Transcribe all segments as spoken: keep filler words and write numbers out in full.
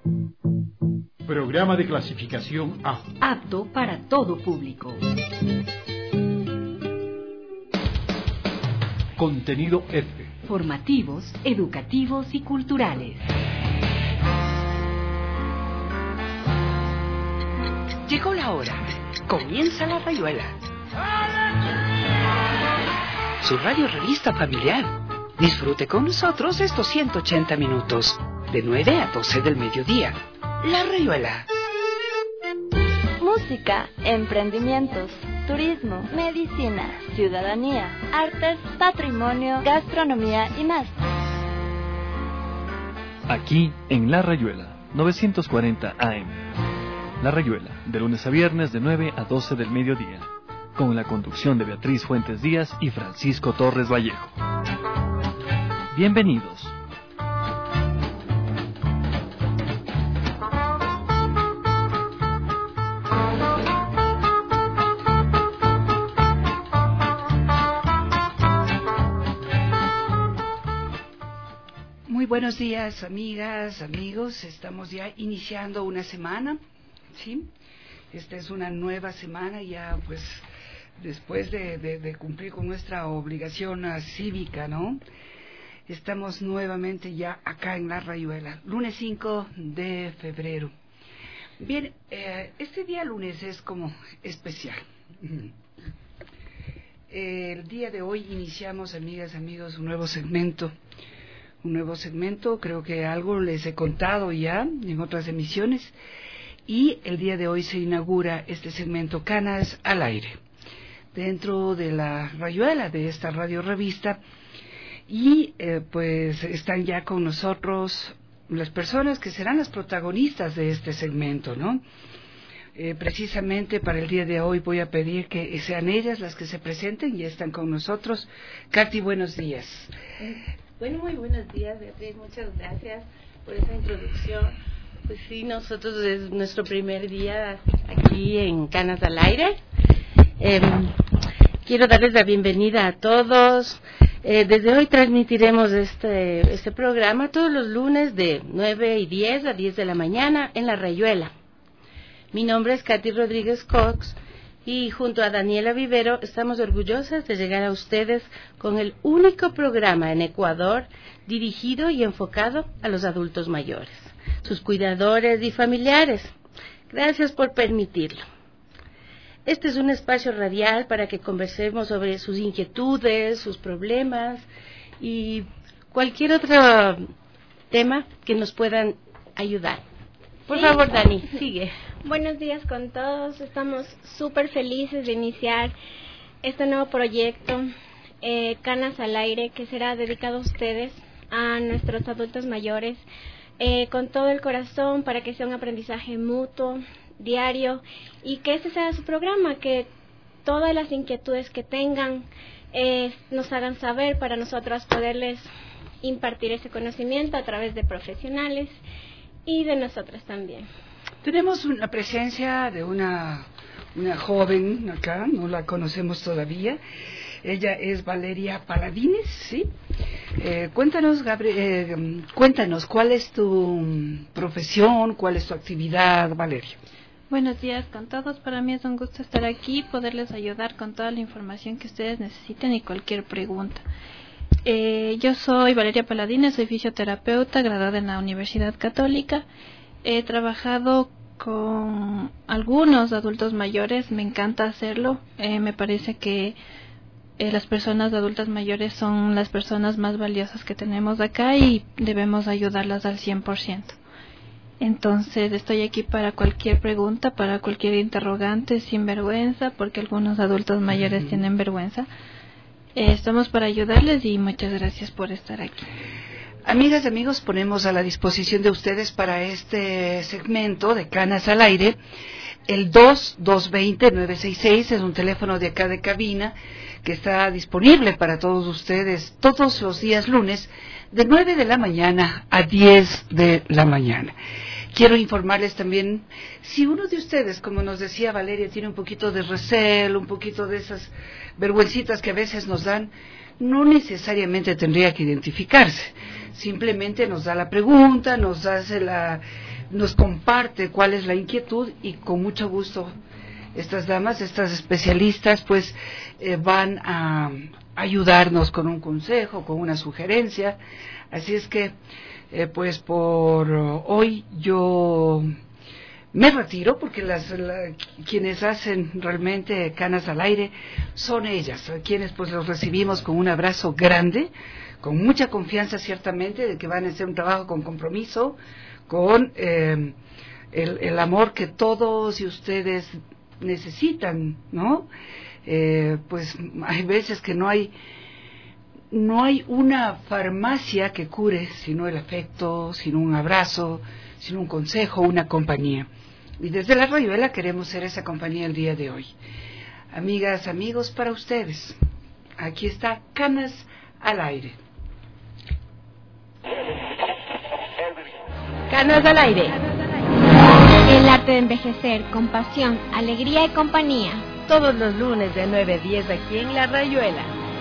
Programa de clasificación A. Apto para todo público. Contenido F. Formativos, educativos y culturales. Llegó la hora. Comienza La Rayuela. Su radio revista familiar. Disfrute con nosotros estos ciento ochenta minutos, de nueve a doce del mediodía. La Rayuela. Música, emprendimientos, turismo, medicina, ciudadanía, artes, patrimonio, gastronomía y más. Aquí en La Rayuela, novecientos cuarenta A M. La Rayuela, de lunes a viernes de nueve a doce del mediodía, con la conducción de Beatriz Fuentes Díaz y Francisco Torres Vallejo. Bienvenidos. Muy buenos días, amigas, amigos. Estamos ya iniciando una semana, ¿sí? Esta es una nueva semana ya, pues, después de, de, de cumplir con nuestra obligación cívica, ¿no? Estamos nuevamente ya acá en La Rayuela, lunes cinco de febrero. Bien, eh, este día lunes es como especial. El día de hoy iniciamos, amigas, amigos, un nuevo segmento. Un nuevo segmento, creo que algo les he contado ya en otras emisiones. Y el día de hoy se inaugura este segmento Canas al Aire, dentro de La Rayuela, de esta radio revista. Y eh, pues están ya con nosotros las personas que serán las protagonistas de este segmento, ¿no? Eh, precisamente para el día de hoy voy a pedir que sean ellas las que se presenten, y están con nosotros. Katy, buenos días. Bueno, muy buenos días, Beatriz, muchas gracias por esa introducción. Pues sí, nosotros es nuestro primer día aquí en Canas al Aire. Eh, quiero darles la bienvenida a todos. Eh, desde hoy transmitiremos este, este programa todos los lunes de nueve y diez a diez de la mañana en La Rayuela. Mi nombre es Katy Rodríguez Cox y junto a Daniela Vivero estamos orgullosas de llegar a ustedes con el único programa en Ecuador dirigido y enfocado a los adultos mayores, sus cuidadores y familiares. Gracias por permitirlo. Este es un espacio radial para que conversemos sobre sus inquietudes, sus problemas y cualquier otro tema que nos puedan ayudar. Por sí. favor, Dani, sigue. Buenos días con todos. Estamos súper felices de iniciar este nuevo proyecto, eh, Canas al Aire, que será dedicado a ustedes, a nuestros adultos mayores, eh, con todo el corazón, para que sea un aprendizaje mutuo, diario, y que este sea su programa, que todas las inquietudes que tengan eh, nos hagan saber, para nosotros poderles impartir ese conocimiento a través de profesionales y de nosotras también. Tenemos una presencia de una, una joven acá, no la conocemos todavía. Ella es Valeria Paladines, ¿sí? Eh, cuéntanos, Gabriel, eh, cuéntanos, ¿cuál es tu profesión, cuál es tu actividad, Valeria? Buenos días con todos. Para mí es un gusto estar aquí, poderles ayudar con toda la información que ustedes necesiten y cualquier pregunta. Eh, yo soy Valeria Paladines, soy fisioterapeuta, graduada en la Universidad Católica. He trabajado con algunos adultos mayores, me encanta hacerlo. Eh, me parece que eh, las personas adultas mayores son las personas más valiosas que tenemos acá y debemos ayudarlas al cien por ciento. Entonces estoy aquí para cualquier pregunta, para cualquier interrogante, sin vergüenza, porque algunos adultos mayores uh-huh. tienen vergüenza. Eh, estamos para ayudarles y muchas gracias por estar aquí. Amigas y amigos, ponemos a la disposición de ustedes para este segmento de Canas al Aire el dos dos dos cero nueve seis seis, es un teléfono de acá de cabina que está disponible para todos ustedes todos los días lunes de nueve de la mañana a diez de la mañana. Quiero informarles también, si uno de ustedes, como nos decía Valeria, tiene un poquito de recelo, un poquito de esas vergüencitas que a veces nos dan, no necesariamente tendría que identificarse. Simplemente nos da la pregunta, nos hace la, nos comparte cuál es la inquietud y con mucho gusto estas damas, estas especialistas, pues eh, van a ayudarnos con un consejo, con una sugerencia. Así es que, eh, pues por hoy yo me retiro porque las la, quienes hacen realmente Canas al Aire son ellas, a quienes pues los recibimos con un abrazo grande, con mucha confianza ciertamente de que van a hacer un trabajo con compromiso, con eh, el, el amor que todos y ustedes necesitan, ¿no? Eh, pues hay veces que no hay no hay una farmacia que cure sino el afecto, sino un abrazo, sino un consejo, una compañía. Y desde La Rayuela queremos ser esa compañía el día de hoy. Amigas, amigos, para ustedes, aquí está Canas al Aire. Canas al Aire. El arte de envejecer con pasión, alegría y compañía. Todos los lunes de nueve a diez aquí en La Rayuela.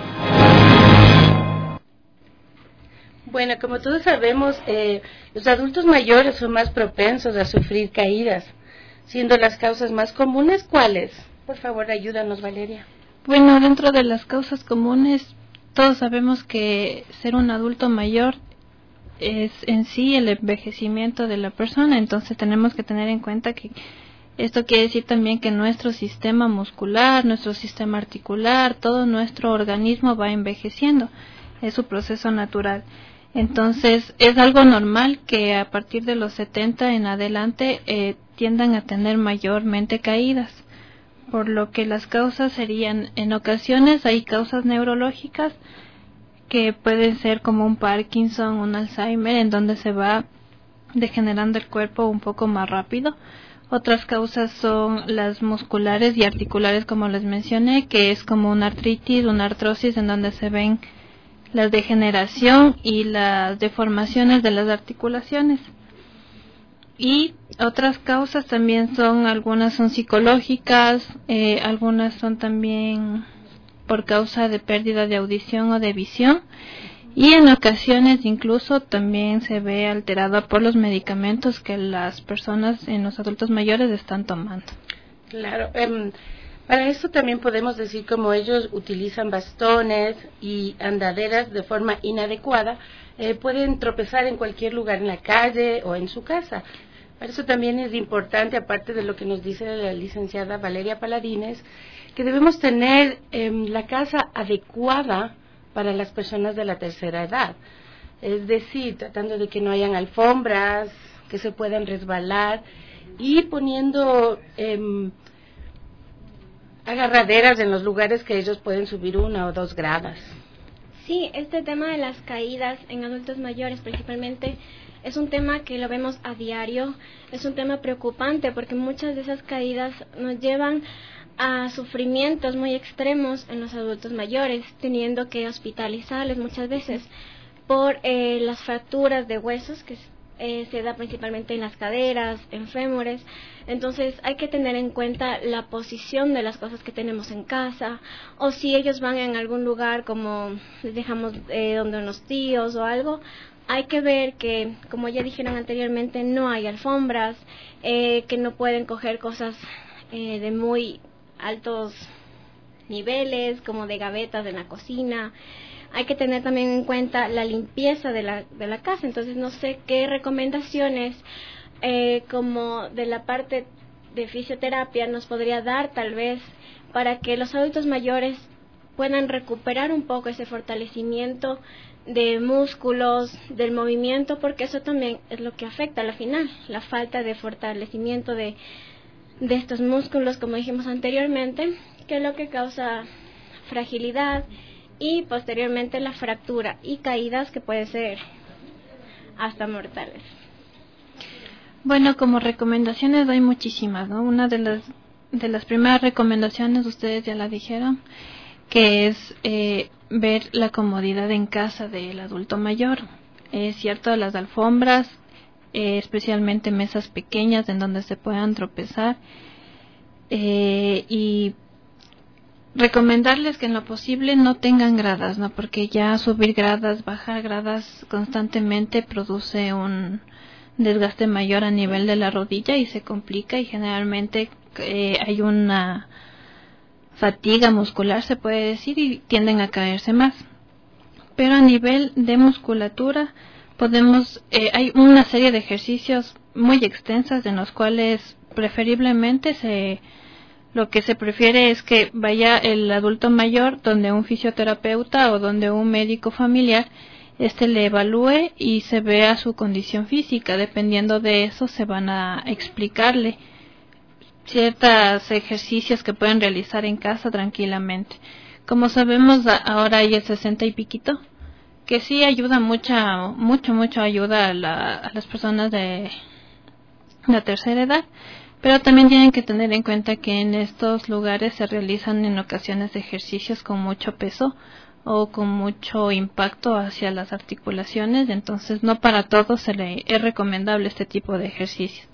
Bueno, como todos sabemos, eh, los adultos mayores son más propensos a sufrir caídas, siendo las causas más comunes, ¿cuáles? Por favor, ayúdanos, Valeria. Bueno, dentro de las causas comunes, todos sabemos que ser un adulto mayor es en sí el envejecimiento de la persona, entonces tenemos que tener en cuenta que esto quiere decir también que nuestro sistema muscular, nuestro sistema articular, todo nuestro organismo va envejeciendo, es su proceso natural. Entonces es algo normal que a partir de los setenta en adelante eh, tiendan a tener mayormente caídas, por lo que las causas serían, en ocasiones hay causas neurológicas que pueden ser como un Parkinson, un Alzheimer, en donde se va degenerando el cuerpo un poco más rápido. Otras causas son las musculares y articulares, como les mencioné, que es como una artritis, una artrosis, en donde se ven la degeneración y las deformaciones de las articulaciones. Y otras causas también son, algunas son psicológicas, eh, algunas son también por causa de pérdida de audición o de visión, y en ocasiones incluso también se ve alterada por los medicamentos que las personas en los adultos mayores están tomando. Claro, eh, para eso también podemos decir como ellos utilizan bastones y andaderas de forma inadecuada, eh, pueden tropezar en cualquier lugar, en la calle o en su casa. Para eso también es importante, aparte de lo que nos dice la licenciada Valeria Paladines, que debemos tener eh, la casa adecuada para las personas de la tercera edad. Es decir, tratando de que no hayan alfombras, que se puedan resbalar, y poniendo eh, agarraderas en los lugares que ellos pueden subir una o dos gradas. Sí, este tema de las caídas en adultos mayores principalmente es un tema que lo vemos a diario, es un tema preocupante porque muchas de esas caídas nos llevan a sufrimientos muy extremos en los adultos mayores, teniendo que hospitalizarles muchas veces por eh, las fracturas de huesos que eh, se da principalmente en las caderas, en fémures. Entonces hay que tener en cuenta la posición de las cosas que tenemos en casa, o si ellos van en algún lugar como les dejamos eh, donde unos tíos o algo, hay que ver que, como ya dijeron anteriormente, no hay alfombras, eh, que no pueden coger cosas eh, de muy altos niveles, como de gavetas en la cocina. Hay que tener también en cuenta la limpieza de la, de la casa. Entonces no sé qué recomendaciones eh, como de la parte de fisioterapia nos podría dar tal vez para que los adultos mayores puedan recuperar un poco ese fortalecimiento de músculos, del movimiento, porque eso también es lo que afecta a la final, la falta de fortalecimiento de de estos músculos, como dijimos anteriormente, que es lo que causa fragilidad y posteriormente la fractura y caídas que pueden ser hasta mortales. Bueno, como recomendaciones hay muchísimas, ¿no? Una de las de las primeras recomendaciones, ustedes ya la dijeron, que es eh, ver la comodidad en casa del adulto mayor. Es cierto, las alfombras, Eh, especialmente mesas pequeñas en donde se puedan tropezar, eh, y recomendarles que en lo posible no tengan gradas, ¿no? Porque ya subir gradas, bajar gradas constantemente produce un desgaste mayor a nivel de la rodilla y se complica y generalmente eh, hay una fatiga muscular, se puede decir, y tienden a caerse más. Pero a nivel de musculatura podemos, eh, hay una serie de ejercicios muy extensas en los cuales preferiblemente se, lo que se prefiere es que vaya el adulto mayor donde un fisioterapeuta o donde un médico familiar este le evalúe y se vea su condición física. Dependiendo de eso se van a explicarle ciertos ejercicios que pueden realizar en casa tranquilamente. Como sabemos, ahora hay el sesenta y piquito, que sí ayuda mucha, mucho, mucho ayuda a, la, a las personas de la tercera edad, pero también tienen que tener en cuenta que en estos lugares se realizan en ocasiones ejercicios con mucho peso o con mucho impacto hacia las articulaciones, entonces no para todos se le es recomendable este tipo de ejercicios.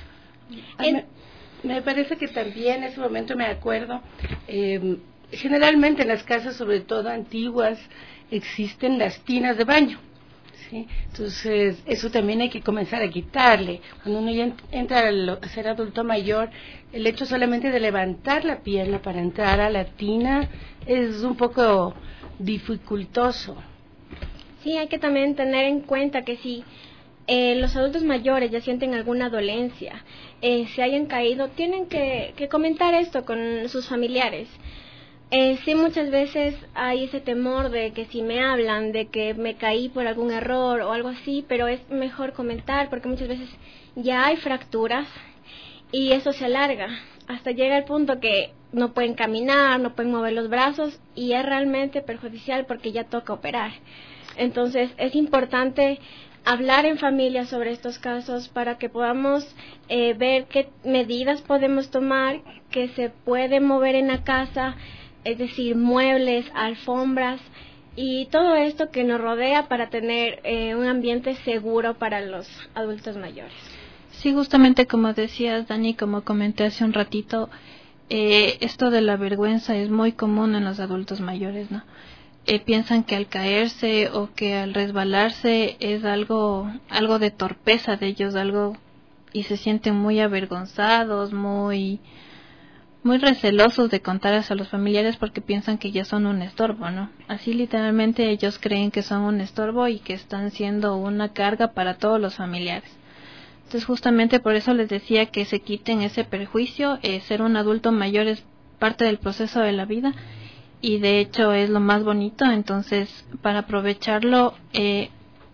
En, me parece que también en ese momento me acuerdo, eh, generalmente en las casas, sobre todo antiguas, existen las tinas de baño, ¿sí? Entonces eso también hay que comenzar a quitarle. Cuando uno ya entra a ser adulto mayor, el hecho solamente de levantar la pierna para entrar a la tina es un poco dificultoso. Sí, hay que también tener en cuenta que si eh, los adultos mayores ya sienten alguna dolencia, eh, se hayan caído, tienen que, que comentar esto con sus familiares. Eh, sí, muchas veces hay ese temor de que si me hablan de que me caí por algún error o algo así, pero es mejor comentar porque muchas veces ya hay fracturas y eso se alarga hasta llega el punto que no pueden caminar, no pueden mover los brazos y es realmente perjudicial porque ya toca operar. Entonces es importante hablar en familia sobre estos casos para que podamos eh, ver qué medidas podemos tomar, que se puede mover en la casa, es decir, muebles, alfombras y todo esto que nos rodea para tener eh, un ambiente seguro para los adultos mayores. Sí, justamente como decías, Dani, como comenté hace un ratito, eh, esto de la vergüenza es muy común en los adultos mayores, ¿no? Eh, piensan que al caerse o que al resbalarse es algo, algo de torpeza de ellos, algo, y se sienten muy avergonzados, muy, muy recelosos de contar a los familiares porque piensan que ya son un estorbo, ¿no? Así literalmente ellos creen que son un estorbo y que están siendo una carga para todos los familiares. Entonces justamente por eso les decía que se quiten ese perjuicio. Eh, ser un adulto mayor es parte del proceso de la vida y de hecho es lo más bonito. Entonces para aprovecharlo eh,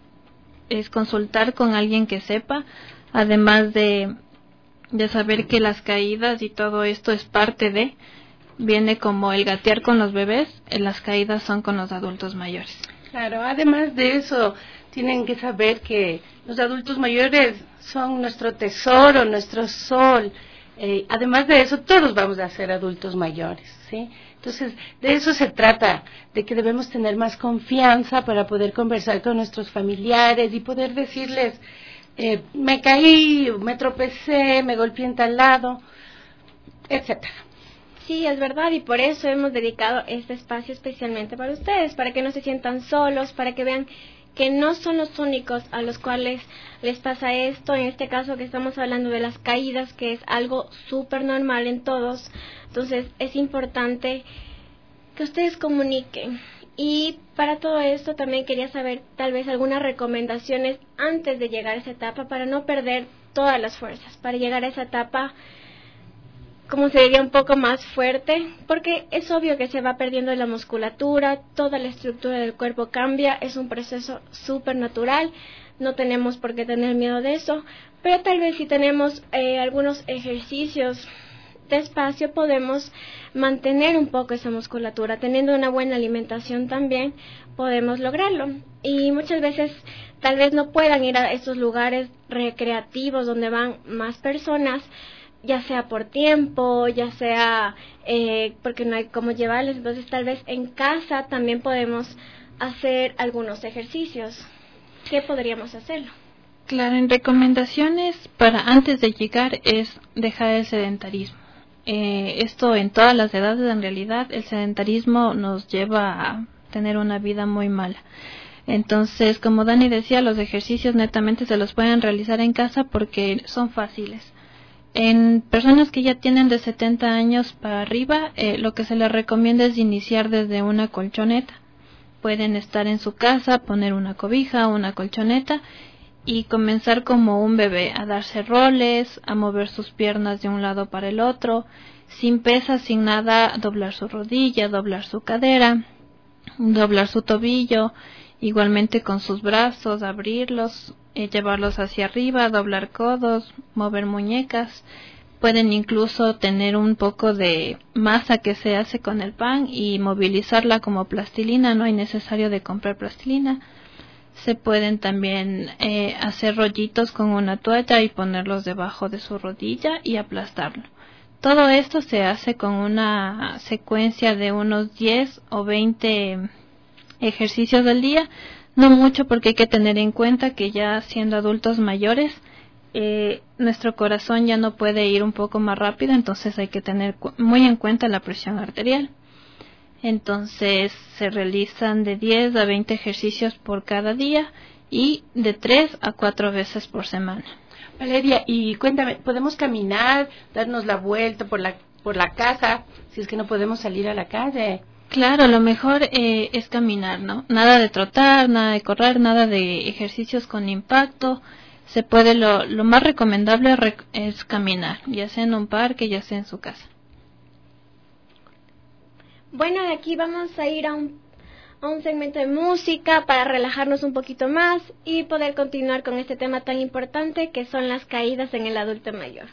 es consultar con alguien que sepa, además de, de saber que las caídas y todo esto es parte de, viene como el gatear con los bebés, eh, las caídas son con los adultos mayores. Claro, además de eso tienen que saber que los adultos mayores son nuestro tesoro, nuestro sol. Eh, además de eso, todos vamos a ser adultos mayores, ¿sí? Entonces, de eso se trata, de que debemos tener más confianza para poder conversar con nuestros familiares y poder decirles, eh, me caí, me tropecé, me golpeé en tal lado, etcétera. Sí, es verdad, y por eso hemos dedicado este espacio especialmente para ustedes, para que no se sientan solos, para que vean que no son los únicos a los cuales les pasa esto. En este caso que estamos hablando de las caídas, que es algo súper normal en todos. Entonces es importante que ustedes comuniquen. Y para todo esto también quería saber tal vez algunas recomendaciones antes de llegar a esa etapa para no perder todas las fuerzas, para llegar a esa etapa como se diría un poco más fuerte, porque es obvio que se va perdiendo la musculatura, toda la estructura del cuerpo cambia, es un proceso súper natural, no tenemos por qué tener miedo de eso, pero tal vez si tenemos eh, algunos ejercicios despacio podemos mantener un poco esa musculatura, teniendo una buena alimentación también podemos lograrlo. Y muchas veces tal vez no puedan ir a estos lugares recreativos donde van más personas, ya sea por tiempo, ya sea eh, porque no hay cómo llevarles, entonces tal vez en casa también podemos hacer algunos ejercicios. ¿Qué podríamos hacerlo? Claro, en recomendaciones para antes de llegar es dejar el sedentarismo. Eh, esto en todas las edades, en realidad el sedentarismo nos lleva a tener una vida muy mala. Entonces, como Dani decía, los ejercicios netamente se los pueden realizar en casa porque son fáciles. En personas que ya tienen de setenta años para arriba, eh, lo que se les recomienda es iniciar desde una colchoneta. Pueden estar en su casa, poner una cobija, una colchoneta y comenzar como un bebé, a darse roles, a mover sus piernas de un lado para el otro, sin pesas, sin nada, doblar su rodilla, doblar su cadera, doblar su tobillo, igualmente con sus brazos, abrirlos, eh, llevarlos hacia arriba, doblar codos, mover muñecas. Pueden incluso tener un poco de masa que se hace con el pan y movilizarla como plastilina, no hay necesario de comprar plastilina. Se pueden también eh, hacer rollitos con una toalla y ponerlos debajo de su rodilla y aplastarlo. Todo esto se hace con una secuencia de unos diez o veinte ejercicios del día, no mucho porque hay que tener en cuenta que ya siendo adultos mayores, eh, nuestro corazón ya no puede ir un poco más rápido, entonces hay que tener muy en cuenta la presión arterial. Entonces se realizan de diez a veinte ejercicios por cada día y de tres a cuatro veces por semana. Valeria, y cuéntame, ¿podemos caminar, darnos la vuelta por la por la casa, si es que no podemos salir a la calle? Claro, lo mejor eh, es caminar, ¿no? Nada de trotar, nada de correr, nada de ejercicios con impacto. Se puede, lo, lo más recomendable rec- es caminar, ya sea en un parque, ya sea en su casa. Bueno, de aquí vamos a ir a un, a un segmento de música para relajarnos un poquito más y poder continuar con este tema tan importante que son las caídas en el adulto mayor.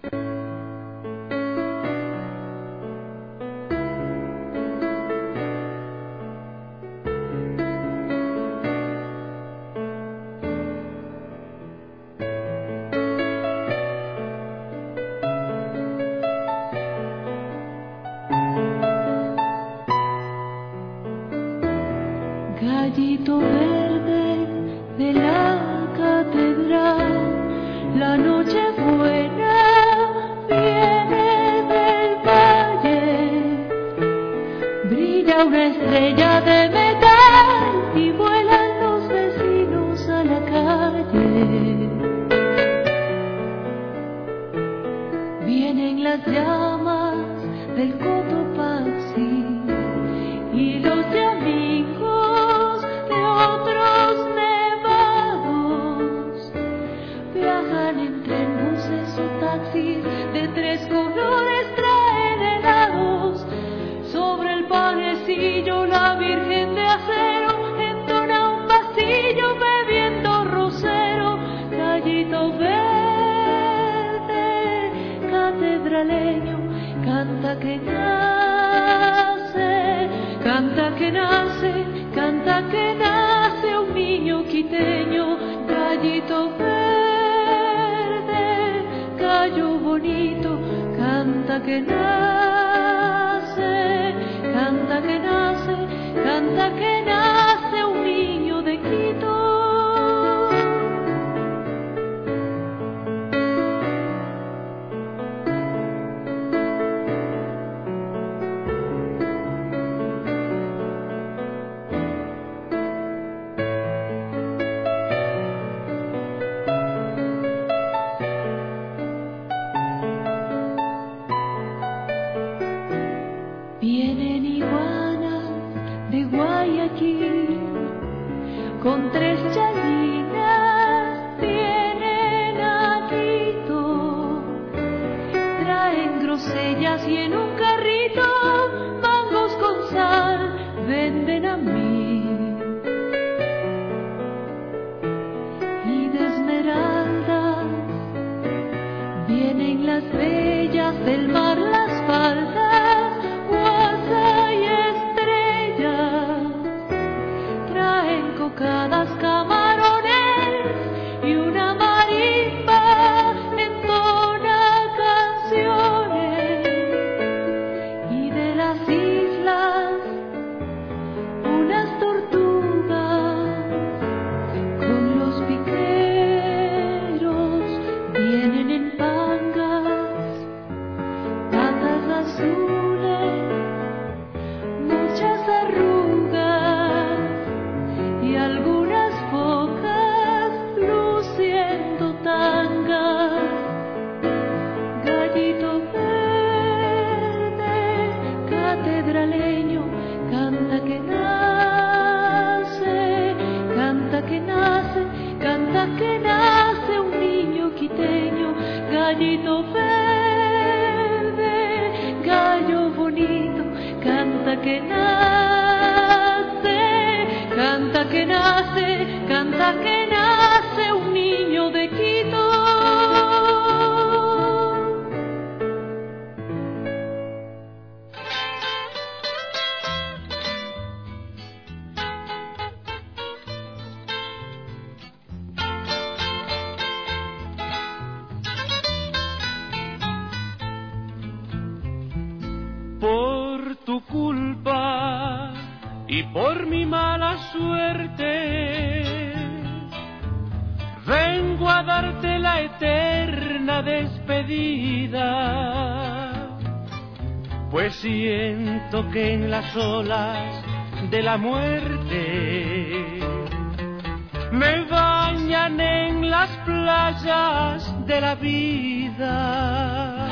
Gallito verde de la catedral, la noche buena viene del valle, brilla una estrella de metal y vuelan los vecinos a la calle. Vienen las llamas del Cotopaxi y los de amigos de otros nevados viajan entre buses o taxis de tres colores, traen helados. Sobre el panecillo la Virgen de Acero entona un pasillo bebiendo rosero. Gallito verde catedraleño, canta que nace, canta que nace, canta que nace un niño quiteño. Gallito verde, gallo bonito, canta que nace, canta que nace, canta que nace un niño de Quito. Vienen iguanas de Guayaquil con tres chalinas, vienen a Quito, traen grosellas y en un carrito mangos con sal venden a mí. Y de Esmeraldas vienen las bellas del mar, las faldas, guasa y estrellas, traen cocadas, camarones y una marimba entona canciones. gallito verde, gallo bonito, canta que nace, canta que nace, canta que nace un niño de Quito. Por tu culpa y por mi mala suerte, vengo a darte la eterna despedida, pues siento que en las olas de la muerte me bañan en las playas de la vida.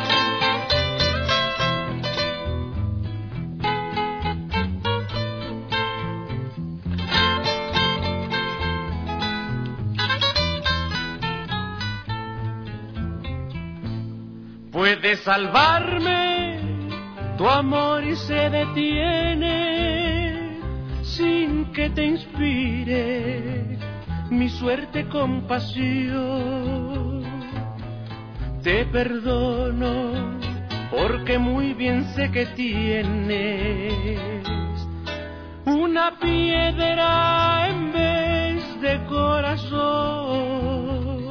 Puede salvarme tu amor y se detiene sin que te inspire mi suerte compasión. Te perdono porque muy bien sé que tienes una piedra en vez de corazón.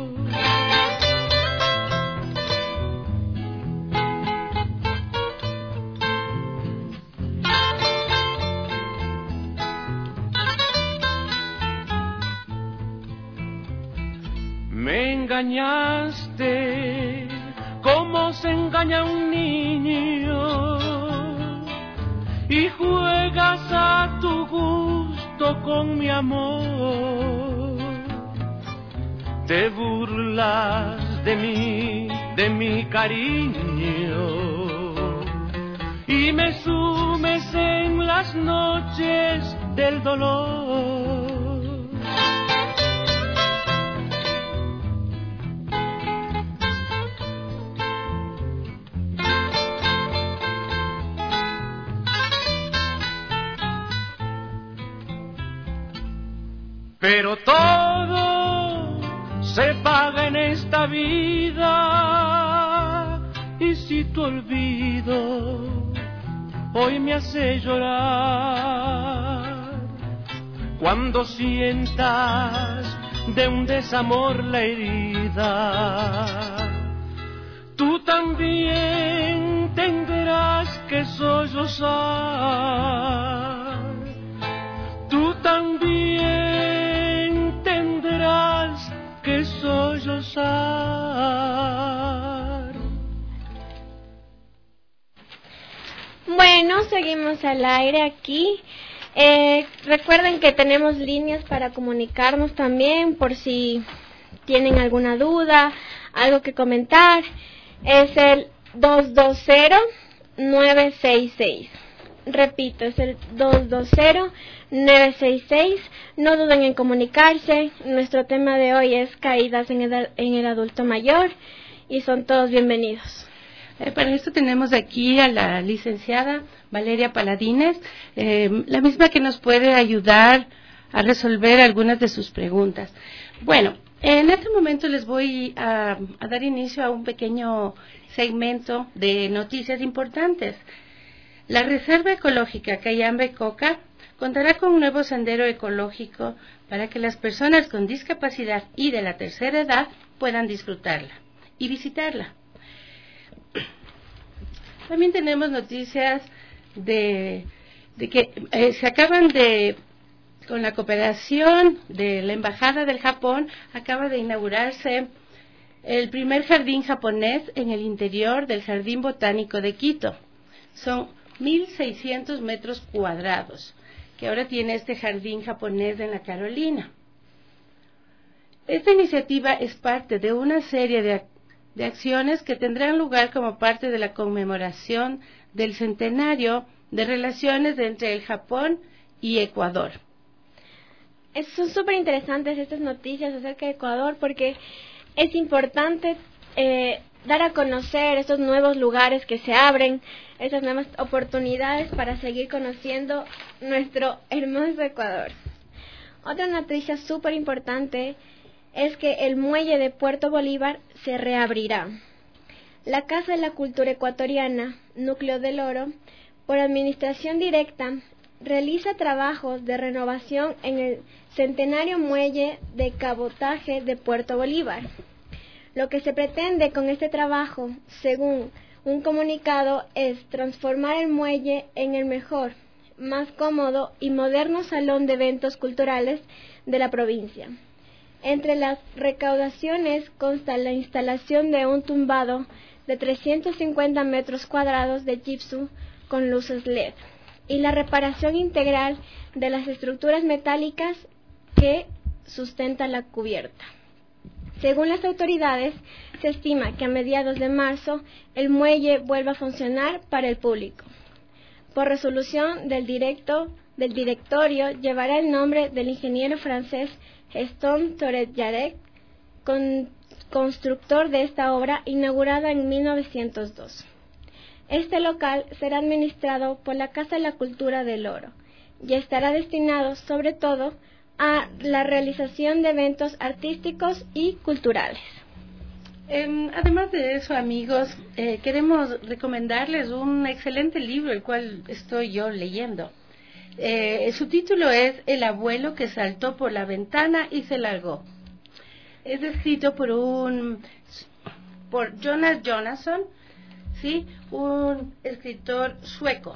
Me engañaste como se engaña un niño y juegas a tu gusto con mi amor. Te burlas de mí, de mi cariño y me sumes en las noches del dolor. Pero todo se paga en esta vida y si tu olvido hoy me hace llorar, cuando sientas de un desamor la herida, tú también tendrás que sollozar, tú también que sollozar. Bueno, seguimos al aire aquí. Eh, recuerden que tenemos líneas para comunicarnos también por si tienen alguna duda, algo que comentar. Es el dos dos cero nueve seis seis. Repito, es el dos dos cero nueve seis seis. No duden en comunicarse. Nuestro tema de hoy es caídas en el, en el adulto mayor y son todos bienvenidos. Eh, para esto tenemos aquí a la licenciada Valeria Paladines, eh, la misma que nos puede ayudar a resolver algunas de sus preguntas. Bueno, en este momento les voy a, a dar inicio a un pequeño segmento de noticias importantes. La Reserva Ecológica Cayambe-Coca contará con un nuevo sendero ecológico para que las personas con discapacidad y de la tercera edad puedan disfrutarla y visitarla. También tenemos noticias de, de que eh, se acaban de, con la cooperación de la Embajada del Japón, acaba de inaugurarse el primer jardín japonés en el interior del Jardín Botánico de Quito. Son mil seiscientos metros cuadrados que ahora tiene este jardín japonés en la Carolina. Esta iniciativa es parte de una serie de, de acciones que tendrán lugar como parte de la conmemoración del centenario de relaciones entre el Japón y Ecuador. Son súper interesantes estas noticias acerca de Ecuador porque es importante eh, dar a conocer estos nuevos lugares que se abren, estas nuevas oportunidades para seguir conociendo nuestro hermoso Ecuador. Otra noticia súper importante es que el muelle de Puerto Bolívar se reabrirá. La Casa de la Cultura Ecuatoriana, Núcleo del Oro, por administración directa, realiza trabajos de renovación en el centenario muelle de cabotaje de Puerto Bolívar. Lo que se pretende con este trabajo, según un comunicado, es transformar el muelle en el mejor, más cómodo y moderno salón de eventos culturales de la provincia. Entre las recaudaciones consta la instalación de un tumbado de trescientos cincuenta metros cuadrados de gypsum con luces L E D y la reparación integral de las estructuras metálicas que sustentan la cubierta. Según las autoridades, se estima que a mediados de marzo el muelle vuelva a funcionar para el público. Por resolución del, directo, del directorio, llevará el nombre del ingeniero francés Gaston Toret-Jarec, con, constructor de esta obra inaugurada en mil novecientos dos. Este local será administrado por la Casa de la Cultura del Oro y estará destinado sobre todo a la realización de eventos artísticos y culturales. Eh, además de eso, amigos, eh, queremos recomendarles un excelente libro, el cual estoy yo leyendo. Eh, su título es El abuelo que saltó por la ventana y se largó. Es escrito por un por Jonas Jonasson, sí, un escritor sueco.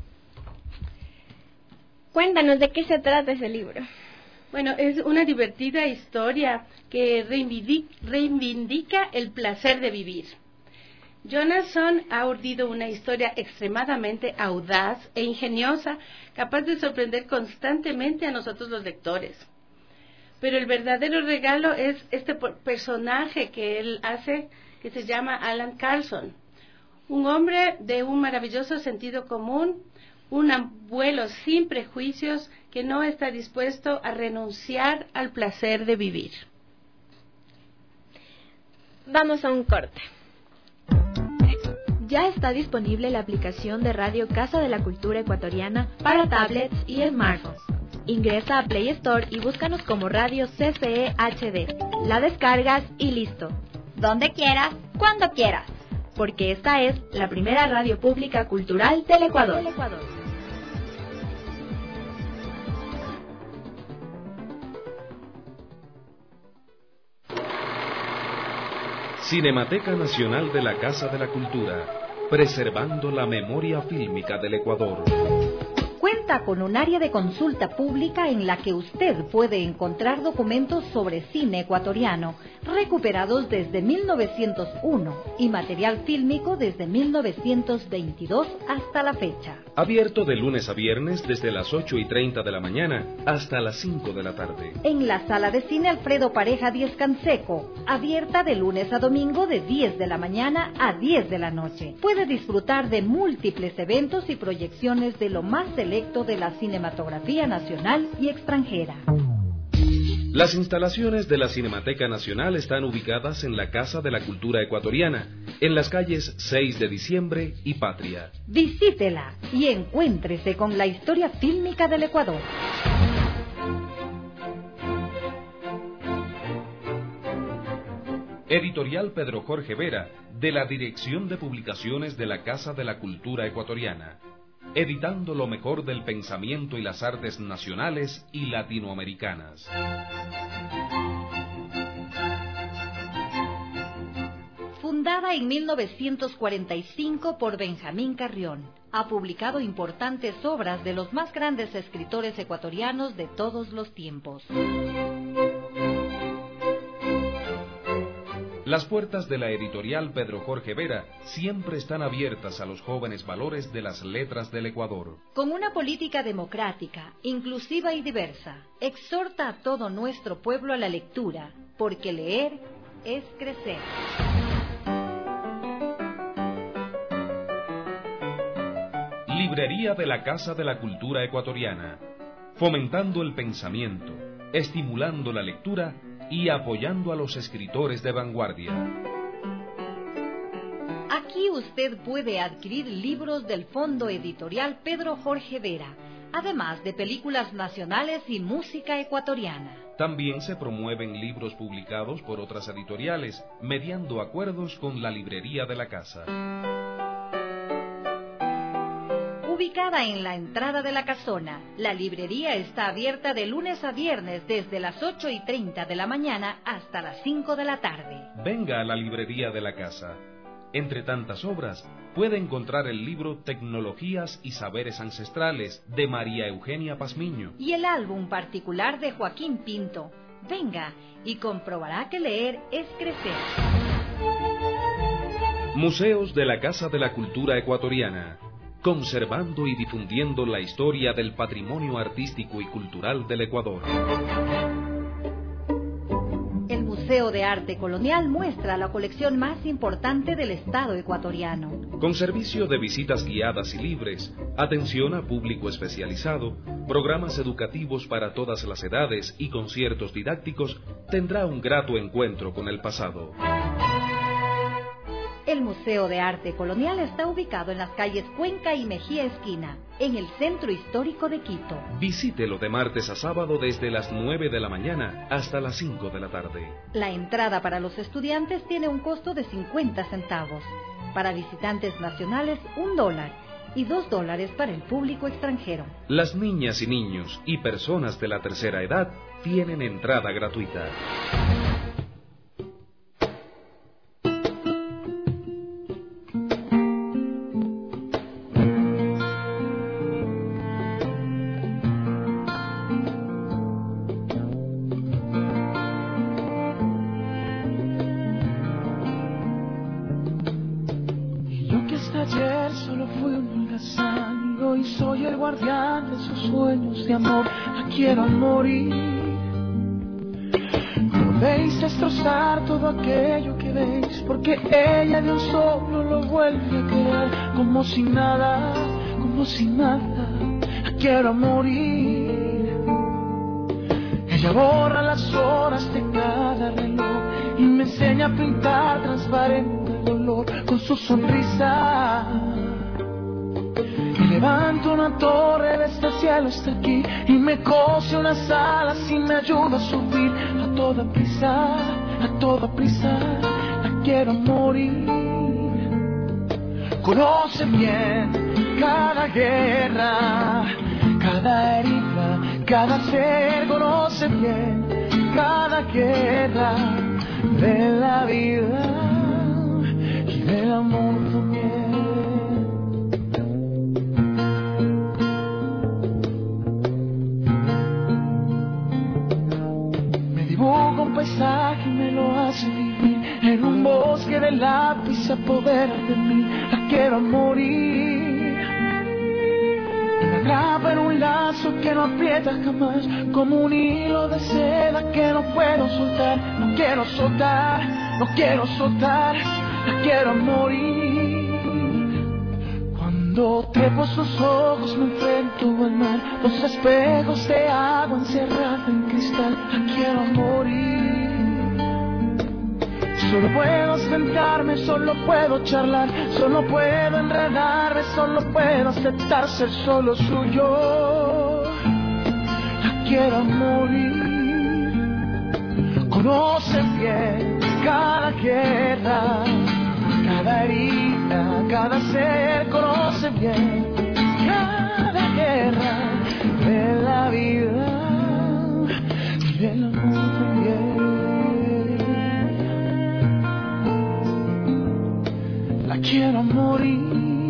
Cuéntanos de qué se trata ese libro. Bueno, es una divertida historia que reivindica el placer de vivir. Jonasson ha urdido una historia extremadamente audaz e ingeniosa, capaz de sorprender constantemente a nosotros los lectores. Pero el verdadero regalo es este personaje que él hace, que se llama Alan Carlson, un hombre de un maravilloso sentido común, un abuelo sin prejuicios que no está dispuesto a renunciar al placer de vivir. Vamos a un corte. Ya está disponible la aplicación de Radio Casa de la Cultura Ecuatoriana para tablets y smartphones. Ingresa a Play Store y búscanos como Radio C C E H D. La descargas y listo. Donde quieras, cuando quieras. Porque esta es la primera radio pública cultural del Ecuador. Cinemateca Nacional de la Casa de la Cultura, preservando la memoria fílmica del Ecuador. Cuenta con un área de consulta pública en la que usted puede encontrar documentos sobre cine ecuatoriano, recuperados desde mil novecientos uno y material fílmico desde mil novecientos veintidós hasta la fecha. Abierto de lunes a viernes desde las ocho y treinta de la mañana hasta las cinco de la tarde. En la sala de cine Alfredo Pareja Díez Canseco, abierta de lunes a domingo de diez de la mañana a diez de la noche. Puede disfrutar de múltiples eventos y proyecciones de lo más selecto de la cinematografía nacional y extranjera. Las instalaciones de la Cinemateca Nacional están ubicadas en la Casa de la Cultura Ecuatoriana, en las calles seis de diciembre y Patria. Visítela y encuéntrese con la historia fílmica del Ecuador. Editorial Pedro Jorge Vera, de la Dirección de Publicaciones de la Casa de la Cultura Ecuatoriana. Editando lo mejor del pensamiento y las artes nacionales y latinoamericanas. Fundada en mil novecientos cuarenta y cinco por Benjamín Carrión, ha publicado importantes obras de los más grandes escritores ecuatorianos de todos los tiempos. Las puertas de la editorial Pedro Jorge Vera siempre están abiertas a los jóvenes valores de las letras del Ecuador. Con una política democrática, inclusiva y diversa, exhorta a todo nuestro pueblo a la lectura, porque leer es crecer. Librería de la Casa de la Cultura Ecuatoriana, fomentando el pensamiento, estimulando la lectura y apoyando a los escritores de vanguardia. Aquí usted puede adquirir libros del Fondo Editorial Pedro Jorge Vera, además de películas nacionales y música ecuatoriana. También se promueven libros publicados por otras editoriales, mediando acuerdos con la librería de la casa. Ubicada en la entrada de la casona, la librería está abierta de lunes a viernes desde las ocho y treinta de la mañana hasta las cinco de la tarde. Venga a la librería de la casa. Entre tantas obras, puede encontrar el libro Tecnologías y Saberes Ancestrales de María Eugenia Pazmiño y el álbum particular de Joaquín Pinto. Venga y comprobará que leer es crecer. Museos de la Casa de la Cultura Ecuatoriana, conservando y difundiendo la historia del patrimonio artístico y cultural del Ecuador. El Museo de Arte Colonial muestra la colección más importante del Estado ecuatoriano. Con servicio de visitas guiadas y libres, atención a público especializado, programas educativos para todas las edades y conciertos didácticos, tendrá un grato encuentro con el pasado. El Museo de Arte Colonial está ubicado en las calles Cuenca y Mejía Esquina, en el centro histórico de Quito. Visítelo de martes a sábado desde las nueve de la mañana hasta las cinco de la tarde. La entrada para los estudiantes tiene un costo de cincuenta centavos. Para visitantes nacionales, un dólar. Y dos dólares para el público extranjero. Las niñas y niños y personas de la tercera edad tienen entrada gratuita. Ayer solo fui un holgazán y hoy soy el guardián de sus sueños de amor. La quiero morir. No veis destrozar todo aquello que veis, porque ella de un solo lo vuelve a querer. Como si nada, como si nada, la quiero morir. Ella borra las horas de cada reloj y me enseña a pintar transparente con su sonrisa. Y levanto una torre desde el cielo hasta aquí y me cose unas alas y me ayuda a subir a toda prisa, a toda prisa. La quiero morir. Conoce bien cada guerra, cada herida, cada ser. Conoce bien cada guerra de la vida. El amor también. Me dibujo un paisaje y me lo hace vivir en un bosque de lápiz, se apodera de mí. La quiero morir. Y me atrapa en un lazo que no aprieta jamás, como un hilo de seda que no puedo soltar. No quiero soltar, no quiero soltar. La quiero morir. Cuando trepo sus ojos me enfrento al mar, los espejos de agua encerrada en cristal. La quiero morir. Solo puedo sentarme, solo puedo charlar, solo puedo enredarme, solo puedo aceptar ser solo suyo. La quiero morir. Conoce bien cada guerra, cada herida, cada ser. Conoce bien cada guerra de la vida y del amor también. La quiero morir.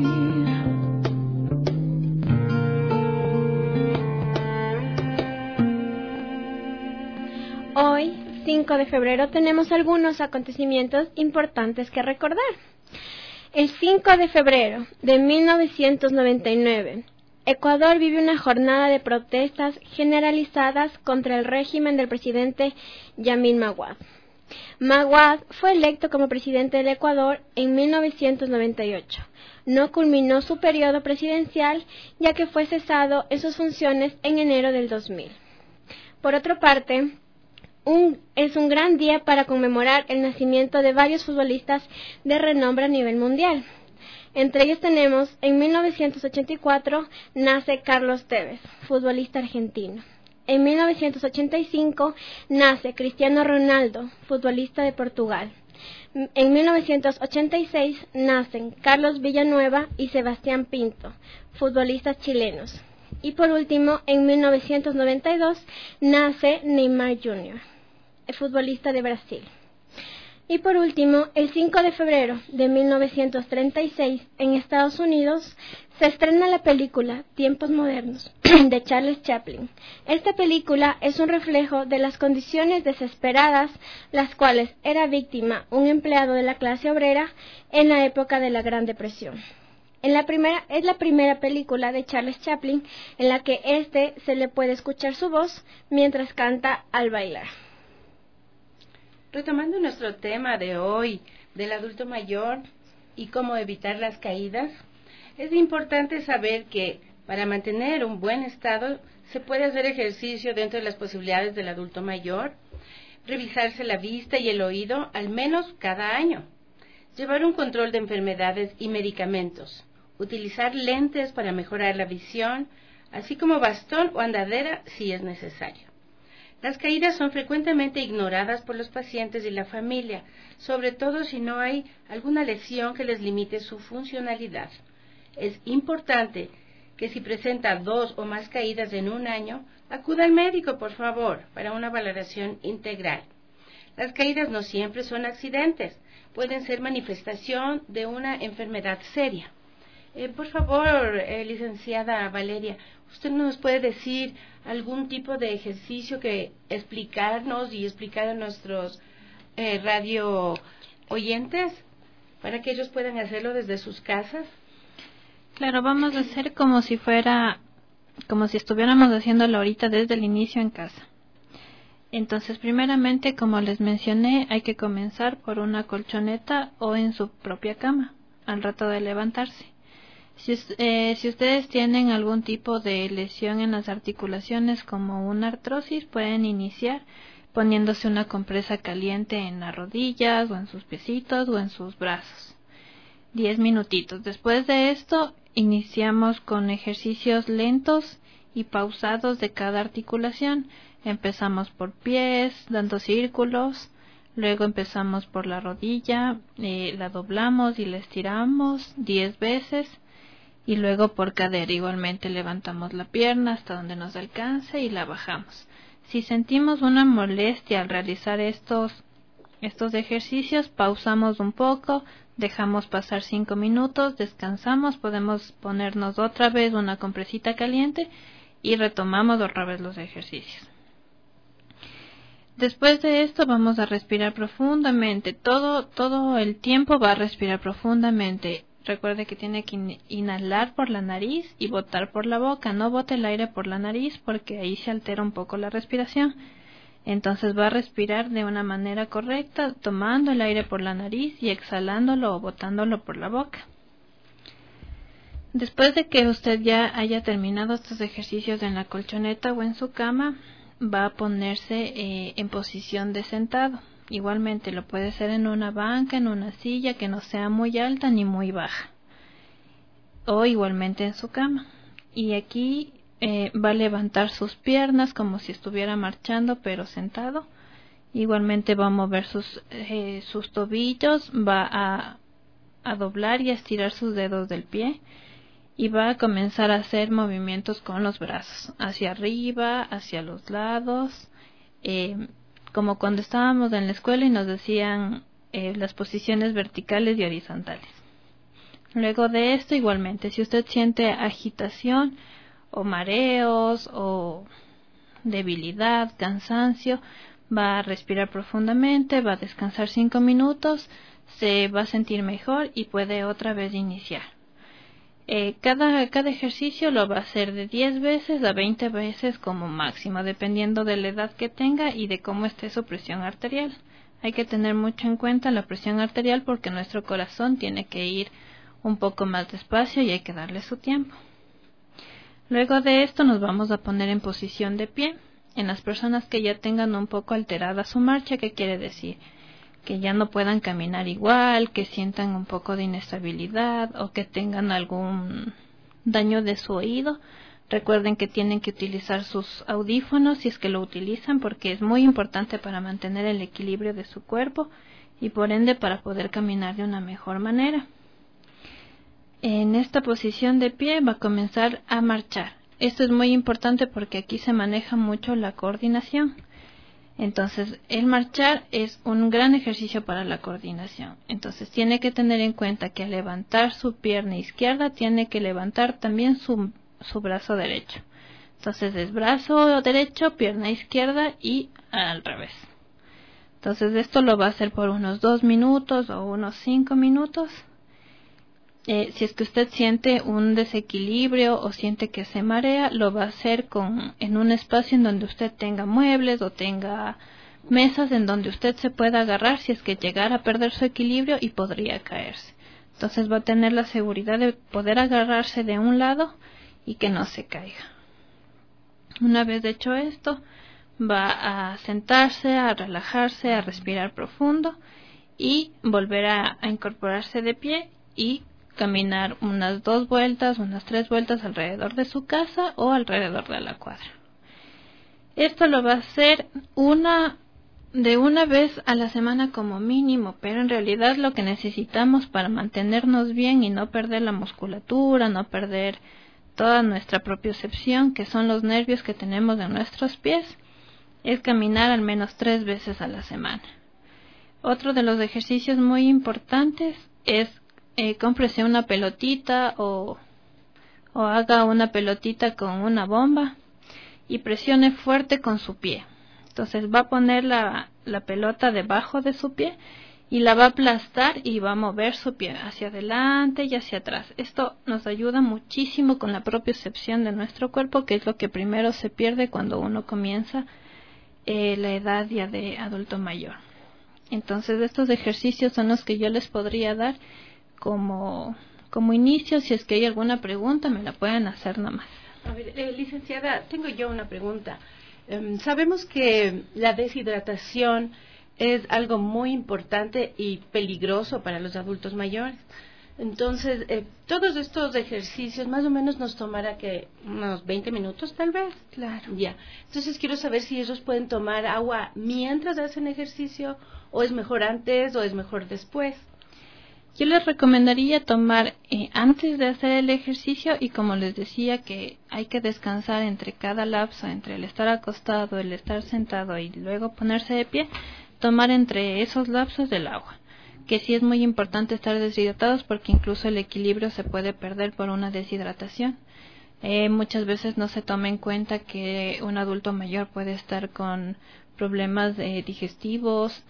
Hoy, cinco de febrero, tenemos algunos acontecimientos importantes que recordar. El cinco de febrero de mil novecientos noventa y nueve, Ecuador vive una jornada de protestas generalizadas contra el régimen del presidente Yamil Maguad. Maguad fue electo como presidente del Ecuador en mil novecientos noventa y ocho. No culminó su periodo presidencial, ya que fue cesado en sus funciones en enero del dos mil. Por otra parte, un, es un gran día para conmemorar el nacimiento de varios futbolistas de renombre a nivel mundial. Entre ellos tenemos, en mil novecientos ochenta y cuatro, nace Carlos Tevez, futbolista argentino. En mil novecientos ochenta y cinco, nace Cristiano Ronaldo, futbolista de Portugal. En mil novecientos ochenta y seis, nacen Carlos Villanueva y Sebastián Pinto, futbolistas chilenos. Y por último, en mil novecientos noventa y dos, nace Neymar junior, el futbolista de Brasil. Y por último, el cinco de febrero de mil novecientos treinta y seis, en Estados Unidos, se estrena la película Tiempos Modernos, de Charles Chaplin. Esta película es un reflejo de las condiciones desesperadas las cuales era víctima un empleado de la clase obrera en la época de la Gran Depresión. En la primera, es la primera película de Charles Chaplin en la que éste se le puede escuchar su voz mientras canta al bailar. Retomando nuestro tema de hoy, del adulto mayor y cómo evitar las caídas, es importante saber que para mantener un buen estado se puede hacer ejercicio dentro de las posibilidades del adulto mayor, revisarse la vista y el oído al menos cada año, llevar un control de enfermedades y medicamentos, utilizar lentes para mejorar la visión, así como bastón o andadera si es necesario. Las caídas son frecuentemente ignoradas por los pacientes y la familia, sobre todo si no hay alguna lesión que les limite su funcionalidad. Es importante que si presenta dos o más caídas en un año, acuda al médico, por favor, para una valoración integral. Las caídas no siempre son accidentes, pueden ser manifestación de una enfermedad seria. Eh, por favor, eh, licenciada Valeria, ¿usted nos puede decir algún tipo de ejercicio que explicarnos y explicar a nuestros eh, radio oyentes para que ellos puedan hacerlo desde sus casas? Claro, vamos a hacer como si fuera, como si estuviéramos haciéndolo ahorita desde el inicio en casa. Entonces, primeramente, como les mencioné, hay que comenzar por una colchoneta o en su propia cama, al rato de levantarse. Si, eh, si ustedes tienen algún tipo de lesión en las articulaciones como una artrosis, pueden iniciar poniéndose una compresa caliente en las rodillas o en sus piecitos o en sus brazos. Diez minutitos. Después de esto, iniciamos con ejercicios lentos y pausados de cada articulación. Empezamos por pies, dando círculos. Luego empezamos por la rodilla, eh, la doblamos y la estiramos diez veces. Y luego por cadera, igualmente levantamos la pierna hasta donde nos alcance y la bajamos. Si sentimos una molestia al realizar estos, estos ejercicios, pausamos un poco, dejamos pasar cinco minutos, descansamos, podemos ponernos otra vez una compresita caliente y retomamos otra vez los ejercicios. Después de esto vamos a respirar profundamente, todo, todo el tiempo va a respirar profundamente. Recuerde que tiene que inhalar por la nariz y botar por la boca. No bote el aire por la nariz porque ahí se altera un poco la respiración. Entonces va a respirar de una manera correcta, tomando el aire por la nariz y exhalándolo o botándolo por la boca. Después de que usted ya haya terminado estos ejercicios en la colchoneta o en su cama, va a ponerse eh, en posición de sentado. Igualmente lo puede hacer en una banca, en una silla que no sea muy alta ni muy baja. O igualmente en su cama. Y aquí eh, va a levantar sus piernas como si estuviera marchando pero sentado. Igualmente va a mover sus, eh, sus tobillos, va a, a doblar y a estirar sus dedos del pie. Y va a comenzar a hacer movimientos con los brazos. Hacia arriba, hacia los lados. Eh, como cuando estábamos en la escuela y nos decían eh, las posiciones verticales y horizontales. Luego de esto, igualmente, si usted siente agitación o mareos o debilidad, cansancio, va a respirar profundamente, va a descansar cinco minutos, se va a sentir mejor y puede otra vez iniciar. Eh, cada, cada ejercicio lo va a hacer de diez veces a veinte veces como máximo, dependiendo de la edad que tenga y de cómo esté su presión arterial. Hay que tener mucho en cuenta la presión arterial porque nuestro corazón tiene que ir un poco más despacio y hay que darle su tiempo. Luego de esto nos vamos a poner en posición de pie. en las personas que ya tengan un poco alterada su marcha. ¿Qué quiere decir? Que ya no puedan caminar igual, que sientan un poco de inestabilidad o que tengan algún daño de su oído. Recuerden que tienen que utilizar sus audífonos si es que lo utilizan, porque es muy importante para mantener el equilibrio de su cuerpo y por ende para poder caminar de una mejor manera. En esta posición de pie va a comenzar a marchar. Esto es muy importante porque aquí se maneja mucho la coordinación. Entonces, el marchar es un gran ejercicio para la coordinación. Entonces, tiene que tener en cuenta que al levantar su pierna izquierda, tiene que levantar también su, su brazo derecho. Entonces, es brazo derecho, pierna izquierda y al revés. Entonces, esto lo va a hacer por unos dos minutos o unos cinco minutos. Eh, si es que usted siente un desequilibrio o siente que se marea, lo va a hacer con, en un espacio en donde usted tenga muebles o tenga mesas en donde usted se pueda agarrar si es que llegara a perder su equilibrio y podría caerse. Entonces va a tener la seguridad de poder agarrarse de un lado y que no se caiga. Una vez hecho esto, va a sentarse, a relajarse, a respirar profundo y volver a, a incorporarse de pie y caminar unas dos vueltas, unas tres vueltas alrededor de su casa o alrededor de la cuadra. Esto lo va a hacer una de una vez a la semana como mínimo, pero en realidad lo que necesitamos para mantenernos bien y no perder la musculatura, no perder toda nuestra propiocepción, que son los nervios que tenemos en nuestros pies, es caminar al menos tres veces a la semana. Otro de los ejercicios muy importantes es Eh, cómprese una pelotita o, o haga una pelotita con una bomba y presione fuerte con su pie. Entonces va a poner la, la pelota debajo de su pie y la va a aplastar y va a mover su pie hacia adelante y hacia atrás. Esto nos ayuda muchísimo con la propiocepción de nuestro cuerpo, que es lo que primero se pierde cuando uno comienza eh, la edad ya de adulto mayor. Entonces estos ejercicios son los que yo les podría dar como, como inicio. Si es que hay alguna pregunta, me la pueden hacer nomás. A ver, eh, licenciada, tengo yo una pregunta. Um, sabemos que la deshidratación es algo muy importante y peligroso para los adultos mayores. Entonces, eh, todos estos ejercicios más o menos nos tomará que unos veinte minutos tal vez. Claro. Ya. Entonces quiero saber si ellos pueden tomar agua mientras hacen ejercicio, o es mejor antes o es mejor después. Yo les recomendaría tomar eh, antes de hacer el ejercicio, y como les decía que hay que descansar entre cada lapso, entre el estar acostado, el estar sentado y luego ponerse de pie, tomar entre esos lapsos del agua, que sí es muy importante estar deshidratados porque incluso el equilibrio se puede perder por una deshidratación. Eh, muchas veces no se toma en cuenta que un adulto mayor puede estar con problemas eh, digestivos,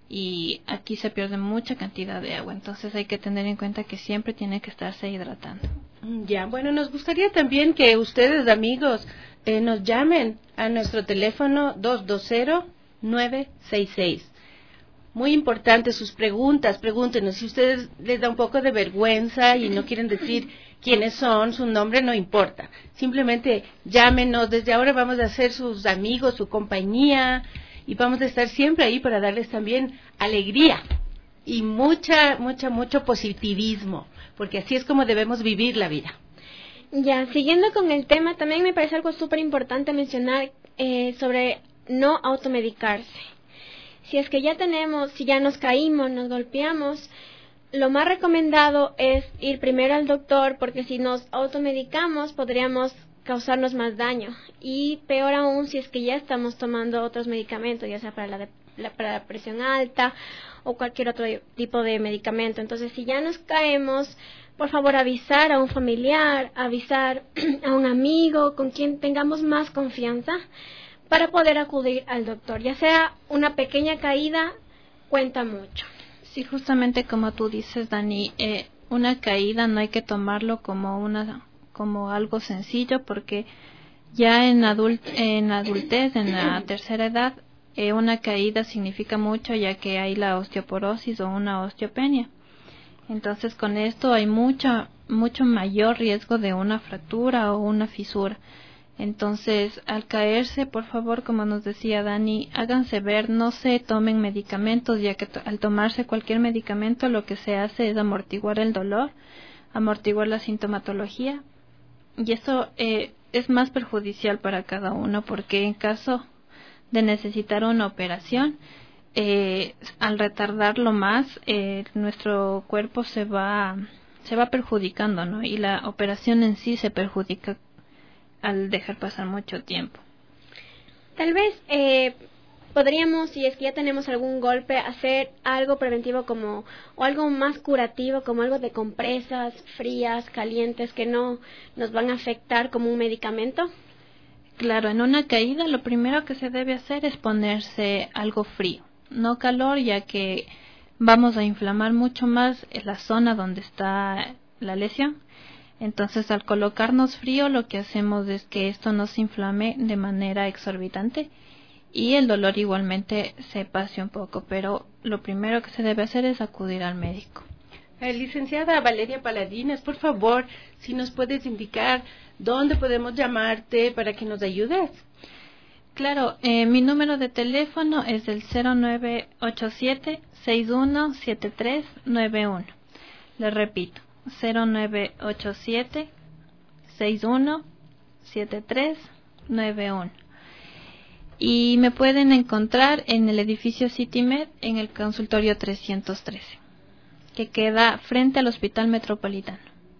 y aquí se pierde mucha cantidad de agua. Entonces hay que tener en cuenta que siempre tiene que estarse hidratando. Ya, bueno, nos gustaría también que ustedes, amigos, eh, nos llamen a nuestro teléfono dos dos cero, nueve seis seis. Muy importante sus preguntas, pregúntenos. Si ustedes les da un poco de vergüenza y no quieren decir quiénes son, su nombre no importa. Simplemente llámenos. Desde ahora vamos a ser sus amigos, su compañía, y vamos a estar siempre ahí para darles también alegría y mucha, mucha, mucho positivismo, porque así es como debemos vivir la vida. Ya, siguiendo con el tema, también me parece algo súper importante mencionar eh, sobre no automedicarse. Si es que ya tenemos, si ya nos caímos, nos golpeamos, lo más recomendado es ir primero al doctor, porque si nos automedicamos podríamos causarnos más daño, y peor aún si es que ya estamos tomando otros medicamentos, ya sea para la, de, la, para la presión alta o cualquier otro tipo de medicamento. Entonces, si ya nos caemos, por favor avisar a un familiar, avisar a un amigo con quien tengamos más confianza para poder acudir al doctor. Ya sea una pequeña caída, cuenta mucho. Sí, justamente como tú dices, Dani, eh, una caída no hay que tomarlo como una como algo sencillo, porque ya en adult en adultez, en la tercera edad, eh, una caída significa mucho, ya que hay la osteoporosis o una osteopenia. Entonces con esto hay mucha mucho mayor riesgo de una fractura o una fisura. Entonces, al caerse, por favor, como nos decía Dani, háganse ver, no se tomen medicamentos, ya que to- al tomarse cualquier medicamento lo que se hace es amortiguar el dolor, amortiguar la sintomatología, y eso eh, es más perjudicial para cada uno, porque en caso de necesitar una operación, eh, al retardarlo más, eh, nuestro cuerpo se va, se va perjudicando, ¿no? Y la operación en sí se perjudica al dejar pasar mucho tiempo. Tal vez eh, podríamos, si es que ya tenemos algún golpe, hacer algo preventivo como, o algo más curativo, como algo de compresas frías, calientes, que no nos van a afectar como un medicamento. Claro, en una caída lo primero que se debe hacer es ponerse algo frío, no calor, ya que vamos a inflamar mucho más la zona donde está la lesión. Entonces, al colocarnos frío, lo que hacemos es que esto no se inflame de manera exorbitante y el dolor igualmente se pase un poco, pero lo primero que se debe hacer es acudir al médico. Eh, licenciada Valeria Paladines, por favor, si nos puedes indicar dónde podemos llamarte para que nos ayudes. Claro, eh, mi número de teléfono es el cero nueve ocho siete, seis uno siete tres nueve uno. Le repito, cero nueve ocho siete, seis uno siete tres nueve uno. Y me pueden encontrar en el edificio CityMed en el consultorio trescientos trece, que queda frente al Hospital Metropolitano.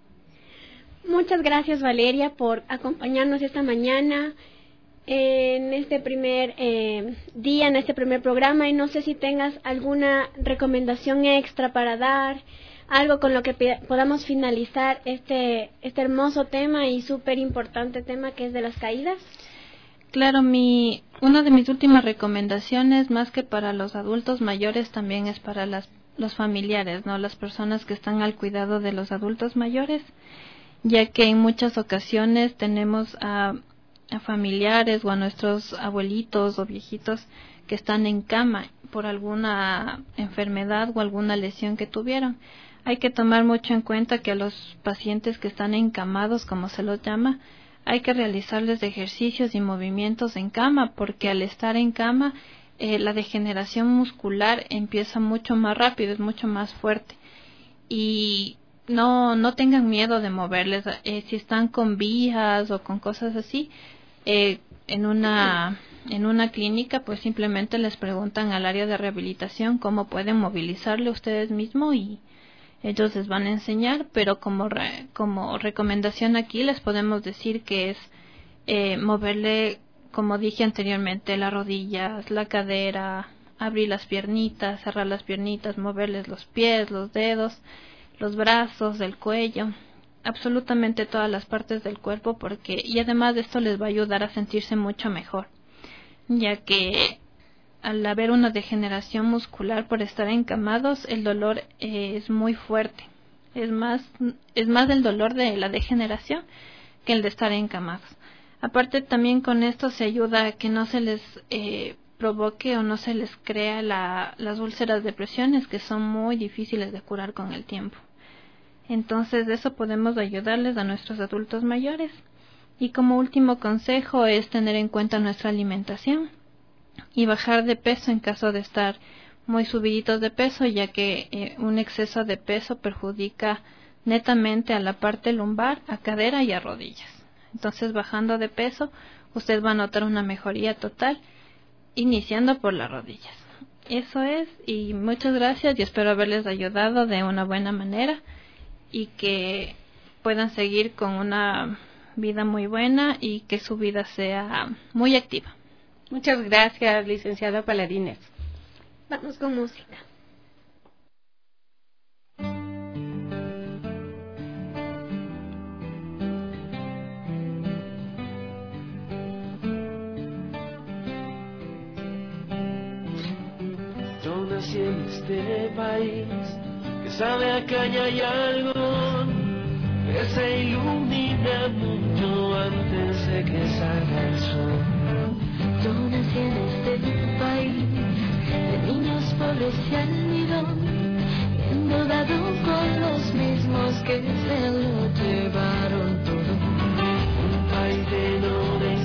Muchas gracias, Valeria, por acompañarnos esta mañana en este primer eh, día, en este primer programa, y no sé si tengas alguna recomendación extra para dar, algo con lo que podamos finalizar este, este hermoso tema y súper importante tema que es de las caídas. Claro, mi, una de mis últimas recomendaciones, más que para los adultos mayores, también es para las, los familiares, ¿no? Las personas que están al cuidado de los adultos mayores, ya que en muchas ocasiones tenemos a, a familiares o a nuestros abuelitos o viejitos que están en cama por alguna enfermedad o alguna lesión que tuvieron. Hay que tomar mucho en cuenta que a los pacientes que están encamados, como se los llama, hay que realizarles ejercicios y movimientos en cama, porque al estar en cama eh, la degeneración muscular empieza mucho más rápido, es mucho más fuerte. Y no no tengan miedo de moverles. Eh, si están con vías o con cosas así, eh, en una en una clínica, pues simplemente les preguntan al área de rehabilitación cómo pueden movilizarle ustedes mismos y ellos les van a enseñar, pero como re, como recomendación aquí les podemos decir que es eh, moverle, como dije anteriormente, las rodillas, la cadera, abrir las piernitas, cerrar las piernitas, moverles los pies, los dedos, los brazos, el cuello, absolutamente todas las partes del cuerpo, porque y además de esto les va a ayudar a sentirse mucho mejor, ya que al haber una degeneración muscular por estar encamados, el dolor eh, es muy fuerte. Es más, es más el dolor de la degeneración que el de estar encamados. Aparte, también con esto se ayuda a que no se les eh, provoque o no se les crea la, las úlceras de presiones, que son muy difíciles de curar con el tiempo. Entonces, de eso podemos ayudarles a nuestros adultos mayores. Y como último consejo es tener en cuenta nuestra alimentación y bajar de peso en caso de estar muy subiditos de peso, ya que eh, un exceso de peso perjudica netamente a la parte lumbar, a cadera y a rodillas. Entonces, bajando de peso, usted va a notar una mejoría total, iniciando por las rodillas. Eso es, y muchas gracias, y espero haberles ayudado de una buena manera y que puedan seguir con una vida muy buena y que su vida sea muy activa. Muchas gracias, licenciada Paladines. Vamos con música. Yo nací en este país que sabe a caña y algodón, que se ilumina mucho antes de que salga el sol. Yo nací en este país de niños pobres y almidón, endeudado con los mismos que se lo llevaron todo. Un país lleno de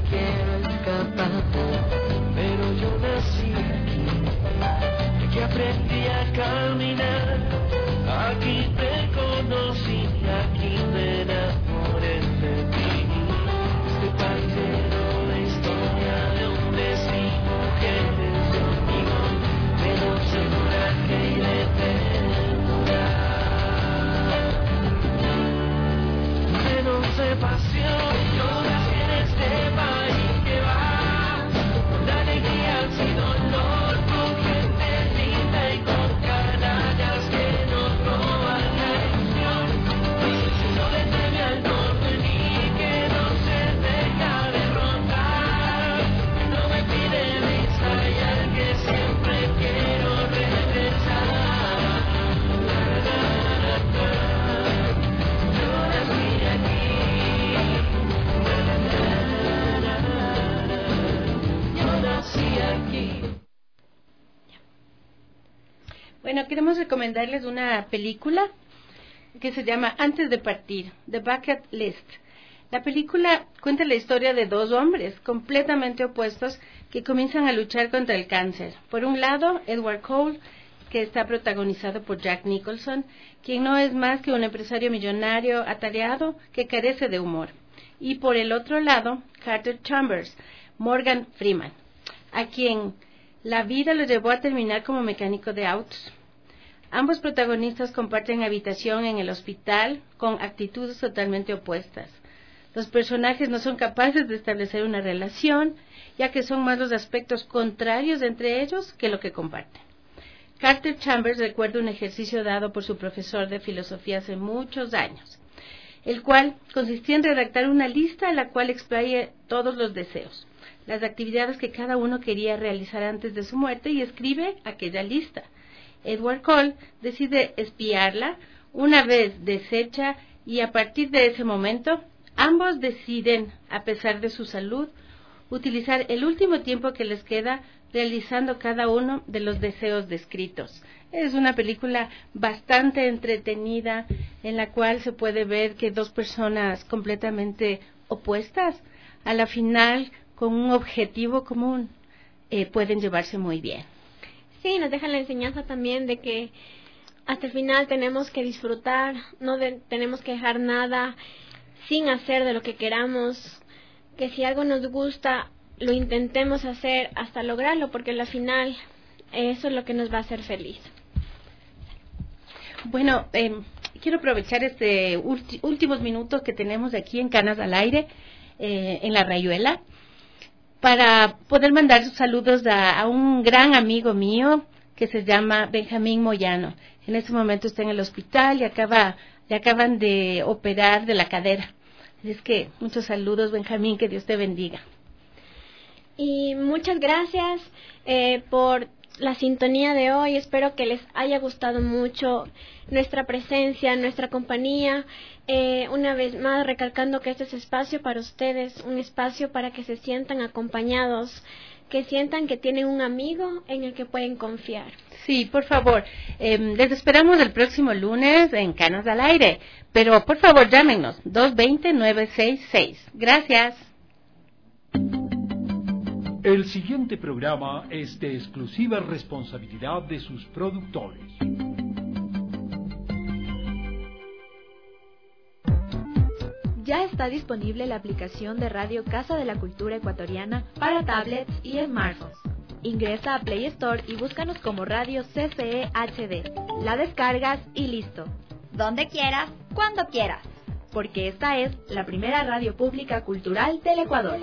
quiero escapar, pero yo nací aquí, aquí aprendí a caminar, aquí te conocí, aquí me enamoré de ti. Este país era la historia de un vecino que es mi amigo, pero segura que iré menos de pasión. Yo nací en este país que va con alegría sin dolor, con gente linda y con canallas que nos roban la ilusión. No le teme al porvenir que no se deja derrotar. No me pide visa y al que siempre quiero regresar. Bueno, queremos recomendarles una película que se llama Antes de partir, The Bucket List. La película cuenta la historia de dos hombres completamente opuestos que comienzan a luchar contra el cáncer. Por un lado, Edward Cole, que está protagonizado por Jack Nicholson, quien no es más que un empresario millonario atareado que carece de humor. Y por el otro lado, Carter Chambers, Morgan Freeman, a quien la vida lo llevó a terminar como mecánico de autos. Ambos protagonistas comparten habitación en el hospital con actitudes totalmente opuestas. Los personajes no son capaces de establecer una relación, ya que son más los aspectos contrarios entre ellos que lo que comparten. Carter Chambers recuerda un ejercicio dado por su profesor de filosofía hace muchos años, el cual consistía en redactar una lista a la cual explaye todos los deseos, las actividades que cada uno quería realizar antes de su muerte, y escribe aquella lista. Edward Cole decide espiarla una vez deshecha, y a partir de ese momento ambos deciden, a pesar de su salud, utilizar el último tiempo que les queda realizando cada uno de los deseos descritos. Es una película bastante entretenida en la cual se puede ver que dos personas completamente opuestas, a la final con un objetivo común, eh, pueden llevarse muy bien. Sí, nos deja la enseñanza también de que hasta el final tenemos que disfrutar, no de, tenemos que dejar nada sin hacer de lo que queramos, que si algo nos gusta, lo intentemos hacer hasta lograrlo, porque al final eso es lo que nos va a hacer feliz. Bueno, eh, quiero aprovechar este ulti- últimos minutos que tenemos aquí en Canas al Aire, eh, en La Rayuela, para poder mandar saludos a, a un gran amigo mío que se llama Benjamín Moyano. En este momento está en el hospital y acaba, le acaban de operar de la cadera. Es que muchos saludos, Benjamín, que Dios te bendiga. Y muchas gracias eh, por la sintonía de hoy. Espero que les haya gustado mucho nuestra presencia, nuestra compañía. Eh, una vez más, recalcando que este es espacio para ustedes, un espacio para que se sientan acompañados, que sientan que tienen un amigo en el que pueden confiar. Sí, por favor, eh, les esperamos el próximo lunes en Canas al Aire, pero por favor llámenos, dos dos cero, nueve seis seis. Gracias. El siguiente programa es de exclusiva responsabilidad de sus productores. Ya está disponible la aplicación de Radio Casa de la Cultura Ecuatoriana para tablets y smartphones. Ingresa a Play Store y búscanos como Radio C C E H D. La descargas y listo. Donde quieras, cuando quieras. Porque esta es la primera radio pública cultural del Ecuador.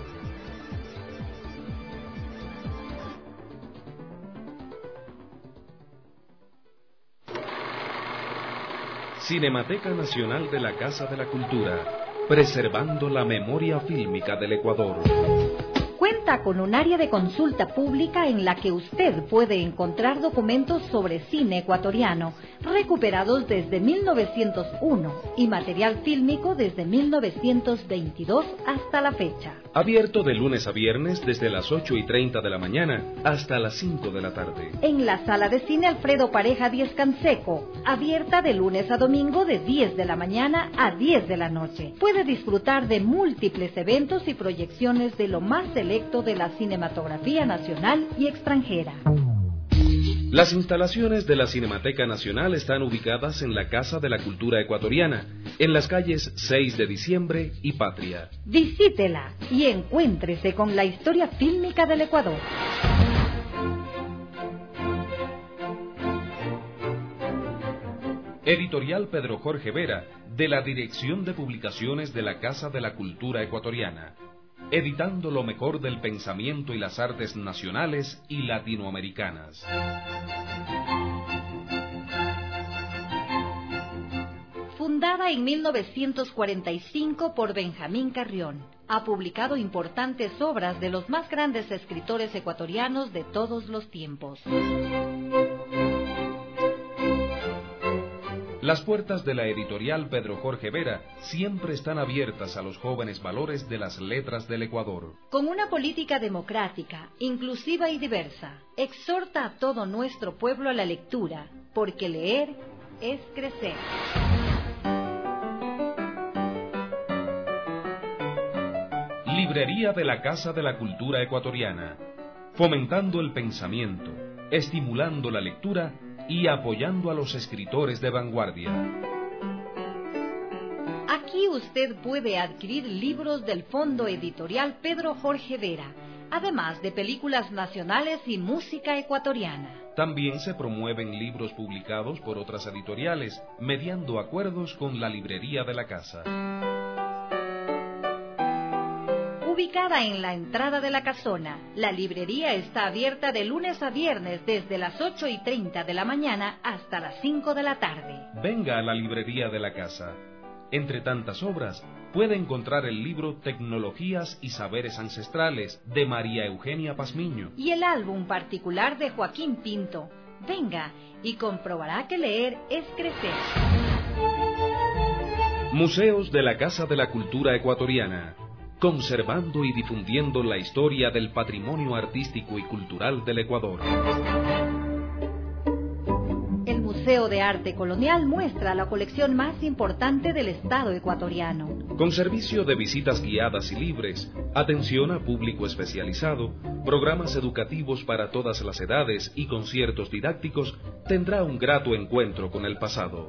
Cinemateca Nacional de la Casa de la Cultura, preservando la memoria fílmica del Ecuador. Cuenta con un área de consulta pública en la que usted puede encontrar documentos sobre cine ecuatoriano, recuperados desde mil novecientos uno y material fílmico desde mil novecientos veintidós hasta la fecha. Abierto de lunes a viernes desde las ocho y treinta de la mañana hasta las cinco de la tarde. En la sala de cine Alfredo Pareja Díez Canseco, abierta de lunes a domingo de diez de la mañana a diez de la noche. Puede disfrutar de múltiples eventos y proyecciones de lo más selecto de la cinematografía nacional y extranjera. Las instalaciones de la Cinemateca Nacional están ubicadas en la Casa de la Cultura Ecuatoriana, en las calles seis de diciembre y Patria. Visítela y encuéntrese con la historia fílmica del Ecuador. Editorial Pedro Jorge Vera, de la Dirección de Publicaciones de la Casa de la Cultura Ecuatoriana. Editando lo mejor del pensamiento y las artes nacionales y latinoamericanas. Fundada en mil novecientos cuarenta y cinco por Benjamín Carrión, ha publicado importantes obras de los más grandes escritores ecuatorianos de todos los tiempos. Las puertas de la editorial Pedro Jorge Vera siempre están abiertas a los jóvenes valores de las letras del Ecuador. Con una política democrática, inclusiva y diversa, exhorta a todo nuestro pueblo a la lectura, porque leer es crecer. Librería de la Casa de la Cultura Ecuatoriana, fomentando el pensamiento, estimulando la lectura y apoyando a los escritores de vanguardia. Aquí usted puede adquirir libros del Fondo Editorial Pedro Jorge Vera, además de películas nacionales y música ecuatoriana. También se promueven libros publicados por otras editoriales, mediando acuerdos con la librería de la casa. Ubicada en la entrada de la casona, la librería está abierta de lunes a viernes desde las ocho y treinta de la mañana hasta las cinco de la tarde. Venga a la librería de la casa. Entre tantas obras, puede encontrar el libro Tecnologías y Saberes Ancestrales de María Eugenia Pazmiño y el álbum particular de Joaquín Pinto. Venga y comprobará que leer es crecer. Museos de la Casa de la Cultura Ecuatoriana, conservando y difundiendo la historia del patrimonio artístico y cultural del Ecuador. El Museo de Arte Colonial muestra la colección más importante del Estado ecuatoriano. Con servicio de visitas guiadas y libres, atención a público especializado, programas educativos para todas las edades y conciertos didácticos, tendrá un grato encuentro con el pasado.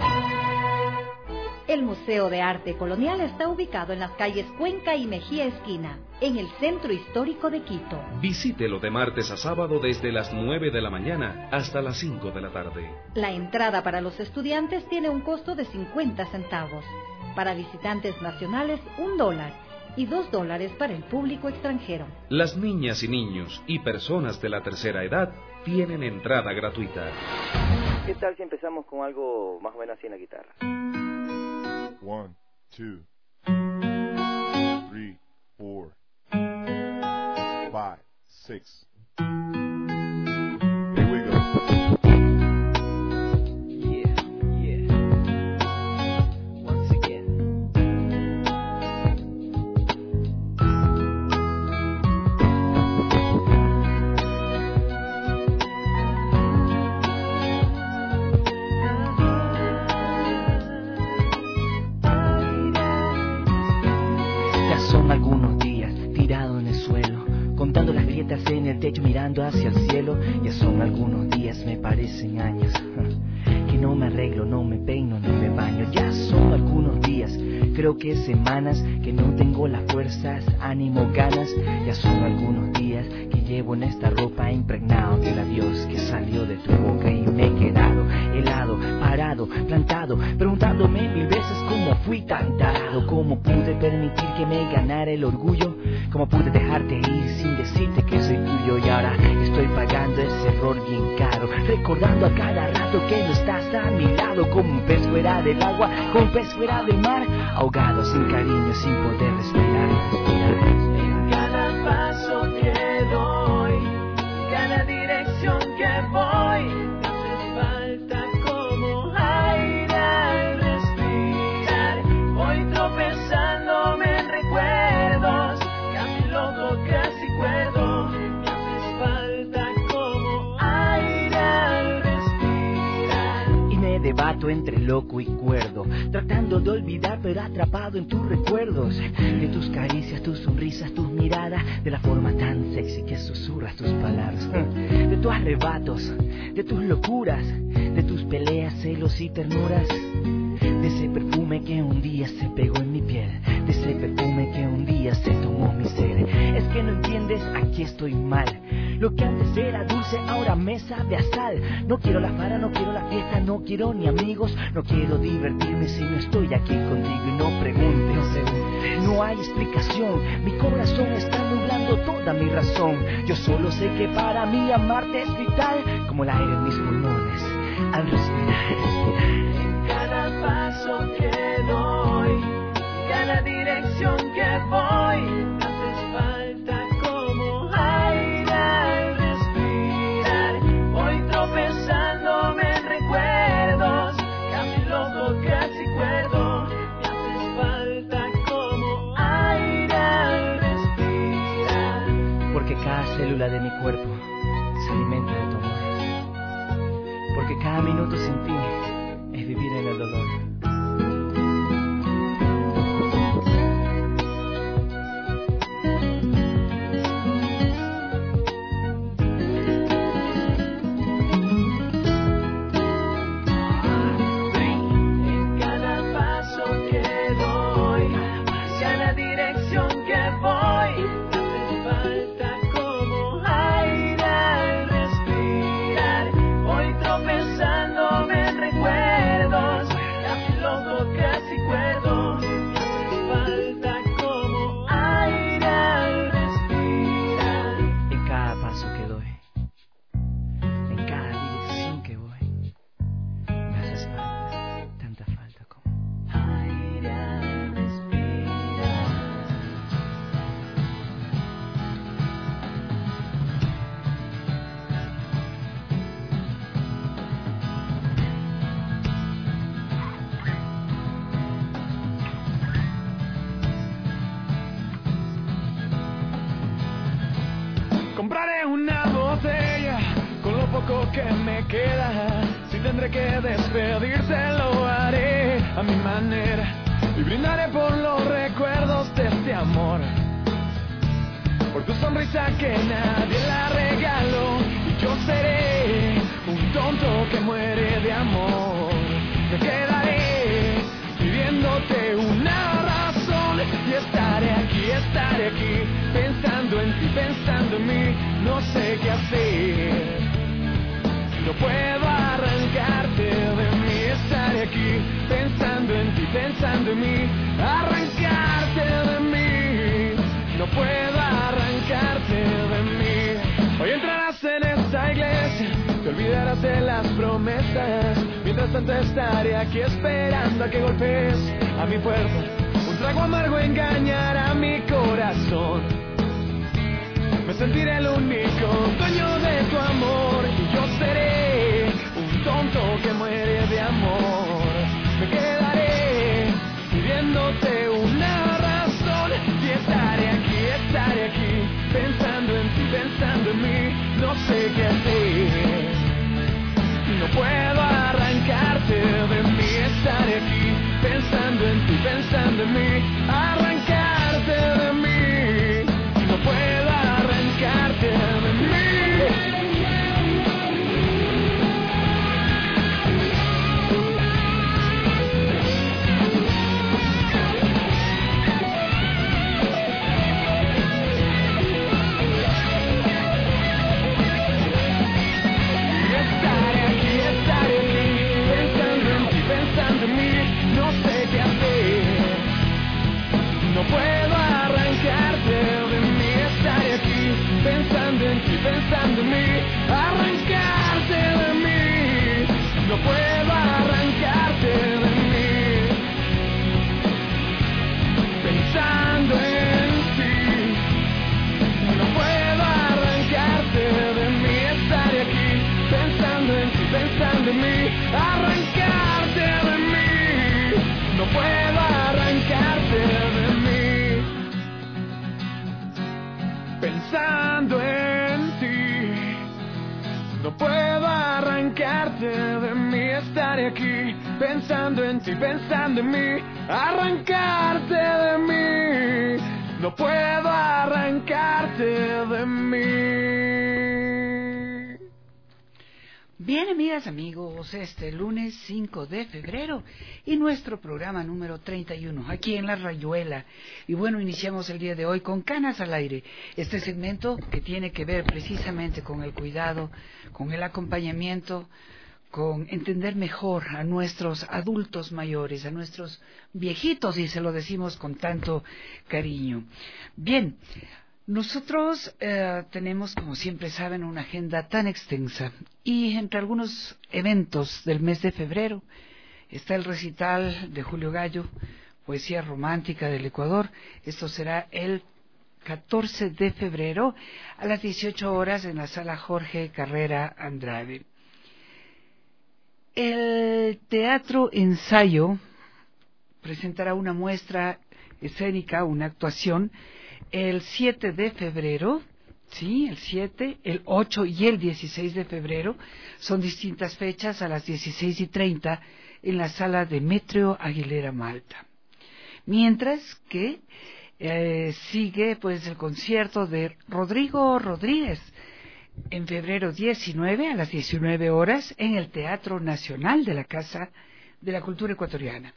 El Museo de Arte Colonial está ubicado en las calles Cuenca y Mejía Esquina, en el centro histórico de Quito. Visítelo de martes a sábado desde las nueve de la mañana hasta las cinco de la tarde. La entrada para los estudiantes tiene un costo de cincuenta centavos. Para visitantes nacionales, un dólar. Y dos dólares para el público extranjero. Las niñas y niños y personas de la tercera edad tienen entrada gratuita. ¿Qué tal si empezamos con algo más o menos así en la guitarra? One, two, three, four, five, six. Here we go. Yeah, yeah. Once again. Son algunos días tirado en el suelo, contando las grietas en el techo, mirando hacia el cielo. Ya son algunos días, me parecen años, que no me arreglo, no me peino, no me baño. Ya son algunos días, creo que semanas, que no tengo las fuerzas, ánimo, ganas. Ya son algunos días que llevo en esta ropa impregnado del adiós que salió de tu boca, y me he quedado helado, parado, plantado, preguntándome mil veces cómo fui tan tarado, cómo pude permitir que me ganara el orgullo, cómo pude dejarte ir sin decirte que soy tuyo. Y ahora estoy pagando ese error bien caro, recordando a cada rato que no estás a mi lado, como un pez fuera del agua, como un pez fuera del mar, ahogado, sin cariño, sin poder respirar, respirar, respirar. En cada paso siento entre loco y cuerdo, tratando de olvidar pero atrapado en tus recuerdos, de tus caricias, tus sonrisas, tus miradas, de la forma tan sexy que susurras tus palabras, de tus arrebatos, de tus locuras, de tus peleas, celos y ternuras, de ese perfume que un día se pegó en mi piel, de ese perfume que un día se tomó mi ser. Es que no entiendes, aquí estoy mal. Lo que antes era dulce ahora me sabe a sal. No quiero la farra, no quiero la fiesta, no quiero ni amigos, no quiero divertirme si no estoy aquí contigo. Y no preguntes, no preguntes, no hay explicación. Mi corazón está nublando toda mi razón. Yo solo sé que para mí amarte es vital, como el aire en mis pulmones al respirar, respirar. En cada paso que doy, cada dirección que voy, me haces falta como aire al respirar. Voy tropezándome en recuerdos, casi loco, casi cuerdo. Me haces falta como aire al respirar. Porque cada célula de mi cuerpo se alimenta de tu amor. Porque cada minuto sin ti es vivir en el dolor. En cada paso que doy, cada dirección que voy, me haces falta como aire al respirar. Voy tropezándome en recuerdos, casi loco, casi cuerdo. Me haces falta como aire al respirar. En cada paso que doy, en cada dirección que voy, me haces falta, tanta falta como aire al respirar. Compraré una botella con lo poco que me queda. Si tendré que despedirse lo haré a mi manera y brindaré por los recuerdos de este amor, por tu sonrisa que nadie la regaló. Y yo seré un tonto que muere de amor. Me quedaré pidiéndote una razón y estaré aquí, estaré aquí pensando en ti, pensando en mí. No sé qué hacer, no puedo arrancarte de mí. Estaré aquí pensando en ti, pensando en mí. Arrancarte de mí, no puedo arrancarte de mí. Hoy entrarás en esta iglesia, te olvidarás de las promesas. Mientras tanto estaré aquí esperando a que golpees a mi puerta. Un trago amargo engañará mi corazón. Me sentiré el único dueño de tu amor y yo seré un tonto que muere de amor. Me quedaré pidiéndote una razón y estaré aquí, estaré aquí pensando en ti, pensando en mí. No sé qué hacer, no puedo arrancarte de mí. Estaré aquí pensando en ti, pensando en mí. Arrancarte de mí, no puedo arrancarte de mí. Estaré aquí, estaré aquí pensando en ti, pensando en mí. No sé qué hacer, no puedo arrancarte de mí. Estaré aquí pensando en ti, pensando en mí. Arrancarte de mí, no puedo arrancarte de mí. Pensando en ti, no puedo arrancarte de mí. Estaré aquí pensando en ti, pensando en mí. Arrancarte de mí, no puedo arrancarte de mí. Pensando en ti, no puedo arrancarte de mí. Estaré aquí pensando en ti, pensando en mí, arrancarte de mí, no puedo arrancarte de mí. Bien, amigas, amigos, este lunes cinco de febrero y nuestro programa número treinta y uno aquí en La Rayuela. Y bueno, iniciamos el día de hoy con Canas al Aire, este segmento que tiene que ver precisamente con el cuidado, con el acompañamiento, con entender mejor a nuestros adultos mayores, a nuestros viejitos, y se lo decimos con tanto cariño. Bien, nosotros eh, tenemos, como siempre saben, una agenda tan extensa, y entre algunos eventos del mes de febrero está el recital de Julio Gallo, Poesía Romántica del Ecuador. Esto será el catorce de febrero a las dieciocho horas en la sala Jorge Carrera Andrade. El Teatro Ensayo presentará una muestra escénica, una actuación, el siete de febrero, sí, el siete, el ocho y el dieciséis de febrero, son distintas fechas, a las dieciséis y treinta en la sala Demetrio Aguilera Malta. Mientras que eh, sigue pues el concierto de Rodrigo Rodríguez, en febrero diecinueve a las diecinueve horas en el Teatro Nacional de la Casa de la Cultura Ecuatoriana.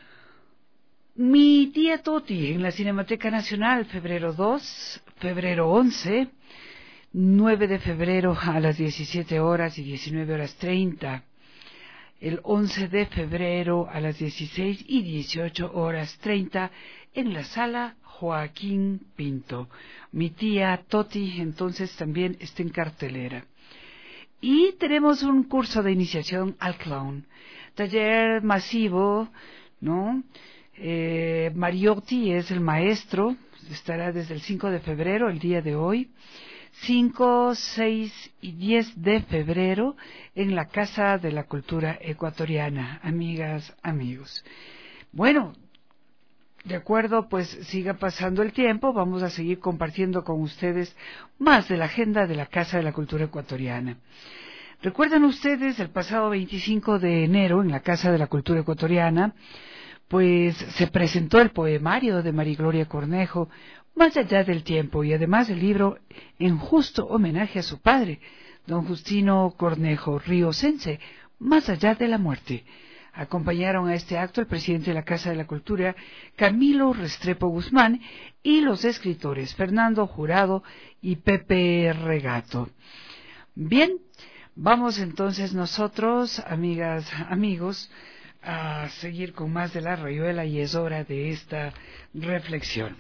Mi tía Toti en la Cinemateca Nacional, febrero dos, febrero once, nueve de febrero a las diecisiete horas y diecinueve horas treinta, el once de febrero a las dieciséis y dieciocho horas treinta en la Sala Joaquín Pinto. Mi tía Toti entonces también está en cartelera. Y tenemos un curso de iniciación al clown, taller masivo, ¿no? Eh, Mariotti es el maestro, estará desde el cinco de febrero, el día de hoy, cinco, seis y diez de febrero en la Casa de la Cultura Ecuatoriana, amigas, amigos. Bueno, de acuerdo, pues siga pasando el tiempo, vamos a seguir compartiendo con ustedes más de la agenda de la Casa de la Cultura Ecuatoriana. ¿Recuerdan ustedes el pasado veinticinco de enero en la Casa de la Cultura Ecuatoriana? Pues se presentó el poemario de María Gloria Cornejo, Más allá del tiempo, y además el libro en justo homenaje a su padre, don Justino Cornejo Riosense, Más allá de la muerte. Acompañaron a este acto el presidente de la Casa de la Cultura, Camilo Restrepo Guzmán, y los escritores Fernando Jurado y Pepe Regato. Bien, vamos entonces nosotros, amigas, amigos, a seguir con más de La Rayuela, y es hora de esta reflexión.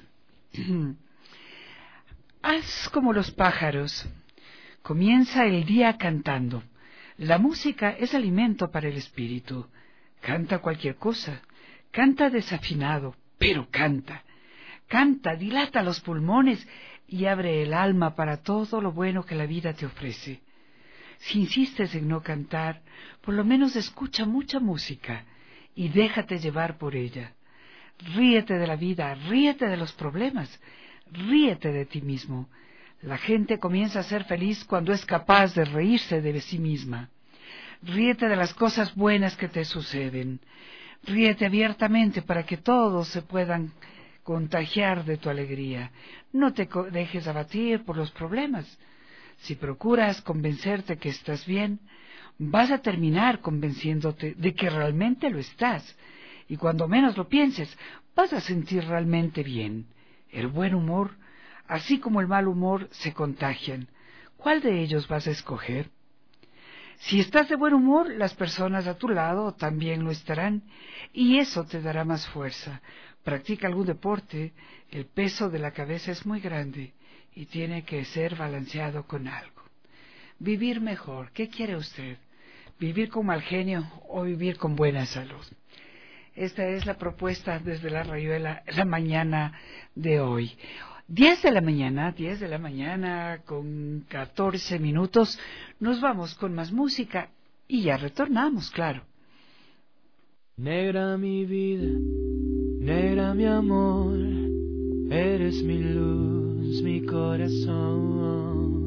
Haz como los pájaros. Comienza el día cantando. La música es alimento para el espíritu. Canta cualquier cosa. Canta desafinado, pero canta. Canta, dilata los pulmones y abre el alma para todo lo bueno que la vida te ofrece. Si insistes en no cantar, por lo menos escucha mucha música y déjate llevar por ella. Ríete de la vida, ríete de los problemas, ríete de ti mismo. La gente comienza a ser feliz cuando es capaz de reírse de sí misma. Ríete de las cosas buenas que te suceden. Ríete abiertamente para que todos se puedan contagiar de tu alegría. No te dejes abatir por los problemas. Si procuras convencerte que estás bien, vas a terminar convenciéndote de que realmente lo estás. Y cuando menos lo pienses, vas a sentir realmente bien. El buen humor, así como el mal humor, se contagian. ¿Cuál de ellos vas a escoger? Si estás de buen humor, las personas a tu lado también lo estarán, y eso te dará más fuerza. Practica algún deporte, el peso de la cabeza es muy grande y tiene que ser balanceado con algo. Vivir mejor, ¿qué quiere usted? ¿Vivir con mal genio o vivir con buena salud? Esta es la propuesta desde La Rayuela la mañana de hoy. diez de la mañana, diez de la mañana con catorce minutos, nos vamos con más música y ya retornamos, claro. Negra mi vida, negra mi amor, eres mi luz, mi corazón.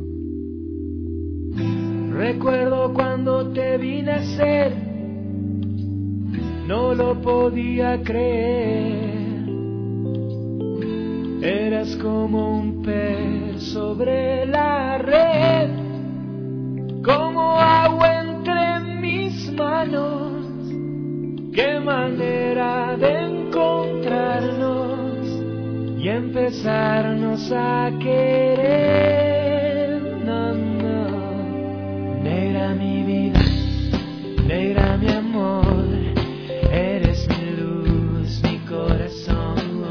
Recuerdo cuando te vi nacer, no lo podía creer. Eras como un pez sobre la red, como agua entre mis manos. Qué manera de encontrarnos y empezarnos a querer. No, no. Negra mi vida, negra mi amor, eres mi luz, mi corazón.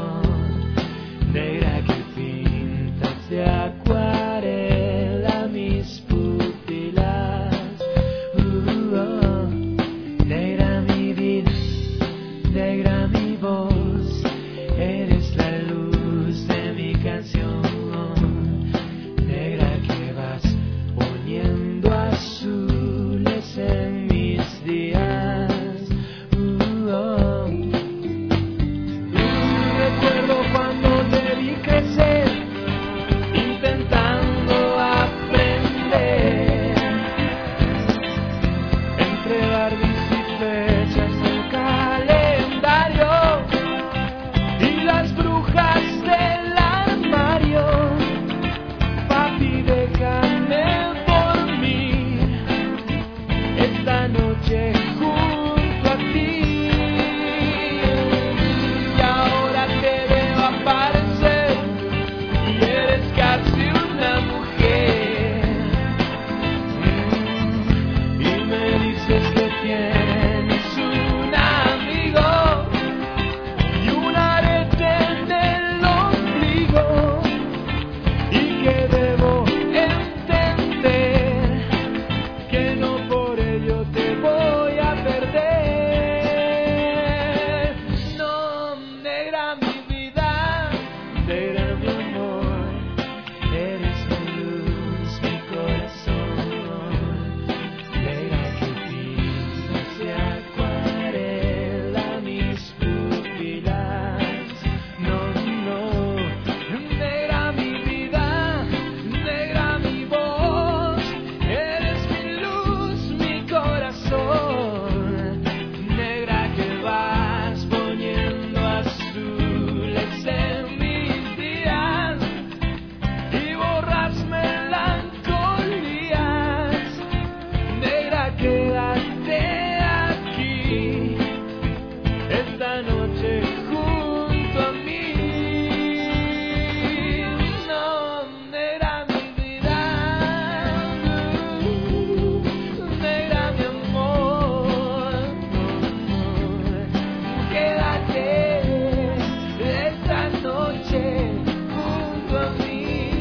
Negra que pintas de acuarela mis pupilas. Uh, oh. Negra mi vida, negra mi voz, eres la luz de mi canción. Negra que vas poniendo azules en mis días. Uh, oh. Uh, recuerdo cuando te vi crecer, intentando aprender entre Barbies y fechas del calendario y las brujas del armario. Papi, déjame dormir esta noche junto a ti. Y ahora te veo aparecer y eres casi una mujer. Mm, Y me dices que tienes un amigo y un arete en el ombligo, y que debo entender que no por ello te voy a perder. No, negra mi vida, negra mi amor, eres mi luz, mi corazón. Negra que pintas de acuarela mis pupilas. No, no. Negra mi vida, negra mi voz, eres mi luz, mi corazón. Negra que vas poniendo azules en mis días y borras melancolías. Negra, quédate aquí esta noche junto a mí. No, negra mi vida, negra mi amor, quédate esta noche junto a mí.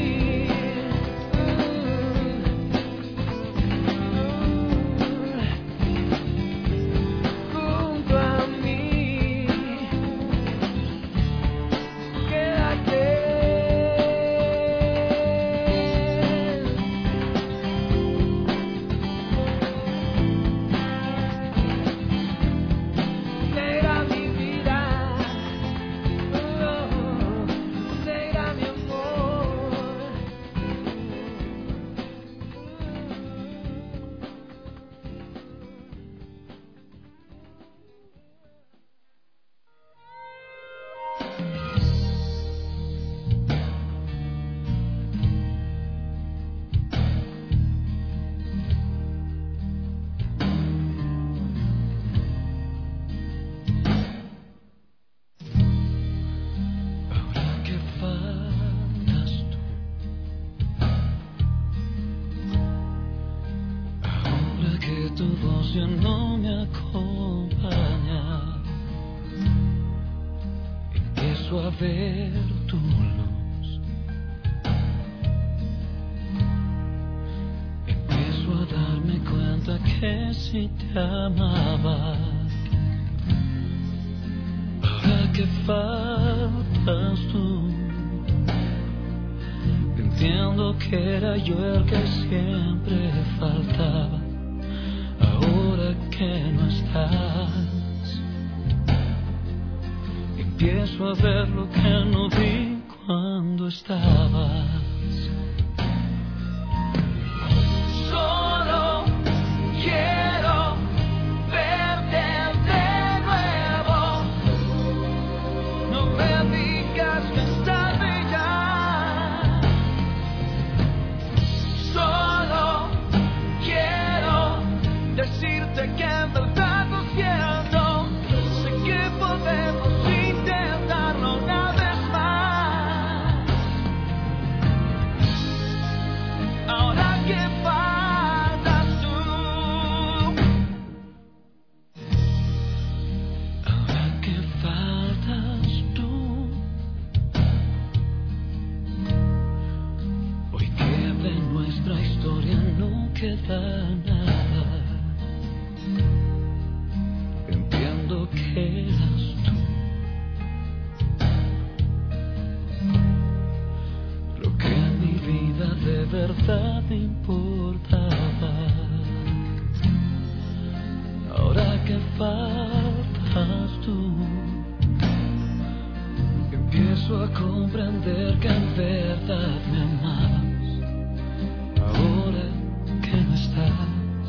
Junto a mí, quédate. Negra mi vida, oh, negra mi amor. Ahora que faltas tú, ahora que tu voz ya no me acompaña, empiezo a ver tu luz, empiezo a darme cuenta que si te amaba. Ahora que faltas tú, entiendo que era yo el que siempre faltaba. Ahora que no estás, empiezo a ver lo que no vi cuando estabas. Solo quiero verte de nuevo. queda nada. Entiendo que eras tú lo que en mi vida de verdad importaba. Ahora que faltas tú, empiezo a comprender que en verdad me amabas. Ahora que no estás,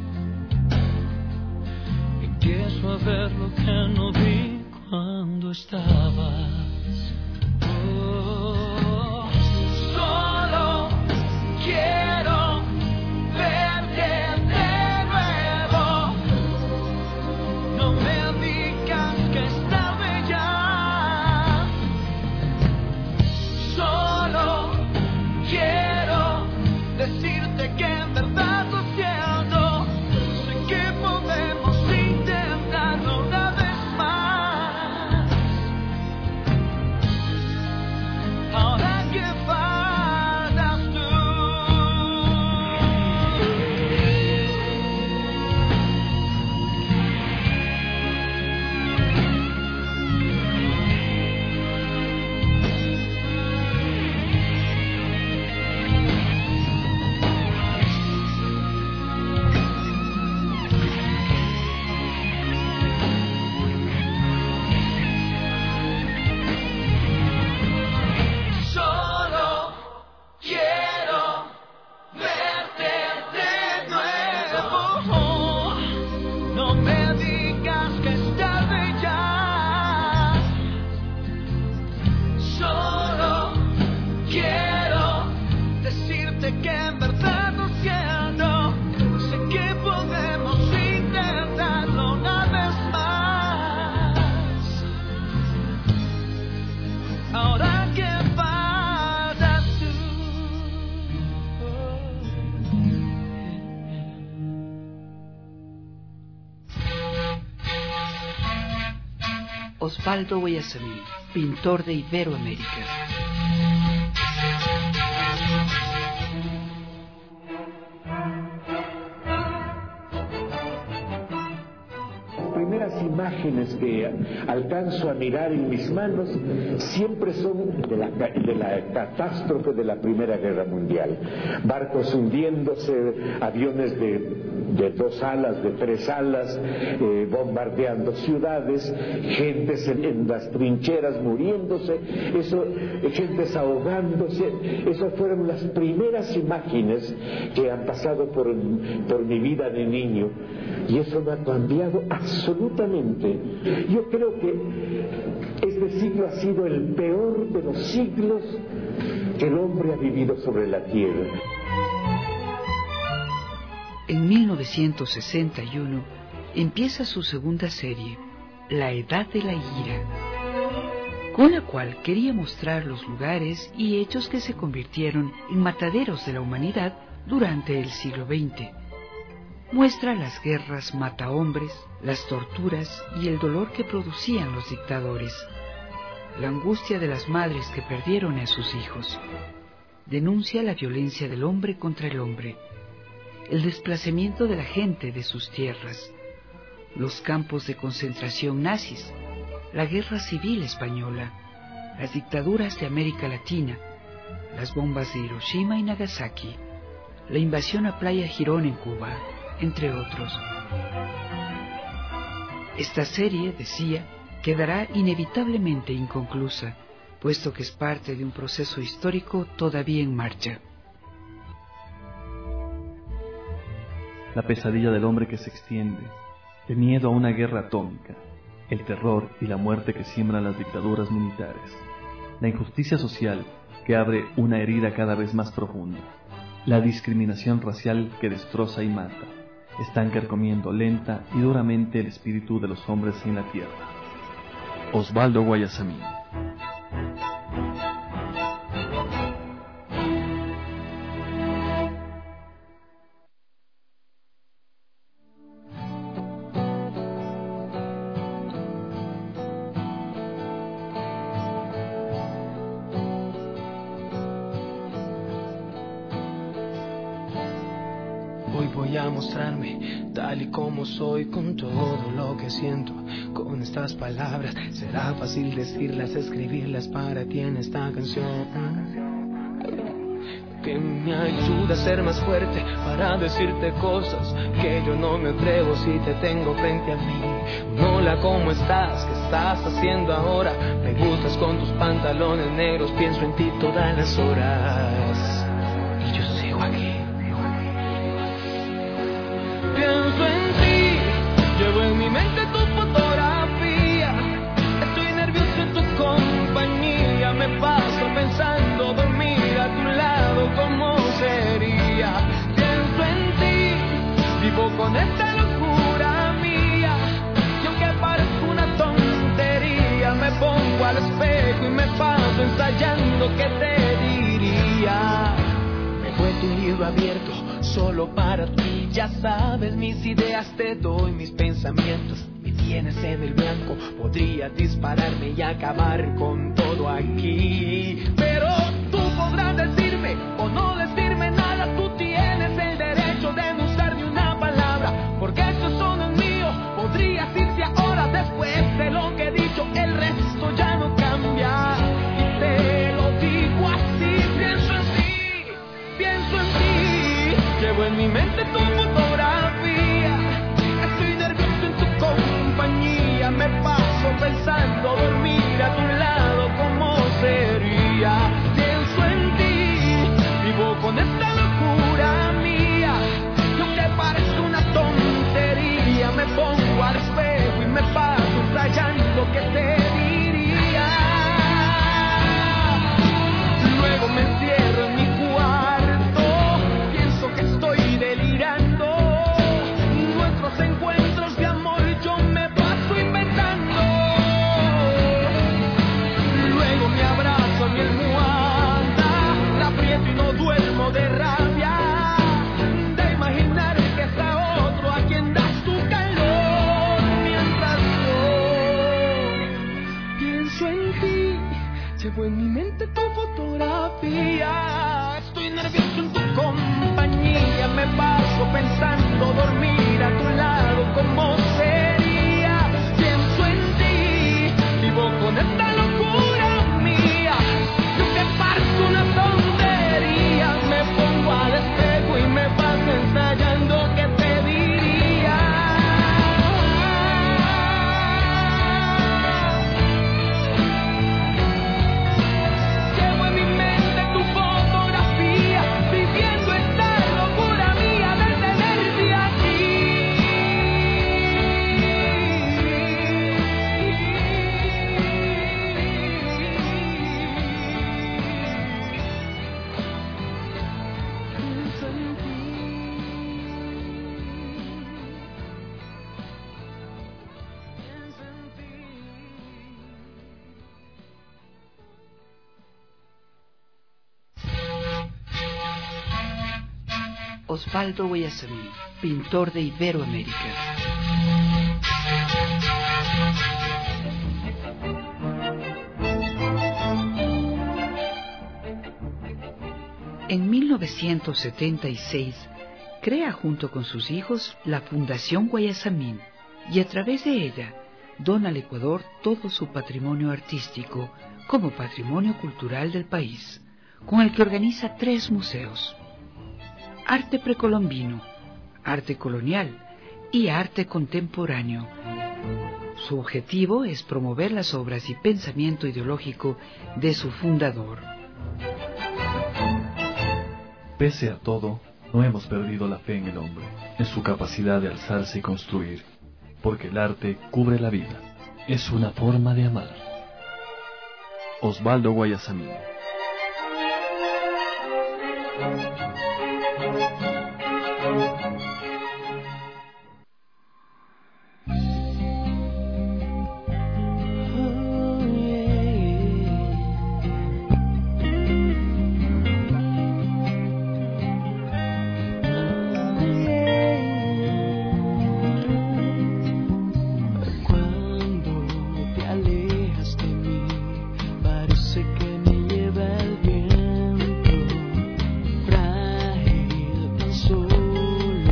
empiezo a ver lo que no vi cuando estabas. Oh, solo quiero verte de nuevo. No me digas que es tarde ya. Solo quiero decirte que en verdad lo siento. Sé que podemos intentarlo una vez más. Ahora que faltas tú. Solo quiero verte de nuevo. No me digas que es tarde ya. Solo quiero decirte que en verdad lo siento. Sé que podemos intentarlo una vez más. Ahora que faltas tú. Osvaldo Guayasamín, pintor de Iberoamérica. Las primeras imágenes que alcanzo a mirar en mis manos siempre son de la, de la catástrofe de la Primera Guerra Mundial. Barcos hundiéndose, aviones de, de dos alas, de tres alas, eh, bombardeando ciudades, gentes en, en las trincheras muriéndose, eso, eh, gentes ahogándose. Esas fueron las primeras imágenes que han pasado por, por mi vida de niño, y eso me ha cambiado absolutamente. Yo creo que este siglo ha sido el peor de los siglos que el hombre ha vivido sobre la tierra. En mil novecientos sesenta y uno empieza su segunda serie, La Edad de la Ira, con la cual quería mostrar los lugares y hechos que se convirtieron en mataderos de la humanidad durante el siglo veinte. Muestra las guerras matahombres, las torturas y el dolor que producían los dictadores, la angustia de las madres que perdieron a sus hijos. Denuncia la violencia del hombre contra el hombre, el desplazamiento de la gente de sus tierras, los campos de concentración nazis, la guerra civil española, las dictaduras de América Latina, las bombas de Hiroshima y Nagasaki, la invasión a Playa Girón en Cuba, entre otros. Esta serie, decía, quedará inevitablemente inconclusa, puesto que es parte de un proceso histórico todavía en marcha. La pesadilla del hombre que se extiende, el miedo a una guerra atómica, el terror y la muerte que siembran las dictaduras militares, la injusticia social que abre una herida cada vez más profunda, la discriminación racial que destroza y mata, están carcomiendo lenta y duramente el espíritu de los hombres en la tierra. Osvaldo Guayasamín. Hoy voy a mostrarme tal y como soy, con todo lo que siento, con estas palabras. Será fácil decirlas, escribirlas para ti en esta canción que me ayuda a ser más fuerte, para decirte cosas que yo no me atrevo si te tengo frente a mí. Hola, ¿cómo estás? ¿Qué estás haciendo ahora? Me gustas con tus pantalones negros, pienso en ti todas las horas y yo sigo aquí. Pienso en ti, llevo en mi mente tu fotografía, estoy nervioso en tu compañía, me paso pensando dormir a tu lado, ¿cómo sería? Pienso en ti, vivo con esta locura mía, y aunque parezca una tontería, me pongo al espejo y me paso ensayando qué te diría. Me he vuelto un libro abierto solo para ti, ya sabes, mis ideas te doy, mis pensamientos me tienes en el blanco. Podría dispararme y acabar con todo aquí, pero tú podrás decirme o no decirme nada. Tú tienes el derecho de no usar ni una palabra, porque estos son los míos. Podrías irte ahora después de lo que he dicho, el resto ya no cambia y te lo digo así. Pienso en ti, pienso en ti, llevo en mi mente tu fotografía, estoy nervioso en tu compañía, me paso pensando dormir a tu lado, ¿cómo sería? Pienso en ti, vivo con esta locura mía, y aunque parezca una tontería, me pongo al espejo y me paso ensayando qué te diría. Luego me encierro en mi cuarto, pienso que estoy delirando, nuestros encuentros de amor yo me paso inventando. Luego me abrazo a mi almohada, la aprieto y no duermo de rabia, de imaginar que está otro a quien das tu calor, mientras yo pienso en ti, llevo en mi mente tu fotografía, estoy nervioso en tu compañía, me paso pensando dormir a tu lado, ¿cómo sería? Pienso en ti, vivo con esta locura mía, y aunque parezca una tontería, me pongo al espejo y me paso ensayando qué te diría. Llevo en mi mente tu fotografía, viviendo esta locura mía de tenerte aquí. Pienso en ti. Pienso en ti. Osvaldo Guayasamín, pintor de Iberoamérica. En mil novecientos setenta y seis crea junto con sus hijos la Fundación Guayasamín y a través de ella dona al Ecuador todo su patrimonio artístico como patrimonio cultural del país, con el que organiza tres museos: arte precolombino, arte colonial y arte contemporáneo. Su objetivo es promover las obras y pensamiento ideológico de su fundador. Pese a todo, no hemos perdido la fe en el hombre, en su capacidad de alzarse y construir, porque el arte cubre la vida, es una forma de amar. Osvaldo Guayasamín. Solo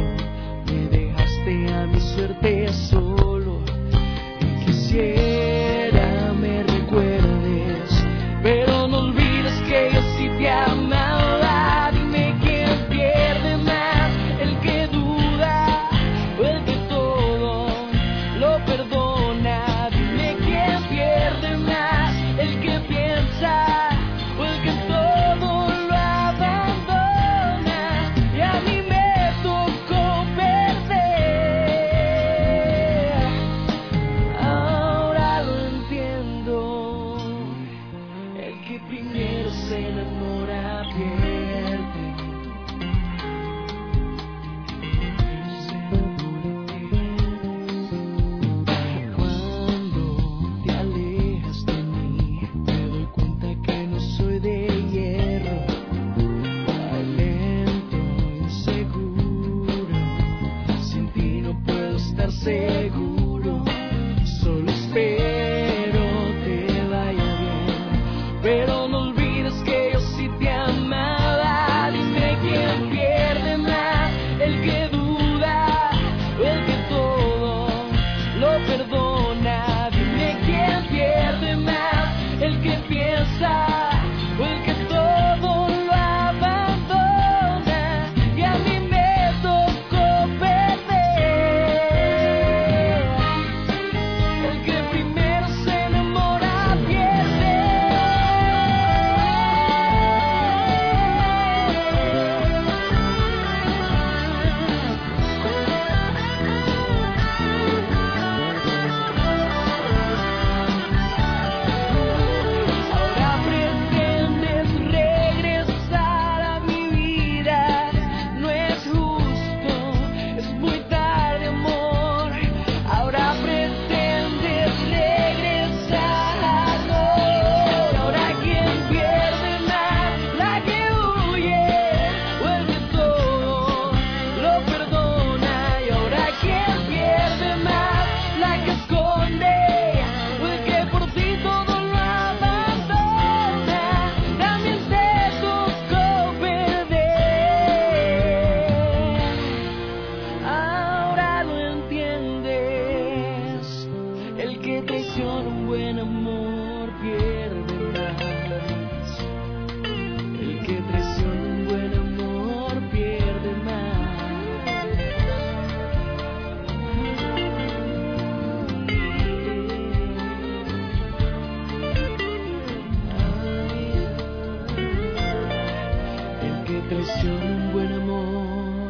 que traiciona un buen amor.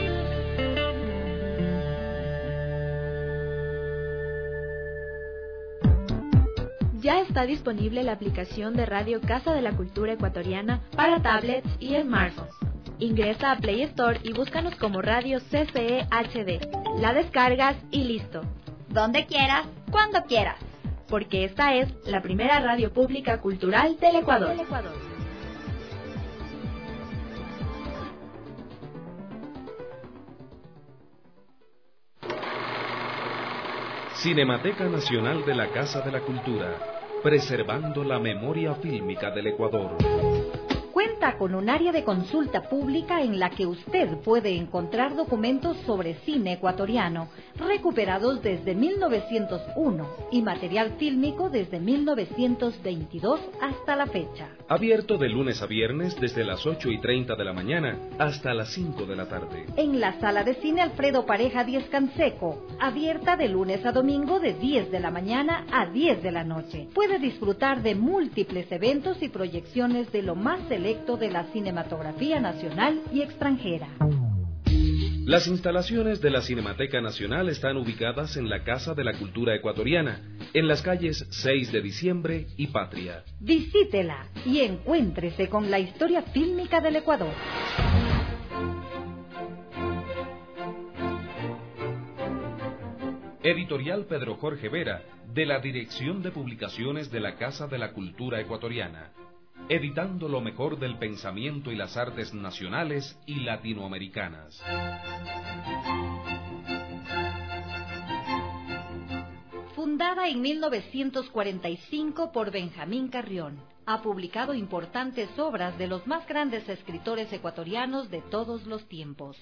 Ya está disponible la aplicación de Radio Casa de la Cultura Ecuatoriana para tablets y smartphones. Ingresa a Play Store y búscanos como Radio C C E H D. La descargas y listo. Donde quieras, cuando quieras. Porque esta es la primera radio pública cultural del Ecuador. Del Ecuador. Cinemateca Nacional de la Casa de la Cultura, preservando la memoria fílmica del Ecuador. Cuenta con un área de consulta pública en la que usted puede encontrar documentos sobre cine ecuatoriano recuperados desde mil novecientos uno y material fílmico desde mil novecientos veintidós hasta la fecha. Abierto de lunes a viernes desde las ocho y treinta de la mañana hasta las cinco de la tarde. En la sala de cine Alfredo Pareja Díez Canseco, abierta de lunes a domingo de diez de la mañana a diez de la noche. Puede disfrutar de múltiples eventos y proyecciones de lo más selecto de la cinematografía nacional y extranjera. Las instalaciones de la Cinemateca Nacional están ubicadas en la Casa de la Cultura Ecuatoriana, en las calles seis de diciembre y Patria. Visítela y encuéntrese con la historia fílmica del Ecuador. Editorial Pedro Jorge Vera, de la Dirección de Publicaciones de la Casa de la Cultura Ecuatoriana. Editando lo mejor del pensamiento y las artes nacionales y latinoamericanas. Fundada en mil novecientos cuarenta y cinco por Benjamín Carrión, ha publicado importantes obras de los más grandes escritores ecuatorianos de todos los tiempos.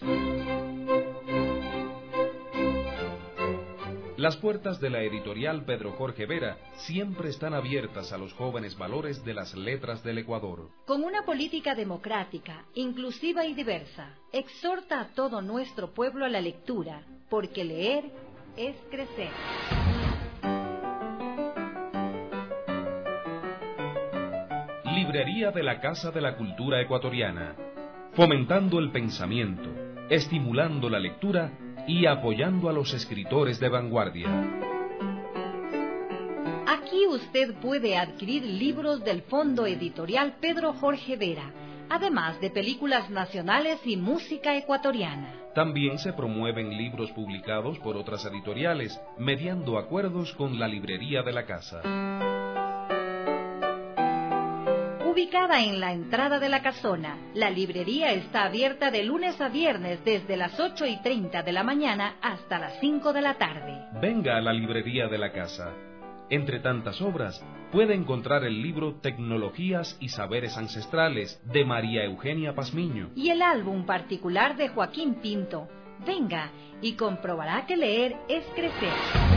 Las puertas de la editorial Pedro Jorge Vera siempre están abiertas a los jóvenes valores de las letras del Ecuador. Con una política democrática, inclusiva y diversa, exhorta a todo nuestro pueblo a la lectura, porque leer es crecer. Librería de la Casa de la Cultura Ecuatoriana, fomentando el pensamiento, estimulando la lectura y apoyando a los escritores de vanguardia. Aquí usted puede adquirir libros del Fondo Editorial Pedro Jorge Vera, además de películas nacionales y música ecuatoriana. También se promueven libros publicados por otras editoriales, mediando acuerdos con la librería de la casa. Ubicada en la entrada de la casona, la librería está abierta de lunes a viernes desde las ocho y treinta de la mañana hasta las cinco de la tarde. Venga a la librería de la casa. Entre tantas obras, puede encontrar el libro Tecnologías y Saberes Ancestrales de María Eugenia Pazmiño y el álbum particular de Joaquín Pinto. Venga y comprobará que leer es crecer.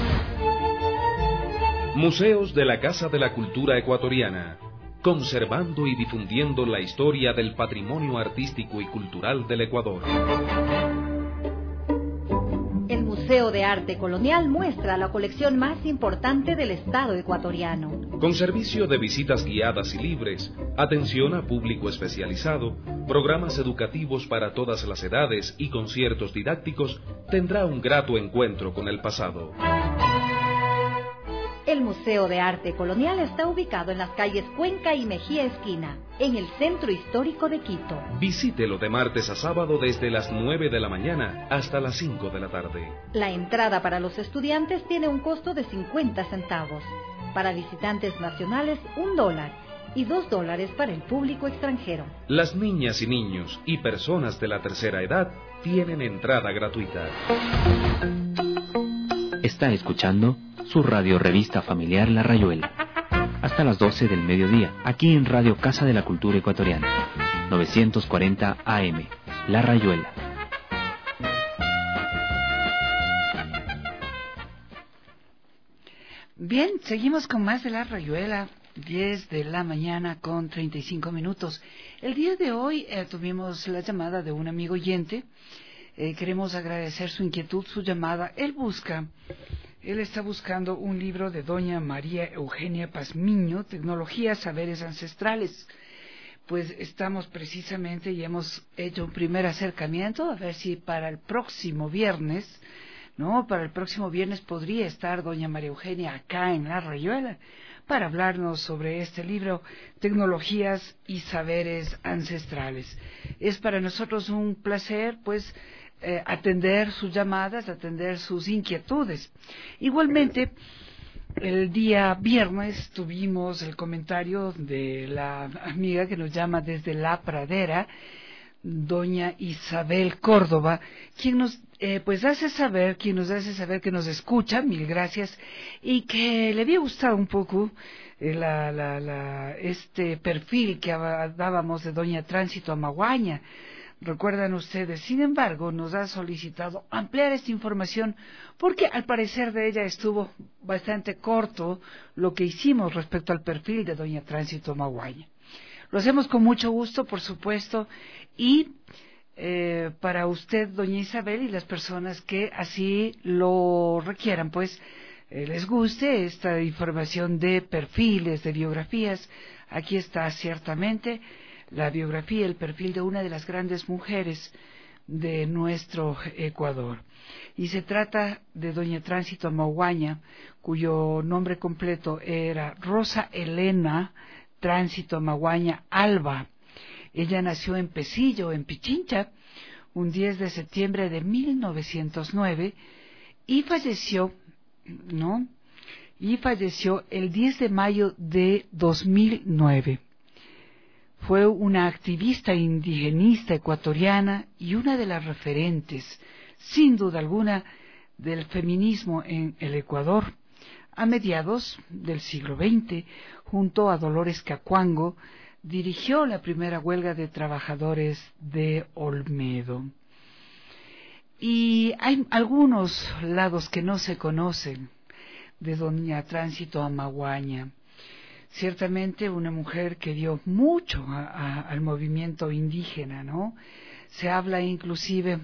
Museos de la Casa de la Cultura Ecuatoriana, conservando y difundiendo la historia del patrimonio artístico y cultural del Ecuador. El Museo de Arte Colonial muestra la colección más importante del Estado ecuatoriano. Con servicio de visitas guiadas y libres, atención a público especializado, programas educativos para todas las edades y conciertos didácticos, tendrá un grato encuentro con el pasado. El Museo de Arte Colonial está ubicado en las calles Cuenca y Mejía Esquina, en el centro histórico de Quito. Visítelo de martes a sábado desde las nueve de la mañana hasta las cinco de la tarde. La entrada para los estudiantes tiene un costo de cincuenta centavos. Para visitantes nacionales, un dólar. Y dos dólares para el público extranjero. Las niñas y niños y personas de la tercera edad tienen entrada gratuita. Está escuchando su radio revista familiar La Rayuela. Hasta las doce del mediodía, aquí en Radio Casa de la Cultura Ecuatoriana. novecientos cuarenta A M, La Rayuela. Bien, seguimos con más de La Rayuela, diez de la mañana con treinta y cinco minutos. El día de hoy eh, tuvimos la llamada de un amigo oyente. Eh, queremos agradecer su inquietud, su llamada. Él busca... Él está buscando un libro de doña María Eugenia Pazmiño, Tecnologías, Saberes Ancestrales, pues estamos precisamente y hemos hecho un primer acercamiento a ver si para el próximo viernes, ¿no? Para el próximo viernes podría estar doña María Eugenia acá en La Rayuela para hablarnos sobre este libro, Tecnologías y Saberes Ancestrales. Es para nosotros un placer, pues, eh, atender sus llamadas, atender sus inquietudes. Igualmente, el día viernes tuvimos el comentario de la amiga que nos llama desde La Pradera, doña Isabel Córdoba, quien nos eh, pues hace saber, quien nos hace saber que nos escucha, mil gracias, y que le había gustado un poco eh, la, la, la, este perfil que dábamos de doña Tránsito Amaguaña. Recuerdan ustedes, sin embargo, nos ha solicitado ampliar esta información porque al parecer de ella estuvo bastante corto lo que hicimos respecto al perfil de doña Tránsito Amaguaña. Lo hacemos con mucho gusto, por supuesto, y eh, para usted, doña Isabel, y las personas que así lo requieran, pues eh, les guste esta información de perfiles, de biografías, aquí está ciertamente la biografía, el perfil de una de las grandes mujeres de nuestro Ecuador. Y se trata de doña Tránsito Amaguaña, cuyo nombre completo era Rosa Elena Tránsito Amaguaña Alba. Ella nació en Pesillo, en Pichincha, un diez de septiembre de mil novecientos nueve y falleció, ¿no? Y falleció el diez de mayo de dos mil nueve. Fue una activista indigenista ecuatoriana y una de las referentes, sin duda alguna, del feminismo en el Ecuador. A mediados del siglo veinte, junto a Dolores Cacuango, dirigió la primera huelga de trabajadores de Olmedo. Y hay algunos lados que no se conocen de doña Tránsito Amaguaña. Ciertamente una mujer que dio mucho a, a, al movimiento indígena, ¿no? Se habla inclusive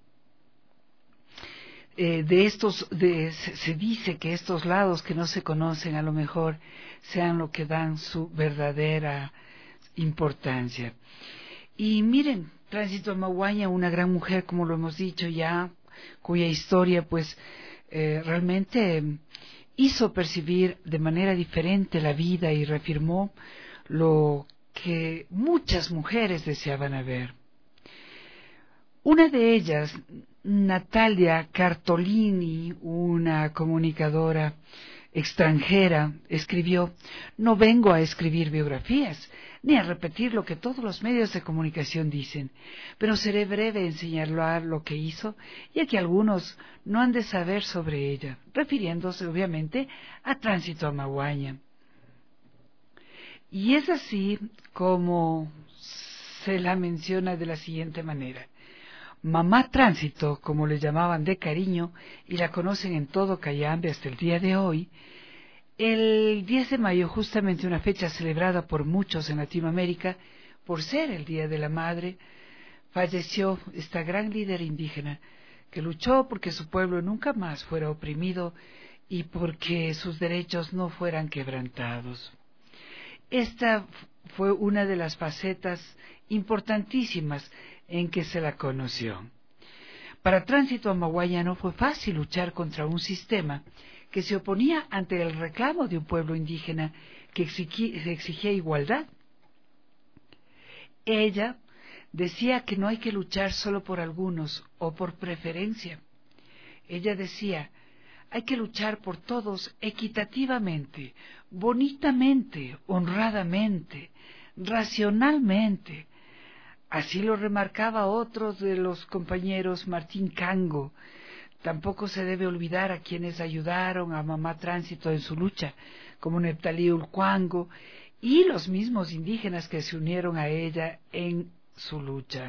eh, de estos, de, se, se dice que estos lados que no se conocen a lo mejor sean lo que dan su verdadera importancia. Y miren, Tránsito Amaguaña, una gran mujer, como lo hemos dicho ya, cuya historia pues eh, realmente hizo percibir de manera diferente la vida y reafirmó lo que muchas mujeres deseaban ver. Una de ellas, Natalia Cartolini, una comunicadora extranjera, escribió: "No vengo a escribir biografías, ni a repetir lo que todos los medios de comunicación dicen, pero seré breve en señalar lo que hizo, ya que algunos no han de saber sobre ella", refiriéndose obviamente a Tránsito Amaguaña. Y es así como se la menciona de la siguiente manera: Mamá Tránsito, como le llamaban de cariño, y la conocen en todo Cayambe hasta el día de hoy. El diez de mayo, justamente una fecha celebrada por muchos en Latinoamérica, por ser el Día de la Madre, falleció esta gran líder indígena que luchó porque su pueblo nunca más fuera oprimido y porque sus derechos no fueran quebrantados. Esta fue una de las facetas importantísimas en que se la conoció. Para Tránsito Amaguaña no fue fácil luchar contra un sistema que se oponía ante el reclamo de un pueblo indígena que exigía, exigía igualdad. Ella decía que no hay que luchar solo por algunos o por preferencia. Ella decía: hay que luchar por todos equitativamente, bonitamente, honradamente, racionalmente. Así lo remarcaba otro de los compañeros, Martín Cango. Tampoco se debe olvidar a quienes ayudaron a Mamá Tránsito en su lucha, como Neptalí Ulcuango y los mismos indígenas que se unieron a ella en su lucha.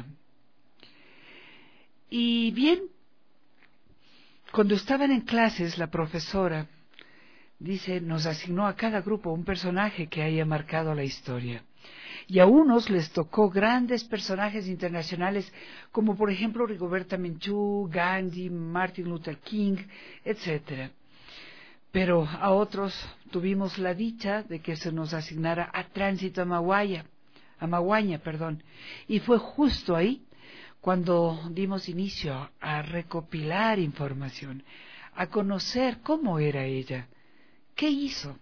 Y bien, cuando estaban en clases, la profesora, dice, nos asignó a cada grupo un personaje que haya marcado la historia. Y a unos les tocó grandes personajes internacionales, como por ejemplo Rigoberta Menchú, Gandhi, Martin Luther King, etcétera. Pero a otros tuvimos la dicha de que se nos asignara a Tránsito Amaguaña, Amaguaña, perdón. Y fue justo ahí cuando dimos inicio a recopilar información, a conocer cómo era ella, qué hizo.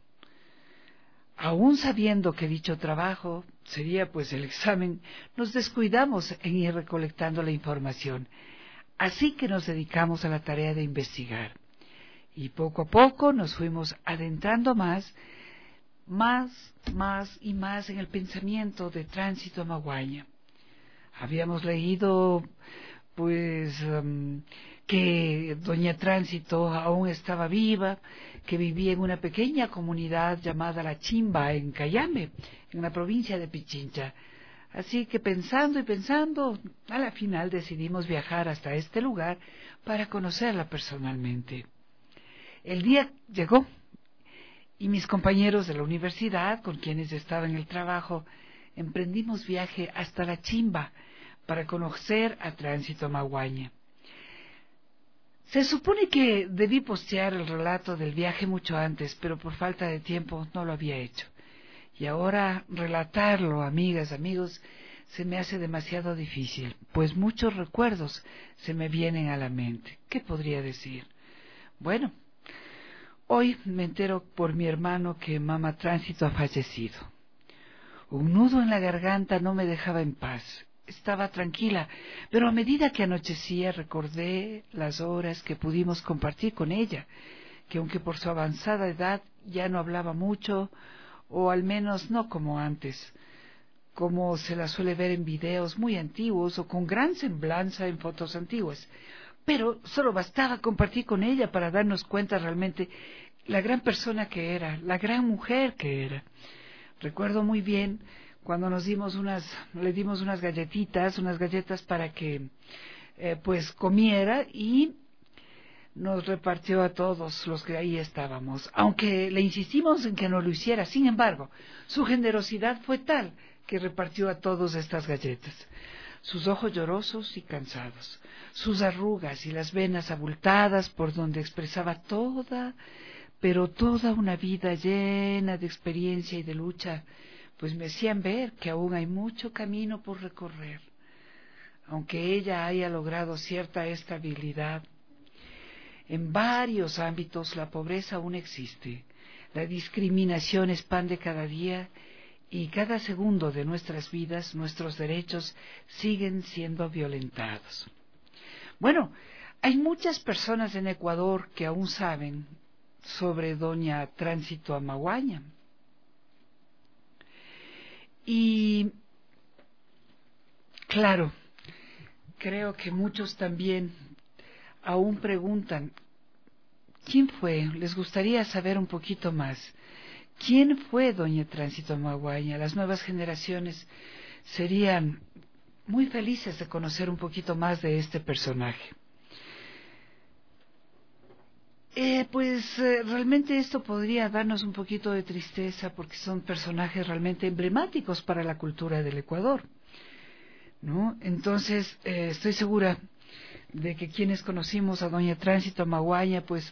Aún sabiendo que dicho trabajo sería pues el examen, nos descuidamos en ir recolectando la información. Así que nos dedicamos a la tarea de investigar. Y poco a poco nos fuimos adentrando más, más, más y más en el pensamiento de Tránsito Amaguaña. Habíamos leído pues um, que doña Tránsito aún estaba viva, que vivía en una pequeña comunidad llamada La Chimba, en Cayambe, en la provincia de Pichincha. Así que pensando y pensando, a la final decidimos viajar hasta este lugar para conocerla personalmente. El día llegó y mis compañeros de la universidad, con quienes estaba en el trabajo, emprendimos viaje hasta La Chimba para conocer a Tránsito Amaguaña. Se supone que debí postear el relato del viaje mucho antes, pero por falta de tiempo no lo había hecho. Y ahora relatarlo, amigas, amigos, se me hace demasiado difícil, pues muchos recuerdos se me vienen a la mente. ¿Qué podría decir? Bueno, hoy me entero por mi hermano que mamá Tránsito ha fallecido. Un nudo en la garganta no me dejaba en paz. Estaba tranquila, pero a medida que anochecía recordé las horas que pudimos compartir con ella, que aunque por su avanzada edad ya no hablaba mucho, o al menos no como antes, como se la suele ver en videos muy antiguos o con gran semblanza en fotos antiguas. Pero solo bastaba compartir con ella para darnos cuenta realmente la gran persona que era, la gran mujer que era. Recuerdo muy bien cuando nos dimos unas, le dimos unas galletitas, unas galletas para que eh, pues comiera, y nos repartió a todos los que ahí estábamos, aunque le insistimos en que no lo hiciera. Sin embargo, su generosidad fue tal que repartió a todos estas galletas. Sus ojos llorosos y cansados, sus arrugas y las venas abultadas por donde expresaba toda, pero toda una vida llena de experiencia y de lucha, pues me hacían ver que aún hay mucho camino por recorrer. Aunque ella haya logrado cierta estabilidad, en varios ámbitos la pobreza aún existe, la discriminación expande cada día y cada segundo de nuestras vidas, nuestros derechos siguen siendo violentados. Bueno, hay muchas personas en Ecuador que aún saben sobre doña Tránsito Amaguaña. Y, claro, creo que muchos también aún preguntan, ¿quién fue? Les gustaría saber un poquito más. ¿Quién fue doña Tránsito Amaguaña? Las nuevas generaciones serían muy felices de conocer un poquito más de este personaje. Eh, pues eh, realmente esto podría darnos un poquito de tristeza porque son personajes realmente emblemáticos para la cultura del Ecuador, ¿no? Entonces, eh, estoy segura de que quienes conocimos a doña Tránsito Amaguaña, pues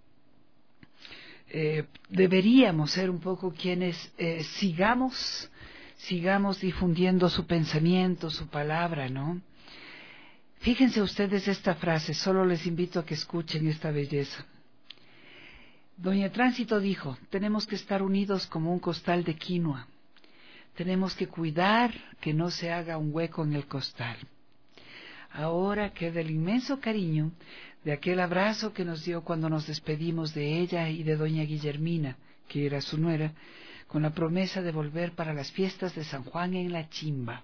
eh, deberíamos ser un poco quienes eh, sigamos, sigamos difundiendo su pensamiento, su palabra, ¿no? Fíjense ustedes esta frase, solo les invito a que escuchen esta belleza. Doña Tránsito dijo, tenemos que estar unidos como un costal de quinoa. Tenemos que cuidar que no se haga un hueco en el costal. Ahora queda el inmenso cariño de aquel abrazo que nos dio cuando nos despedimos de ella y de doña Guillermina, que era su nuera, con la promesa de volver para las fiestas de San Juan en La Chimba.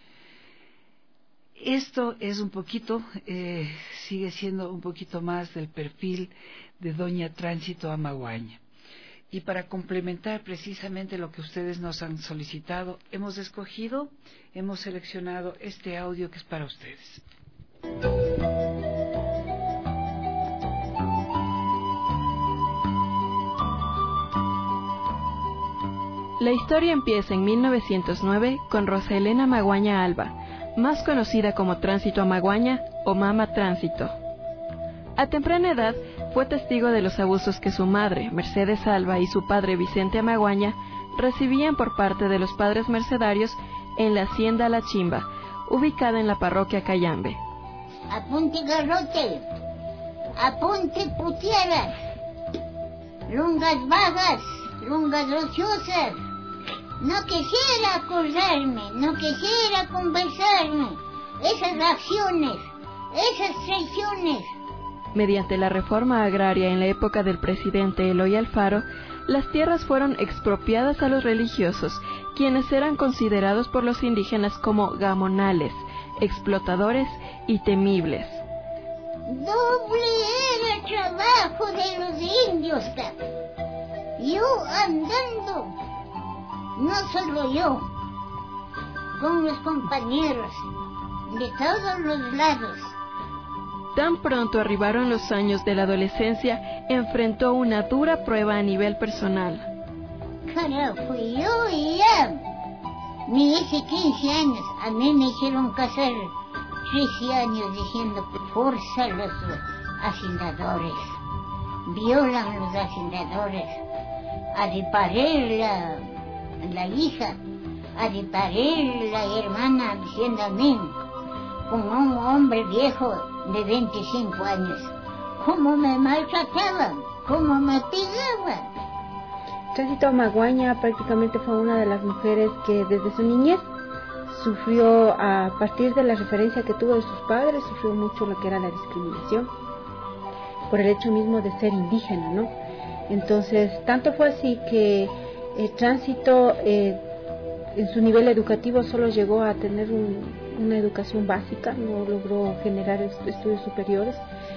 Esto es un poquito, eh, sigue siendo un poquito más del perfil de doña Tránsito Amaguaña. Y para complementar precisamente lo que ustedes nos han solicitado, hemos escogido, hemos seleccionado este audio que es para ustedes. La historia empieza en mil novecientos nueve con Rosa Elena Amaguaña Alba, más conocida como Tránsito Amaguaña o Mama Tránsito. A temprana edad fue testigo de los abusos que su madre, Mercedes Alba, y su padre, Vicente Amaguaña, recibían por parte de los padres mercedarios en la hacienda La Chimba, ubicada en la parroquia Cayambe. Apunte garrote, apunte putieras, lungas vagas, lungas rociosas. No quisiera acordarme, no quisiera conversarme. Esas acciones, esas traiciones. Mediante la reforma agraria en la época del presidente Eloy Alfaro, las tierras fueron expropiadas a los religiosos, quienes eran considerados por los indígenas como gamonales, explotadores y temibles. Doble era el trabajo de los indios. Yo andando, no solo yo, con los compañeros de todos los lados. Tan pronto arribaron los años de la adolescencia, enfrentó una dura prueba a nivel personal. Carajo, yo ya, ni hice quince años, a mí me hicieron casar trece años diciendo que fuerza los hacendadores, violan los hacendadores, a reparar la, la hija, a reparar la hermana diciendo a mí, como un hombre viejo de veinticinco años, cómo me maltrataban, cómo me pegaban. Tránsito Maguaña prácticamente fue una de las mujeres que desde su niñez sufrió, a partir de la referencia que tuvo de sus padres, sufrió mucho lo que era la discriminación por el hecho mismo de ser indígena, ¿no? Entonces, tanto fue así que el Tránsito eh, en su nivel educativo solo llegó a tener un, una educación básica, no logró generar estudios superiores,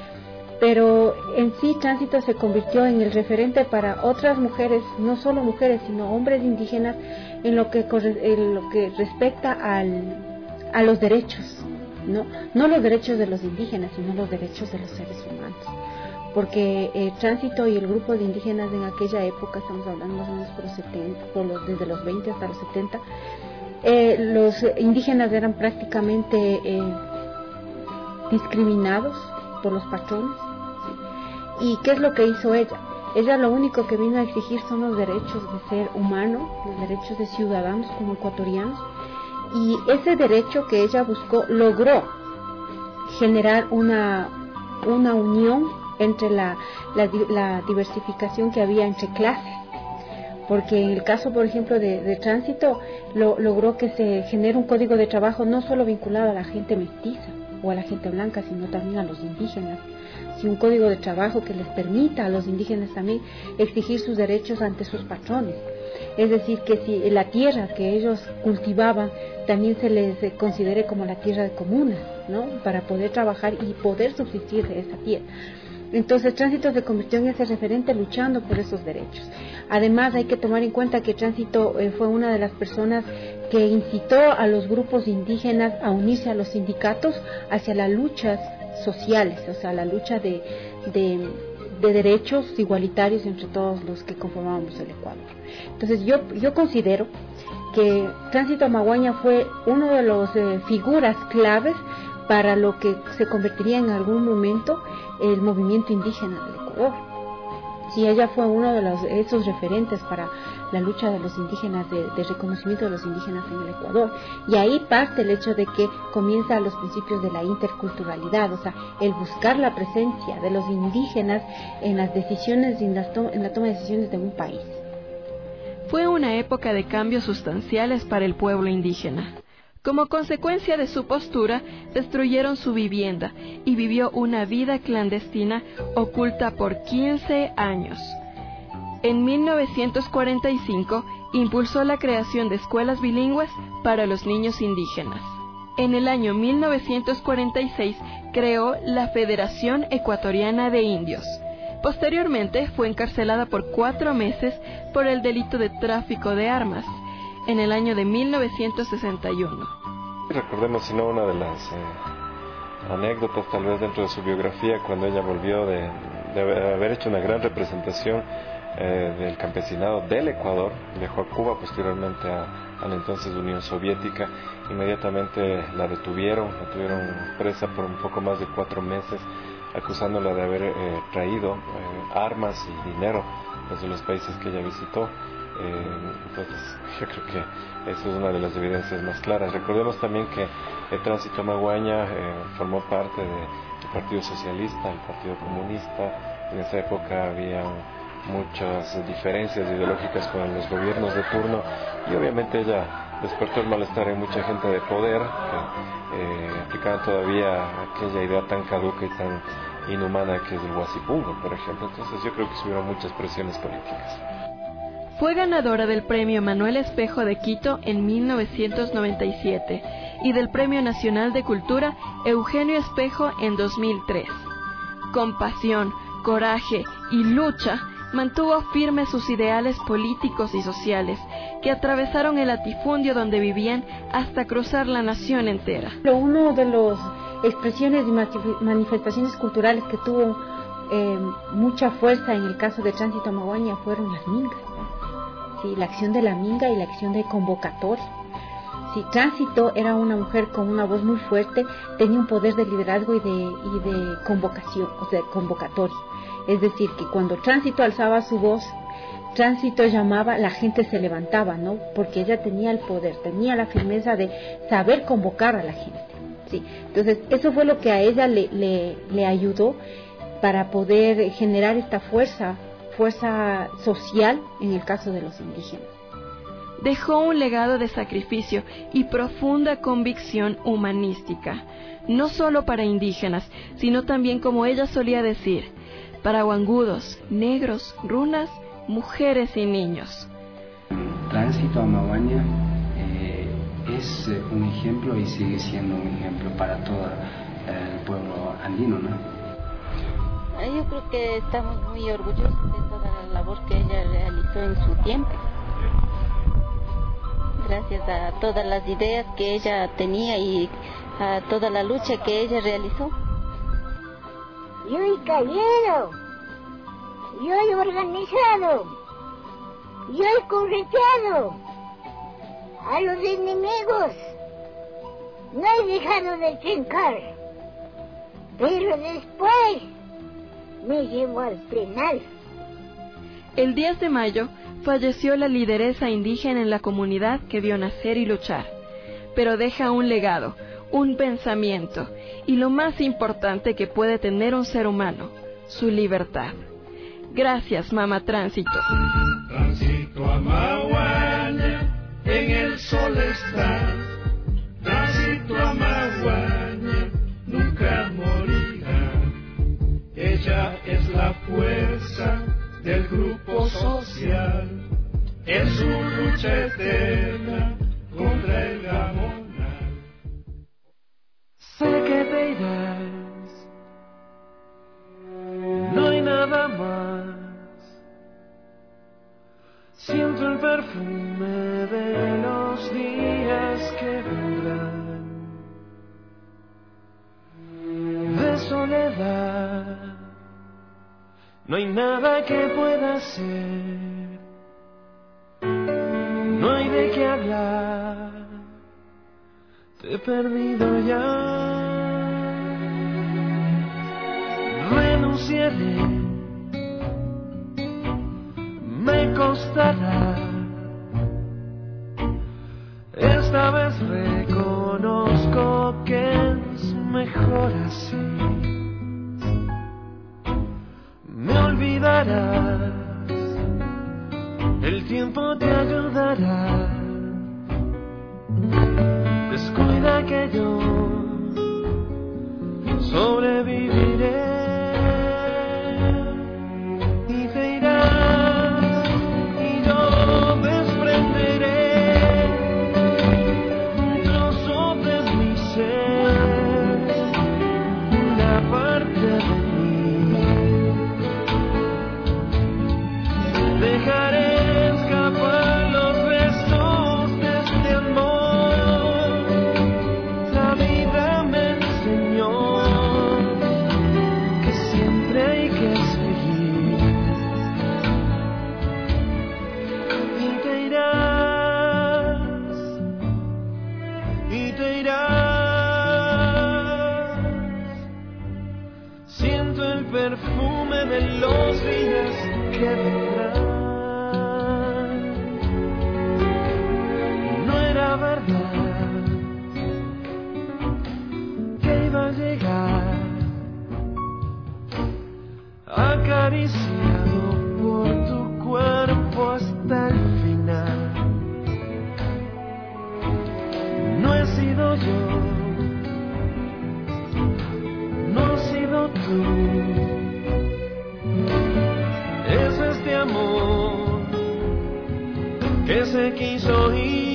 pero en sí Tránsito se convirtió en el referente para otras mujeres, no solo mujeres, sino hombres indígenas, en lo que, en lo que respecta al, a los derechos, ¿no? No los derechos de los indígenas, sino los derechos de los seres humanos. Porque eh, Tránsito y el grupo de indígenas en aquella época, estamos hablando más o menos por los setenta, por los, desde los veinte hasta los setenta, eh, los indígenas eran prácticamente eh, discriminados por los patrones. ¿Sí? ¿Y qué es lo que hizo ella? Ella lo único que vino a exigir son los derechos de ser humano, los derechos de ciudadanos como ecuatorianos, y ese derecho que ella buscó logró generar una, una unión entre la, la, la diversificación que había entre clases, porque en el caso, por ejemplo, de, de Tránsito, lo, logró que se genere un código de trabajo no solo vinculado a la gente mestiza o a la gente blanca, sino también a los indígenas, y un código de trabajo que les permita a los indígenas también exigir sus derechos ante sus patrones. Es decir, que si la tierra que ellos cultivaban también se les considere como la tierra de comunas, ¿no? Para poder trabajar y poder subsistir de esa tierra. Entonces Tránsito se convirtió en ese referente luchando por esos derechos. Además hay que tomar en cuenta que Tránsito eh, fue una de las personas que incitó a los grupos indígenas a unirse a los sindicatos hacia las luchas sociales, o sea, la lucha de, de, de derechos igualitarios entre todos los que conformábamos el Ecuador. Entonces yo, yo considero que Tránsito Maguaña fue uno de los eh, figuras claves para lo que se convertiría en algún momento el movimiento indígena del Ecuador. Sí, ella fue uno de los, esos referentes para la lucha de los indígenas, de, de reconocimiento de los indígenas en el Ecuador. Y ahí parte el hecho de que comienza los principios de la interculturalidad, o sea, el buscar la presencia de los indígenas en las decisiones, en, las to- en la toma de decisiones de un país. Fue una época de cambios sustanciales para el pueblo indígena. Como consecuencia de su postura, destruyeron su vivienda y vivió una vida clandestina oculta por quince años. En mil novecientos cuarenta y cinco, impulsó la creación de escuelas bilingües para los niños indígenas. En el año mil novecientos cuarenta y seis, creó la Federación Ecuatoriana de Indios. Posteriormente, fue encarcelada por cuatro meses por el delito de tráfico de armas, en el año de mil novecientos sesenta y uno. Recordemos, si no, una de las eh, anécdotas tal vez dentro de su biografía, cuando ella volvió de, de haber hecho una gran representación eh, del campesinado del Ecuador, dejó a Cuba posteriormente a, a la entonces Unión Soviética. Inmediatamente la detuvieron, la tuvieron presa por un poco más de cuatro meses, acusándola de haber eh, traído eh, armas y dinero desde los países que ella visitó. Eh, entonces, yo creo que esa es una de las evidencias más claras. Recordemos también que el Tránsito Amaguaña eh, formó parte del Partido Socialista, el Partido Comunista. En esa época había muchas diferencias ideológicas con los gobiernos de turno y obviamente ella despertó el malestar en mucha gente de poder que eh, aplicaban todavía aquella idea tan caduca y tan inhumana que es el Guasipungo, por ejemplo. Entonces yo creo que subieron muchas presiones políticas. Fue ganadora del Premio Manuel Espejo de Quito en mil novecientos noventa y siete y del Premio Nacional de Cultura Eugenio Espejo en dos mil tres. Con pasión, coraje y lucha, mantuvo firmes sus ideales políticos y sociales, que atravesaron el latifundio donde vivían hasta cruzar la nación entera. Uno de las expresiones y manifestaciones culturales que tuvo eh, mucha fuerza en el caso de Tránsito Amaguaña fueron las mingas. Sí, la acción de la minga y la acción de convocatoria. Sí, Tránsito era una mujer con una voz muy fuerte, tenía un poder de liderazgo y de, y de convocación, o sea, convocatoria. Es decir, que cuando Tránsito alzaba su voz, Tránsito llamaba, la gente se levantaba, ¿no? Porque ella tenía el poder, tenía la firmeza de saber convocar a la gente, ¿sí? Entonces, eso fue lo que a ella le, le, le ayudó para poder generar esta fuerza, fuerza social en el caso de los indígenas. Dejó un legado de sacrificio y profunda convicción humanística, no solo para indígenas, sino también, como ella solía decir, para huangudos, negros, runas, mujeres y niños. Tránsito Amaguaña eh, es un ejemplo y sigue siendo un ejemplo para todo el pueblo andino, ¿no? Yo creo que estamos muy orgullosos de toda la labor que ella realizó en su tiempo. Gracias a todas las ideas que ella tenía y a toda la lucha que ella realizó. Yo he caído, yo he organizado, yo he correteado a los enemigos, no he dejado de trincar, pero después me llevó al penal. El diez de mayo falleció la lideresa indígena en la comunidad que vio nacer y luchar, pero deja un legado, un pensamiento y lo más importante que puede tener un ser humano, su libertad. Gracias, Mama Tránsito. Tránsito Amaguaña, en el sol está. Tránsito Amaguaña, nunca morirá. Ella es la fuerza del grupo social, en su lucha eterna contra el gamonal. Sé que te irás, no hay nada más. Siento el perfume de los días que vendrán, de soledad. No hay nada que pueda hacer, no hay de qué hablar. Te he perdido ya. Renunciaré, me costará. Esta vez reconozco que es mejor así. Me olvidarás, el tiempo te ayudará. Descuida que yo sobreviviré. Y te irás y yo desprenderé un trozo de mi ser, una parte de mí. Dejaré escapar los restos de este amor. La vida me enseñó que siempre hay que seguir. Y te irás, y te irás. Siento el perfume de los días que vendrán. al llegar, acariciado por tu cuerpo hasta el final. No he sido yo, no he sido tú, es este amor que se quiso ir.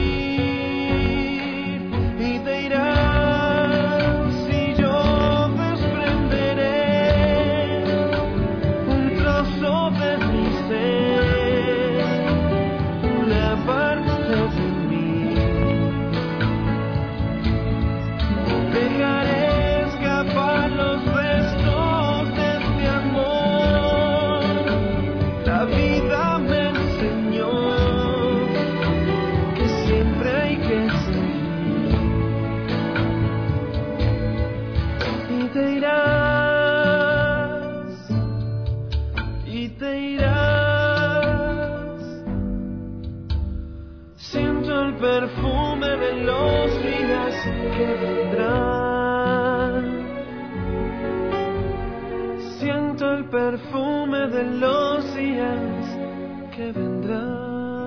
Perfume de los días que vendrán.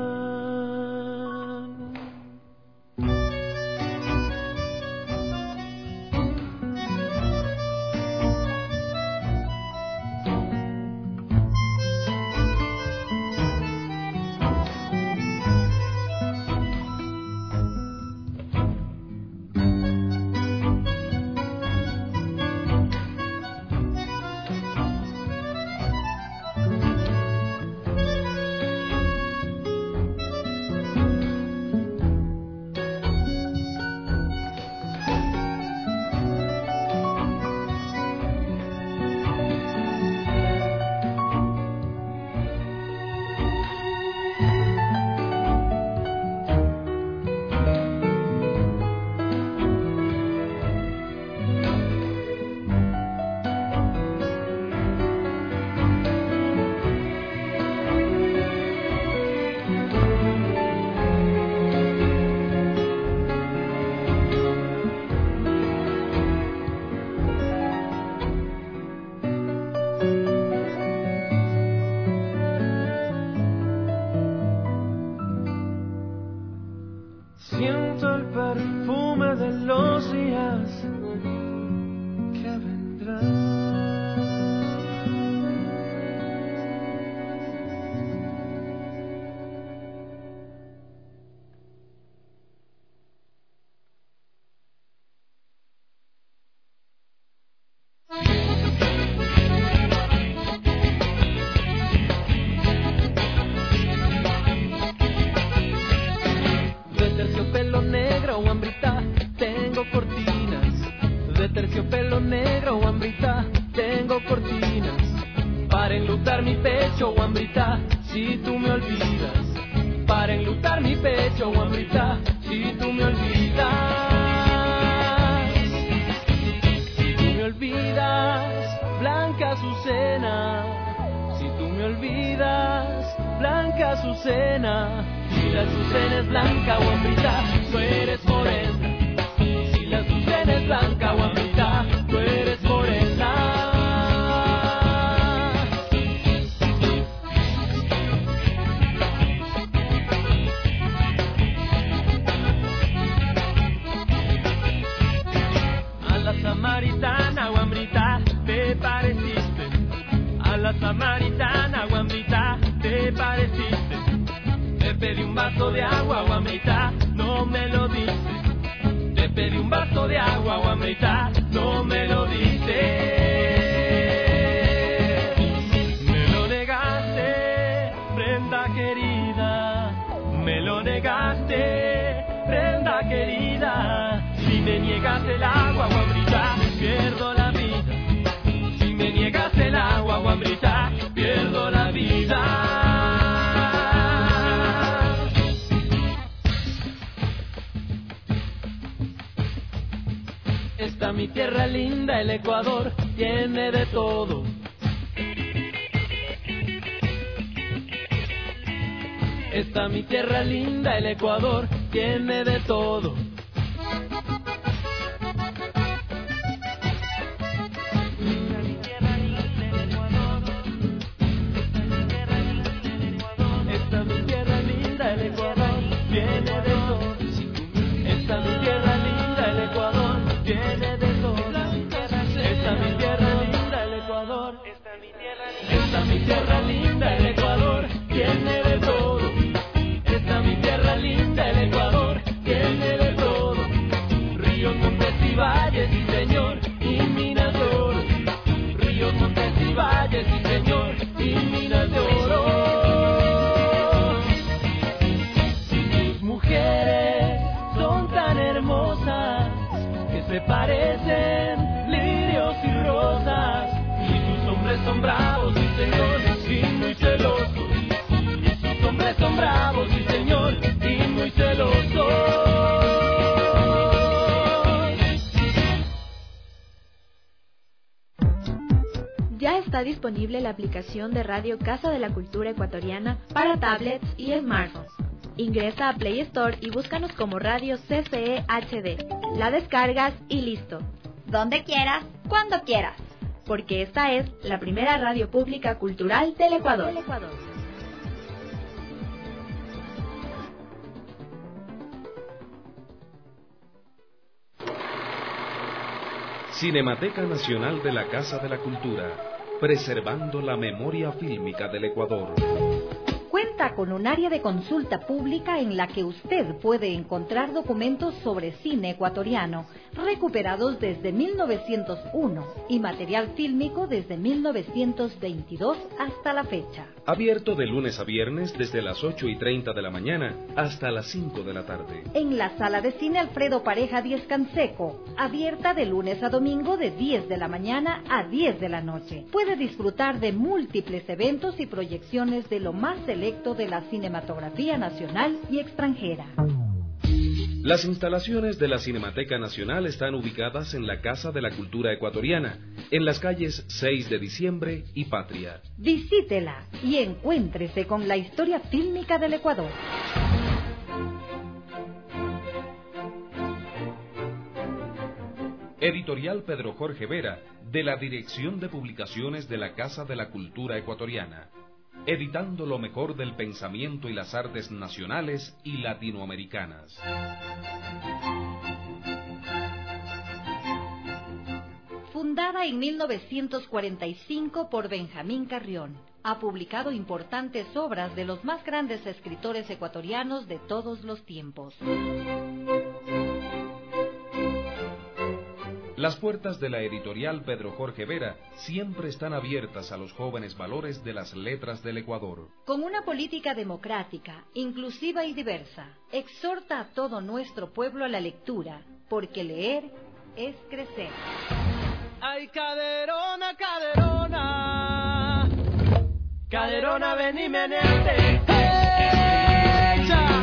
Siento el perfume de los días que vendrán. Terciopelo negro, guambrita, tengo cortinas para enlutar mi pecho, guambrita, si tú me olvidas. Para enlutar mi pecho, guambrita, si tú me olvidas. Si tú me olvidas, Blanca Azucena. Si tú me olvidas, Blanca Azucena. Si la Azucena es blanca, guambrita, tú eres morena. Si la Azucena es blanca, guambrita, tú eres morena. A la samaritana, guambrita, te pareciste. A la samaritana, guambrita, te pareciste. Te pedí un vaso de agua, guambrita, no me lo diste. Te pedí un vaso de agua, guambrita, no me lo diste. Me lo negaste, prenda querida. Me lo negaste, prenda querida. Si me niegas el agua, guambrita, pierdo la vida. Si me niegas el agua, guambrita, pierdo la vida. Esta mi tierra linda, el Ecuador, tiene de todo. Esta mi tierra linda, el Ecuador, tiene de todo. son bravos, sí señor, y muy celosos. Esos hombres son bravos, sí señor, y muy celosos. Ya está disponible la aplicación de Radio Casa de la Cultura Ecuatoriana para tablets y smartphones. Ingresa a Play Store y búscanos como Radio C C E H D. La descargas y listo. Donde quieras, cuando quieras. Porque esta es la primera radio pública cultural del Ecuador. Cinemateca Nacional de la Casa de la Cultura, preservando la memoria fílmica del Ecuador. Cuenta con un área de consulta pública en la que usted puede encontrar documentos sobre cine ecuatoriano, recuperados desde mil novecientos uno y material fílmico desde mil novecientos veintidós hasta la fecha. Abierto de lunes a viernes desde las ocho y treinta de la mañana hasta las cinco de la tarde. En la sala de cine Alfredo Pareja Diez Canseco, abierta de lunes a domingo de diez de la mañana a diez de la noche. Puede disfrutar de múltiples eventos y proyecciones de lo más selecto de la cinematografía nacional y extranjera. Las instalaciones de la Cinemateca Nacional están ubicadas en la Casa de la Cultura Ecuatoriana, en las calles seis de diciembre y Patria. Visítela y encuéntrese con la historia fílmica del Ecuador. Editorial Pedro Jorge Vera, de la Dirección de Publicaciones de la Casa de la Cultura Ecuatoriana. Editando lo mejor del pensamiento y las artes nacionales y latinoamericanas. Fundada en mil novecientos cuarenta y cinco por Benjamín Carrión, ha publicado importantes obras de los más grandes escritores ecuatorianos de todos los tiempos. Las puertas de la editorial Pedro Jorge Vera siempre están abiertas a los jóvenes valores de las letras del Ecuador. Con una política democrática, inclusiva y diversa, exhorta a todo nuestro pueblo a la lectura, porque leer es crecer. Ay, caderona, caderona, caderona, ven y meneate. ¡Hey, ya!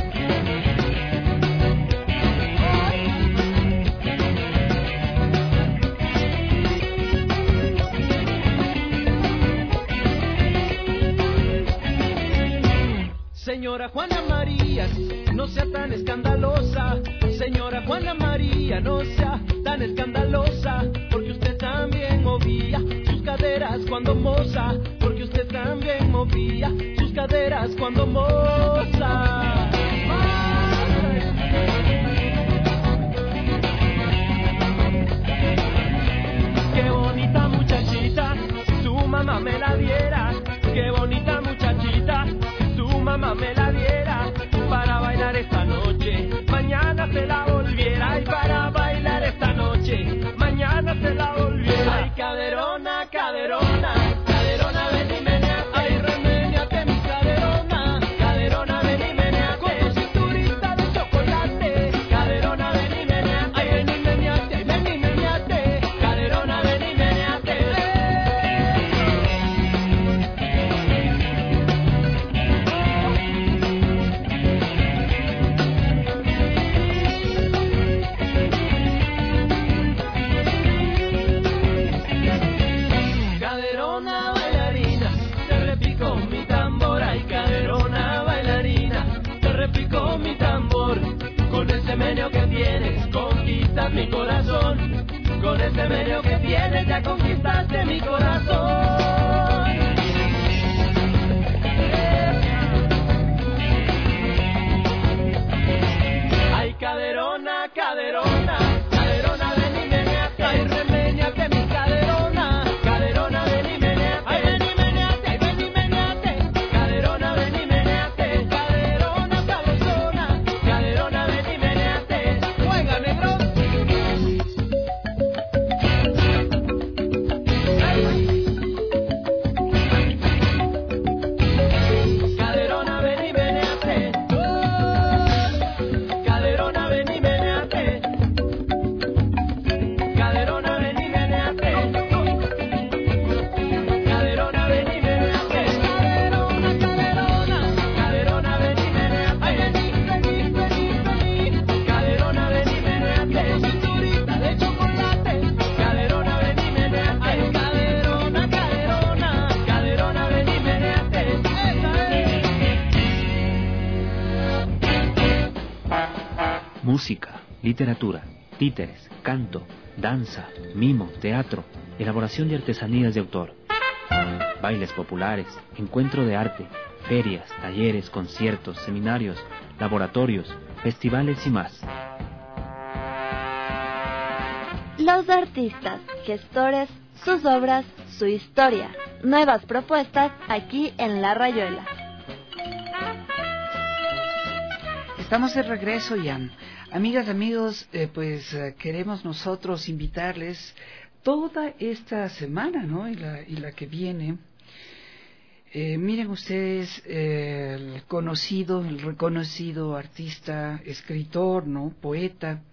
Señora Juana María, no sea tan escandalosa. Señora Juana María, no sea tan escandalosa. Porque usted también movía sus caderas cuando moza. Porque usted también movía sus caderas cuando moza. Qué bonita muchachita, si su mamá me la diera. Qué bonita muchachita, mamá me la diera para bailar esta noche, mañana se la volviera. Y para bailar esta noche, mañana se la volviera. Ay, caderona, caderona, caderona, ven y meneate. Ay, remédiate mi caderona, caderona, ven y meneate. Con tu cinturita de chocolate, caderona, ven y meneate. Ay, ven y meneate, ay, ven y meneate, caderona, ven y meneate. Que tienes, conquistas mi corazón. Con ese medio que tienes ya conquistaste mi corazón. Ay, caderona, caderona, caderona, ven y meneate. Ay, reméñate mi caderona, caderona, ven y meneate. Ay, ven y meneate, ay, ven y meneate. Caderona, ven y meneate. Caderona sabrosona, caderona, ven y meneate. Juega, negro. Ay. música, literatura, títeres, canto, danza, mimo, teatro, elaboración de artesanías de autor, bailes populares, encuentro de arte, ferias, talleres, conciertos, seminarios, laboratorios, festivales y más. Los artistas, gestores, sus obras, su historia. Nuevas propuestas aquí en La Rayuela. Estamos de regreso ya. Amigas, amigos, eh, pues eh, queremos nosotros invitarles toda esta semana, ¿no? Y la, y la que viene. Eh, miren ustedes eh, el conocido, el reconocido artista, escritor, ¿no? Poeta,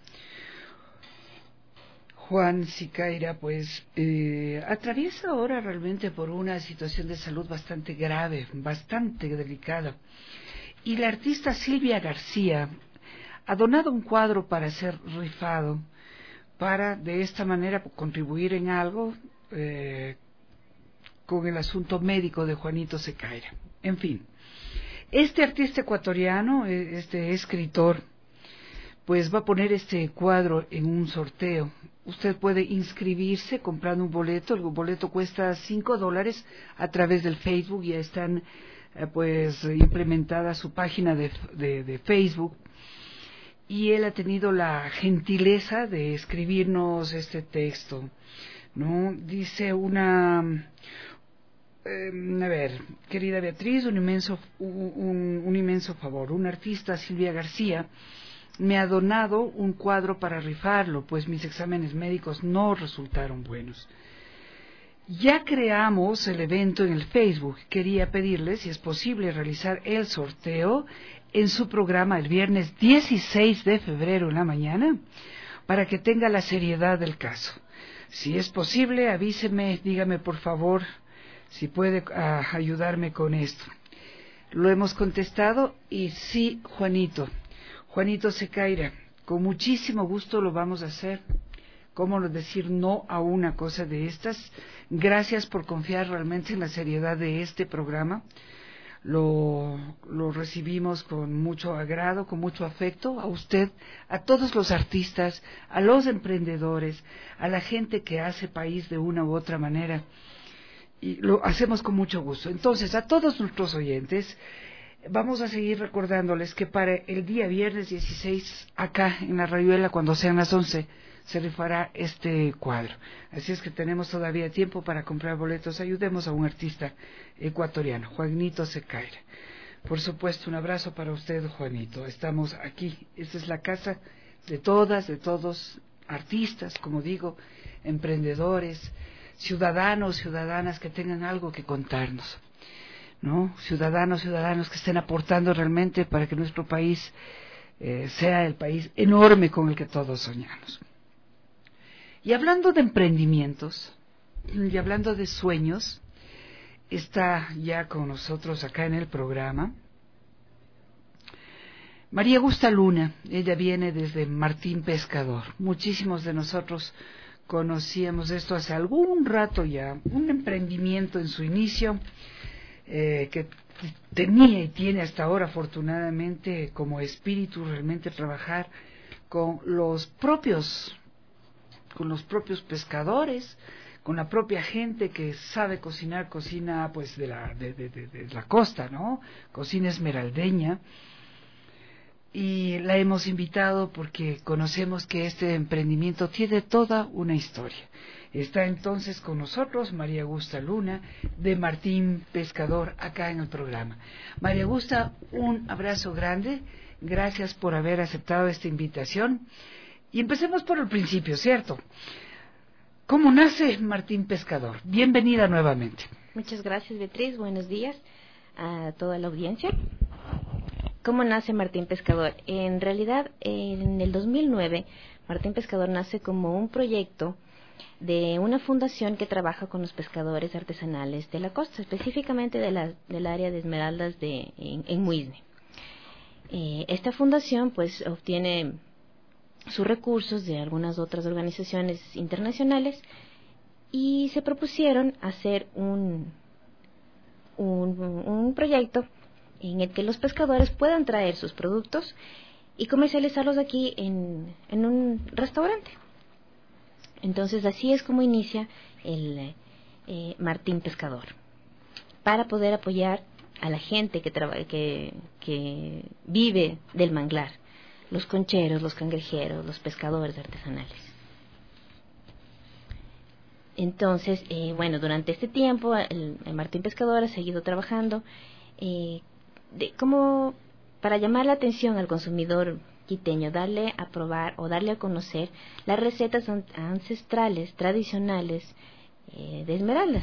Juan Siqueira, pues eh, atraviesa ahora realmente por una situación de salud bastante grave, bastante delicada. Y la artista Silvia García ha donado un cuadro para ser rifado, para de esta manera contribuir en algo eh, con el asunto médico de Juanito Siqueira. En fin, este artista ecuatoriano, este escritor, pues va a poner este cuadro en un sorteo. Usted puede inscribirse comprando un boleto. El boleto cuesta cinco dólares a través del Facebook. Ya están eh, pues implementada su página de, de, de Facebook. Y él ha tenido la gentileza de escribirnos este texto, ¿no? Dice una... Eh, a ver, querida Beatriz, un inmenso, un, un inmenso favor. Un artista, Silvia García, me ha donado un cuadro para rifarlo, pues mis exámenes médicos no resultaron buenos. Ya creamos el evento en el Facebook. Quería pedirle si es posible realizar el sorteo en su programa el viernes dieciséis de febrero en la mañana, para que tenga la seriedad del caso. Si es posible, avíseme, dígame por favor si puede uh, ayudarme con esto. Lo hemos contestado y sí, Juanito. Juanito Siqueira, con muchísimo gusto lo vamos a hacer. ¿Cómo no decir no a una cosa de estas? Gracias por confiar realmente en la seriedad de este programa. Lo, lo recibimos con mucho agrado, con mucho afecto, a usted, a todos los artistas, a los emprendedores, a la gente que hace país de una u otra manera. Y lo hacemos con mucho gusto. Entonces, a todos nuestros oyentes, vamos a seguir recordándoles que para el día viernes dieciséis, acá en La Rayuela, cuando sean las once, se rifará este cuadro. Así es que tenemos todavía tiempo para comprar boletos. Ayudemos a un artista ecuatoriano, Juanito Siqueira. Por supuesto, un abrazo para usted, Juanito. Estamos aquí. Esta es la casa de todas, de todos, artistas, como digo, emprendedores, ciudadanos, ciudadanas que tengan algo que contarnos, ¿no? Ciudadanos, ciudadanos que estén aportando realmente para que nuestro país eh, sea el país enorme con el que todos soñamos. Y hablando de emprendimientos, y hablando de sueños, está ya con nosotros acá en el programa María Augusta Luna. Ella viene desde Martín Pescador. Muchísimos de nosotros conocíamos esto hace algún rato ya, un emprendimiento en su inicio, eh, que tenía y tiene hasta ahora afortunadamente como espíritu realmente trabajar con los propios con los propios pescadores, con la propia gente que sabe cocinar, cocina pues de la de, de, de, de la costa, ¿no? Cocina esmeraldeña. Y la hemos invitado porque conocemos que este emprendimiento tiene toda una historia. Está entonces con nosotros María Augusta Luna, de Martín Pescador, acá en el programa. María Augusta, un abrazo grande, gracias por haber aceptado esta invitación. Y empecemos por el principio, ¿cierto? ¿Cómo nace Martín Pescador? Bienvenida nuevamente. Muchas gracias, Beatriz. Buenos días a toda la audiencia. ¿Cómo nace Martín Pescador? En realidad, en el dos mil nueve, Martín Pescador nace como un proyecto de una fundación que trabaja con los pescadores artesanales de la costa, específicamente de la, del área de Esmeraldas de, en, en Muisne. Eh, esta fundación pues obtiene sus recursos de algunas otras organizaciones internacionales y se propusieron hacer un, un, un proyecto en el que los pescadores puedan traer sus productos y comercializarlos aquí en, en un restaurante. Entonces así es como inicia el eh, Martín Pescador, para poder apoyar a la gente que, traba, que, que vive del manglar, los concheros, los cangrejeros, los pescadores artesanales. Entonces, eh, bueno, durante este tiempo el, el Martín Pescador ha seguido trabajando eh, de, como para llamar la atención al consumidor quiteño, darle a probar o darle a conocer las recetas ancestrales, tradicionales eh, de Esmeraldas.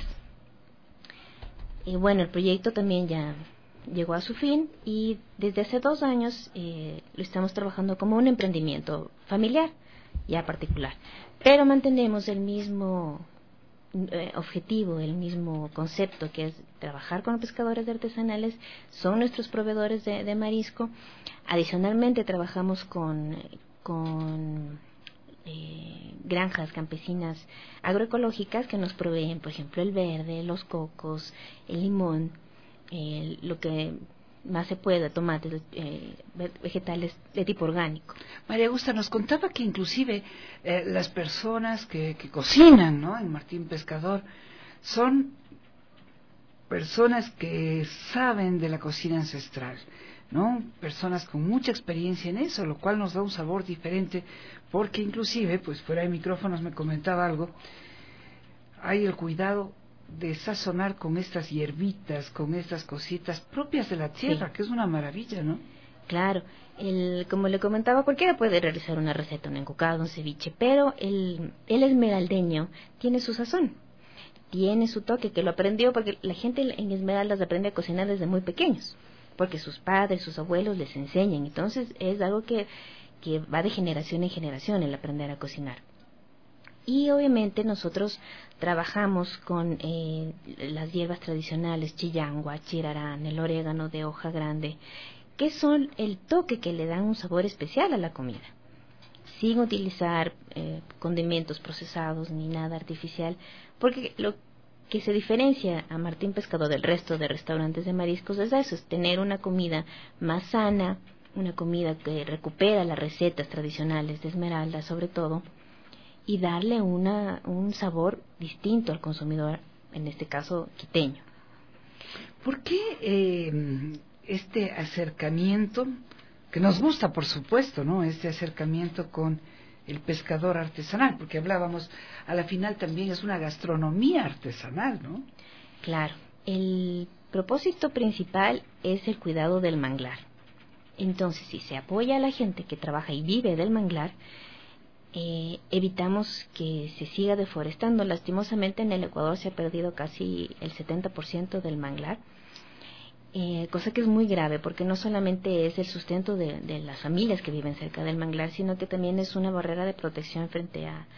Y bueno, el proyecto también ya llegó a su fin y desde hace dos años eh, lo estamos trabajando como un emprendimiento familiar, ya particular. Pero mantenemos el mismo eh, objetivo, el mismo concepto, que es trabajar con los pescadores artesanales, son nuestros proveedores de, de marisco. Adicionalmente trabajamos con... con Eh, granjas campesinas agroecológicas que nos proveen, por ejemplo, el verde, los cocos, el limón, eh, lo que más se pueda, tomates, eh, vegetales de tipo orgánico. María Augusta nos contaba que inclusive eh, las personas que, que cocinan, ¿no?, en Martín Pescador son personas que saben de la cocina ancestral, ¿no? Personas con mucha experiencia en eso, lo cual nos da un sabor diferente, porque inclusive, pues fuera de micrófonos me comentaba algo, hay el cuidado de sazonar con estas hierbitas, con estas cositas propias de la tierra, sí, que es una maravilla, ¿no? Claro, el, como le comentaba, cualquiera puede realizar una receta, un encocado, un ceviche, pero el, el esmeraldeño tiene su sazón, tiene su toque, que lo aprendió porque la gente en Esmeraldas aprende a cocinar desde muy pequeños, porque sus padres, sus abuelos les enseñan. Entonces es algo que, que va de generación en generación, el aprender a cocinar. Y obviamente nosotros trabajamos con eh, las hierbas tradicionales, chillangua, chirarán, el orégano de hoja grande, que son el toque que le dan un sabor especial a la comida, sin utilizar eh, condimentos procesados ni nada artificial, porque lo que se diferencia a Martín Pescador del resto de restaurantes de mariscos es eso, es tener una comida más sana, una comida que recupera las recetas tradicionales de Esmeralda sobre todo, y darle una, un sabor distinto al consumidor, en este caso quiteño. ¿Por qué eh, este acercamiento, que nos gusta por supuesto, ¿no?, este acercamiento con el pescador artesanal? Porque hablábamos, a la final también es una gastronomía artesanal, ¿no? Claro, el propósito principal es el cuidado del manglar. Entonces, si se apoya a la gente que trabaja y vive del manglar, eh, evitamos que se siga deforestando. Lastimosamente en el Ecuador se ha perdido casi el setenta por ciento del manglar, eh, cosa que es muy grave, porque no solamente es el sustento de, de las familias que viven cerca del manglar, sino que también es una barrera de protección frente a,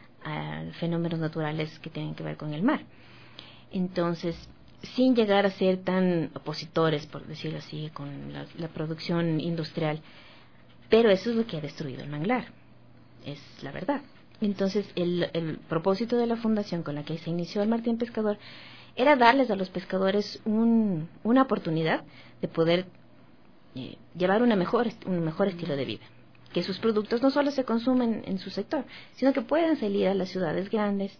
a fenómenos naturales que tienen que ver con el mar. Entonces, sin llegar a ser tan opositores, por decirlo así, con la, la producción industrial, pero eso es lo que ha destruido el manglar, es la verdad. Entonces, el, el propósito de la fundación con la que se inició el Martín Pescador era darles a los pescadores un, una oportunidad de poder eh, llevar una mejor, un mejor estilo de vida, que sus productos no solo se consumen en su sector, sino que puedan salir a las ciudades grandes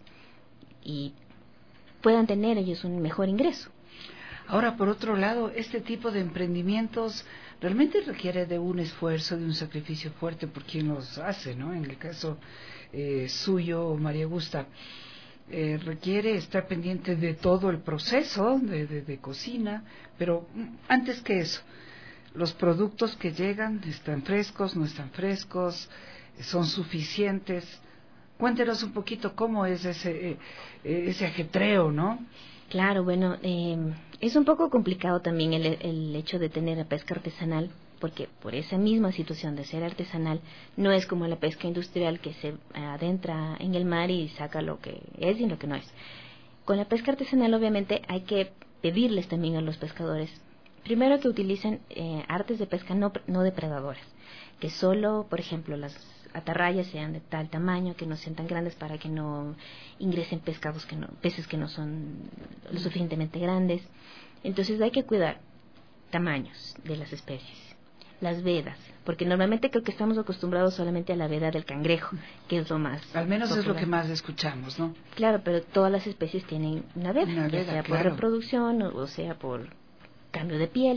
y puedan tener ellos un mejor ingreso. Ahora, por otro lado, este tipo de emprendimientos realmente requiere de un esfuerzo, de un sacrificio fuerte por quien los hace, ¿no? En el caso eh, suyo, María Augusta, eh, requiere estar pendiente de todo el proceso de, de, de cocina, pero antes que eso, los productos que llegan están frescos, no están frescos, son suficientes. Cuéntenos un poquito cómo es ese, eh, ese ajetreo, ¿no? Claro, bueno, eh, es un poco complicado también el, el hecho de tener la pesca artesanal, porque por esa misma situación de ser artesanal, no es como la pesca industrial que se adentra en el mar y saca lo que es y lo que no es. Con la pesca artesanal obviamente hay que pedirles también a los pescadores, primero que utilicen eh, artes de pesca no, no depredadoras, que solo, por ejemplo, las atarrayas sean de tal tamaño, que no sean tan grandes para que no ingresen pescados que no, peces que no son lo suficientemente grandes. Entonces hay que cuidar tamaños de las especies. las vedas, porque normalmente creo que estamos acostumbrados solamente a la veda del cangrejo, que es lo más Al menos popular. es lo que más escuchamos, ¿no? Claro, pero todas las especies tienen una veda, Una ya veda, sea claro. por reproducción o, o sea por cambio de piel.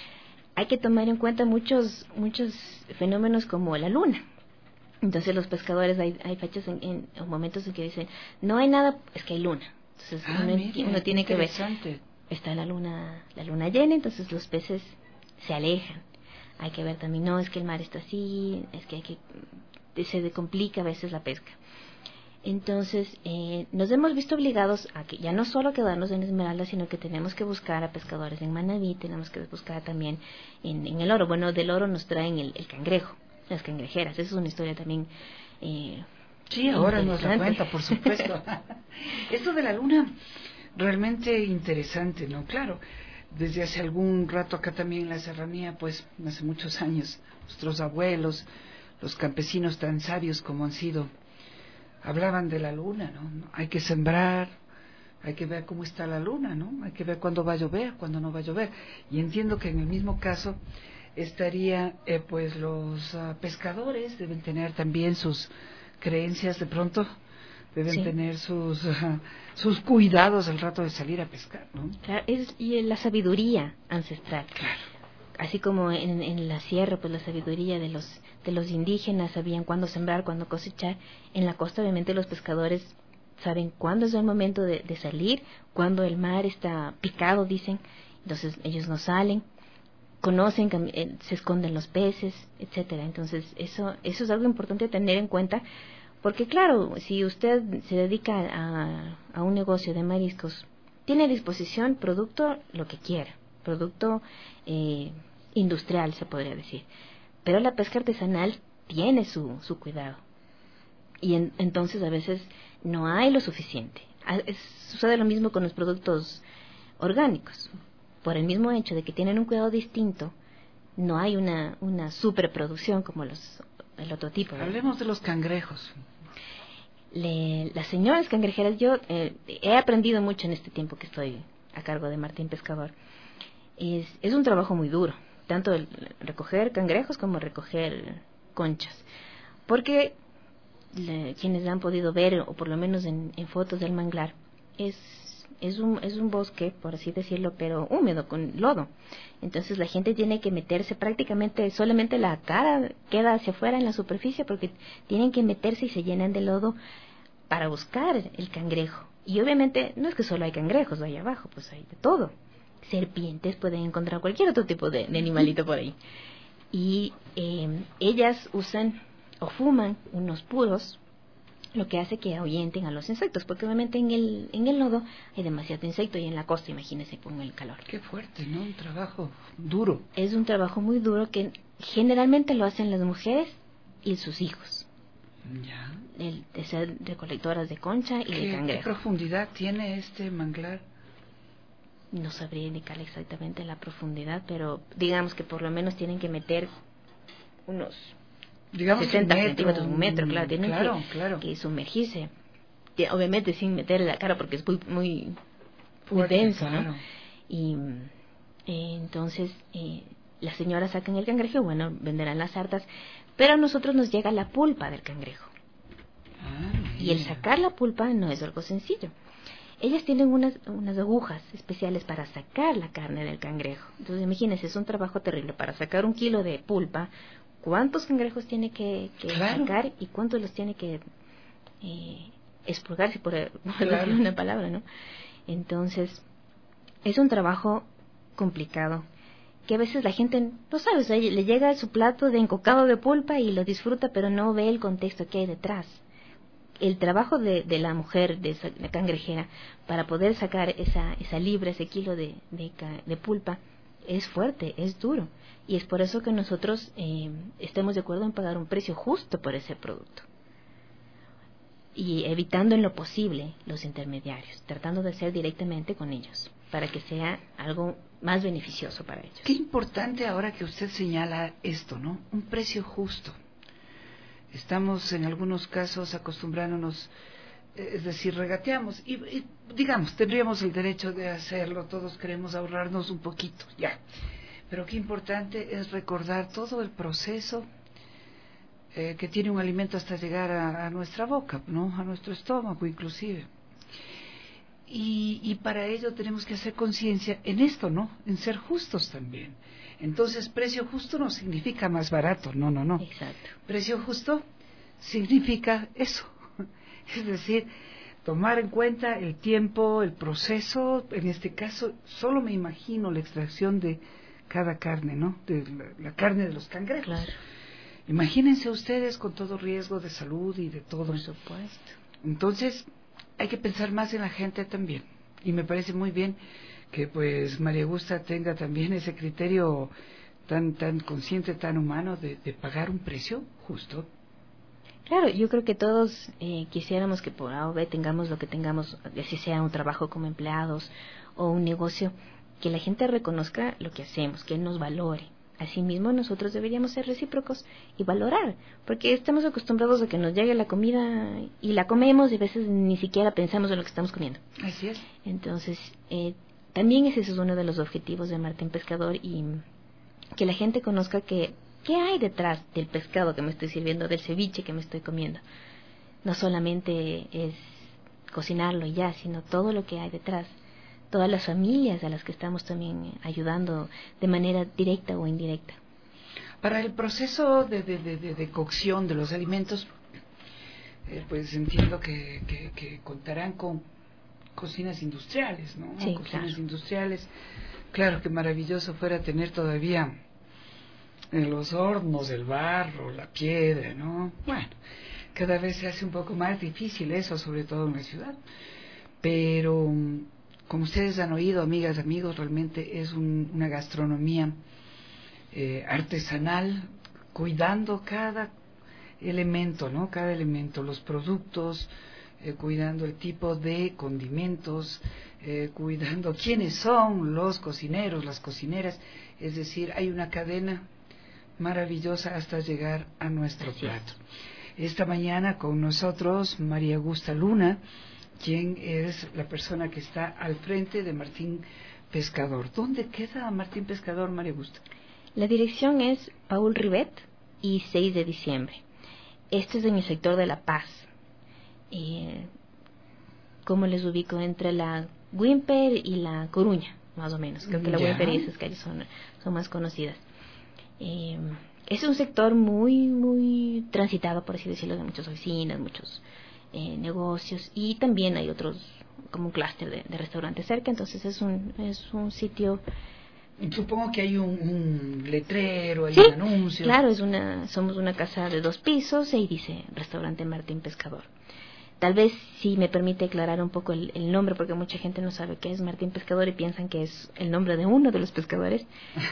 Hay que tomar en cuenta muchos muchos fenómenos como la luna. Entonces los pescadores, hay, hay fechas en, en, en momentos en que dicen, no hay nada, es que hay luna. Entonces Ah, uno, mire, uno tiene que ver, interesante. está la luna la luna llena, entonces los peces se alejan. Hay que ver también, no, es que el mar está así, es que hay que se complica a veces la pesca. Entonces, eh, nos hemos visto obligados a que ya no solo quedarnos en Esmeralda, sino que tenemos que buscar a pescadores en Manabí, tenemos que buscar también en, en el oro. Bueno, del oro nos traen el, el cangrejo, las cangrejeras. Esa es una historia también eh, Sí, ahora nos la interesante. cuenta, por supuesto. Esto de la luna, realmente interesante, ¿no? Claro, desde hace algún rato acá también en la serranía, pues hace muchos años, nuestros abuelos, los campesinos tan sabios como han sido, hablaban de la luna, ¿no? Hay que sembrar, hay que ver cómo está la luna, ¿no? Hay que ver cuándo va a llover, cuándo no va a llover. Y entiendo que en el mismo caso estaría, eh, pues los uh, pescadores deben tener también sus creencias de pronto, deben Sí. tener sus uh, sus cuidados al rato de salir a pescar, ¿no? Claro, es y la sabiduría ancestral. Claro. Así como en, en la sierra, pues la sabiduría de los de los indígenas sabían cuándo sembrar, cuándo cosechar. En la costa, obviamente, los pescadores saben cuándo es el momento de, de salir, cuándo el mar está picado, dicen. Entonces ellos no salen, conocen, eh, se esconden los peces, etcétera. Entonces eso eso es algo importante a tener en cuenta, porque claro, si usted se dedica a, a un negocio de mariscos, tiene a disposición producto lo que quiera, producto eh, industrial, se podría decir. Pero la pesca artesanal tiene su, su cuidado. Y en, entonces a veces no hay lo suficiente. A, es, sucede lo mismo con los productos orgánicos. Por el mismo hecho de que tienen un cuidado distinto, no hay una, una superproducción como los, el otro tipo. ¿verdad? Hablemos de los cangrejos. Le, las señoras cangrejeras, yo eh, he aprendido mucho en este tiempo que estoy a cargo de Martín Pescador. Es, es un trabajo muy duro, tanto el recoger cangrejos como recoger conchas, porque le, quienes han podido ver, o por lo menos en, en fotos del manglar, es, es, un, es un bosque, por así decirlo, pero húmedo, con lodo. Entonces la gente tiene que meterse prácticamente, solamente la cara queda hacia afuera en la superficie, porque tienen que meterse y se llenan de lodo para buscar el cangrejo. Y obviamente no es que solo hay cangrejos ahí abajo, pues hay de todo. Serpientes, pueden encontrar cualquier otro tipo de, de animalito por ahí. Y eh, ellas usan o fuman unos puros, lo que hace que ahuyenten a los insectos, porque obviamente en el en el lodo hay demasiado insecto, y en la costa, imagínense, con el calor. Qué fuerte, ¿no? Un trabajo duro. Es un trabajo muy duro que generalmente lo hacen las mujeres y sus hijos. Ya. El, de ser recolectoras de concha y ¿Qué, de ¿Qué cangrejo. profundidad tiene este manglar? No sabría indicar exactamente la profundidad, pero digamos que por lo menos tienen que meter unos Digamos sesenta un metro, centímetros, un metro, claro, tienen claro, que, claro. que sumergirse, que obviamente sin meter la cara porque es muy muy, muy Fuerte, denso, claro. ¿no? Y eh, entonces eh, las señoras sacan el cangrejo y bueno, venderán las sartas, pero a nosotros nos llega la pulpa del cangrejo. Ah, y el sacar la pulpa no es algo sencillo. Ellas tienen unas, unas agujas especiales para sacar la carne del cangrejo. Entonces imagínense, es un trabajo terrible. Para sacar un kilo de pulpa, ¿cuántos cangrejos tiene que, que Claro. sacar y cuántos los tiene que eh, expurgar, si por Claro. decir una palabra, ¿no? Entonces, es un trabajo complicado, que a veces la gente no sabe, o sea, le llega su plato de encocado de pulpa y lo disfruta, pero no ve el contexto que hay detrás. El trabajo de, de la mujer, de esa, la cangrejera, para poder sacar esa, esa libra, ese kilo de, de, de pulpa, es fuerte, es duro. Y es por eso que nosotros eh, estamos de acuerdo en pagar un precio justo por ese producto. Y evitando en lo posible los intermediarios, tratando de hacer directamente con ellos, para que sea algo más beneficioso para ellos. Qué importante ahora que usted señala esto, ¿no? Un precio justo. Estamos en algunos casos acostumbrándonos, eh, es decir, regateamos y, y digamos, tendríamos el derecho de hacerlo, todos queremos ahorrarnos un poquito, ya. Pero qué importante es recordar todo el proceso eh, que tiene un alimento hasta llegar a, a nuestra boca, ¿no? A nuestro estómago inclusive. Y, y para ello tenemos que hacer conciencia en esto, ¿no? En ser justos también. Entonces, precio justo no significa más barato, no, no, no. Exacto. Precio justo significa eso. Es decir, tomar en cuenta el tiempo, el proceso. En este caso, solo me imagino la extracción de cada carne, ¿no? De la, la carne de los cangrejos. Claro. Imagínense ustedes con todo riesgo de salud y de todo. Por supuesto. Entonces, hay que pensar más en la gente también. Y me parece muy bien que pues María Augusta tenga también ese criterio tan tan consciente, tan humano de, de pagar un precio justo. Claro, yo creo que todos eh, quisiéramos que por A o B tengamos lo que tengamos, si sea un trabajo como empleados o un negocio, que la gente reconozca lo que hacemos, que nos valore. Asimismo, nosotros deberíamos ser recíprocos y valorar, porque estamos acostumbrados a que nos llegue la comida y la comemos y a veces ni siquiera pensamos en lo que estamos comiendo. Así es. Entonces, eh, también ese es uno de los objetivos de Martín Pescador, y que la gente conozca que qué hay detrás del pescado que me estoy sirviendo, del ceviche que me estoy comiendo. No solamente es cocinarlo y ya, sino todo lo que hay detrás. Todas las familias a las que estamos también ayudando de manera directa o indirecta. Para el proceso de, de, de, de, de cocción de los alimentos, eh, pues entiendo que, que, que contarán con cocinas industriales, ¿no? Sí, cocinas claro. industriales. Claro que maravilloso fuera tener todavía en los hornos el barro, la piedra, ¿no? Bueno, cada vez se hace un poco más difícil eso, sobre todo en la ciudad. Pero como ustedes han oído, amigas, amigos, realmente es un, una gastronomía eh, artesanal, cuidando cada elemento, ¿no? Cada elemento, los productos, eh, cuidando el tipo de condimentos, eh, cuidando quiénes son los cocineros, las cocineras. Es decir, hay una cadena maravillosa hasta llegar a nuestro Así plato. Es. Esta mañana con nosotros María Augusta Luna, quien es la persona que está al frente de Martín Pescador. ¿Dónde queda Martín Pescador, María Augusta? La dirección es Paul Rivet y seis de diciembre. Este es en el sector de La Paz. Eh, ¿Cómo les ubico? Entre la Wimper y la Coruña, más o menos. Creo que la Ya. Wimper y esas calles son, son más conocidas. Eh, es un sector muy, muy transitado, por así decirlo, de muchas oficinas, muchos Eh, negocios, y también hay otros, como un clúster de, de restaurantes cerca. Entonces es un es un sitio. Supongo que hay un, un letrero, hay Sí, un anuncio. claro, es una somos una casa de dos pisos y dice Restaurante Martín Pescador. Tal vez si me permite aclarar un poco el, el nombre, porque mucha gente no sabe qué es Martín Pescador y piensan que es el nombre de uno de los pescadores.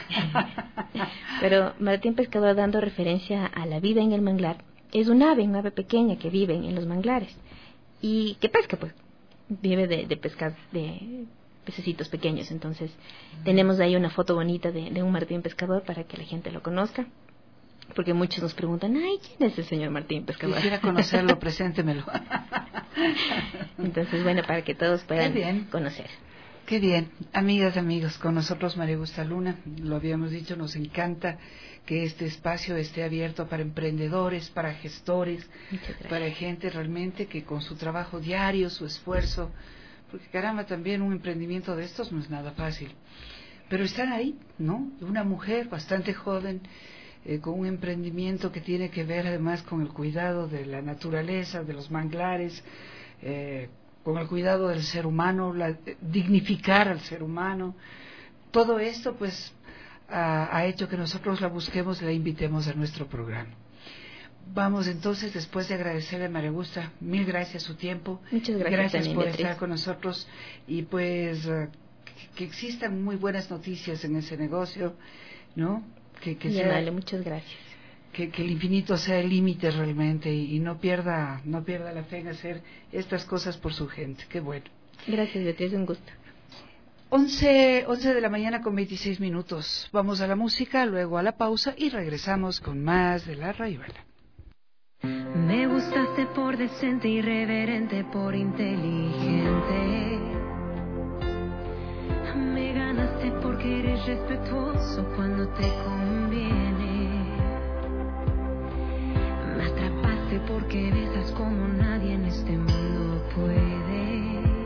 Pero Martín Pescador, dando referencia a la vida en el manglar, es un ave, un ave pequeña que vive en los manglares y que pesca, pues vive de, de pescar de pececitos pequeños. Entonces mm. tenemos ahí una foto bonita de, de un Martín Pescador para que la gente lo conozca, porque muchos nos preguntan, ay, ¿quién es el señor Martín Pescador? Quisiera conocerlo, preséntemelo. Entonces, bueno, para que todos puedan conocer. Qué bien, amigas, amigos, con nosotros María Augusta Luna. Lo habíamos dicho, nos encanta que este espacio esté abierto para emprendedores, para gestores, para gente realmente que con su trabajo diario, su esfuerzo, porque caramba, también un emprendimiento de estos no es nada fácil, pero están ahí, ¿no? Una mujer bastante joven, eh, con un emprendimiento que tiene que ver además con el cuidado de la naturaleza, de los manglares, eh, con el cuidado del ser humano, la, dignificar al ser humano. Todo esto pues ha, ha hecho que nosotros la busquemos y la invitemos a nuestro programa. Vamos entonces, después de agradecerle a María Augusta, mil gracias su tiempo. Muchas gracias, gracias también, por Beatriz. estar con nosotros y pues uh, que, que existan muy buenas noticias en ese negocio, ¿no? Que, que Ya, sea, vale, muchas gracias. Que, que el infinito sea el límite realmente y, y no pierda no pierda la fe en hacer estas cosas por su gente. Qué bueno. Gracias, Beatriz, un gusto. once, once de la mañana con veintiséis minutos. Vamos a la música, luego a la pausa y regresamos con más de La Rayuela. Me gustaste por decente, irreverente, por inteligente. Me ganaste porque eres irrespetuoso cuando te conviene. Me atrapaste porque besas como nadie en este mundo puede.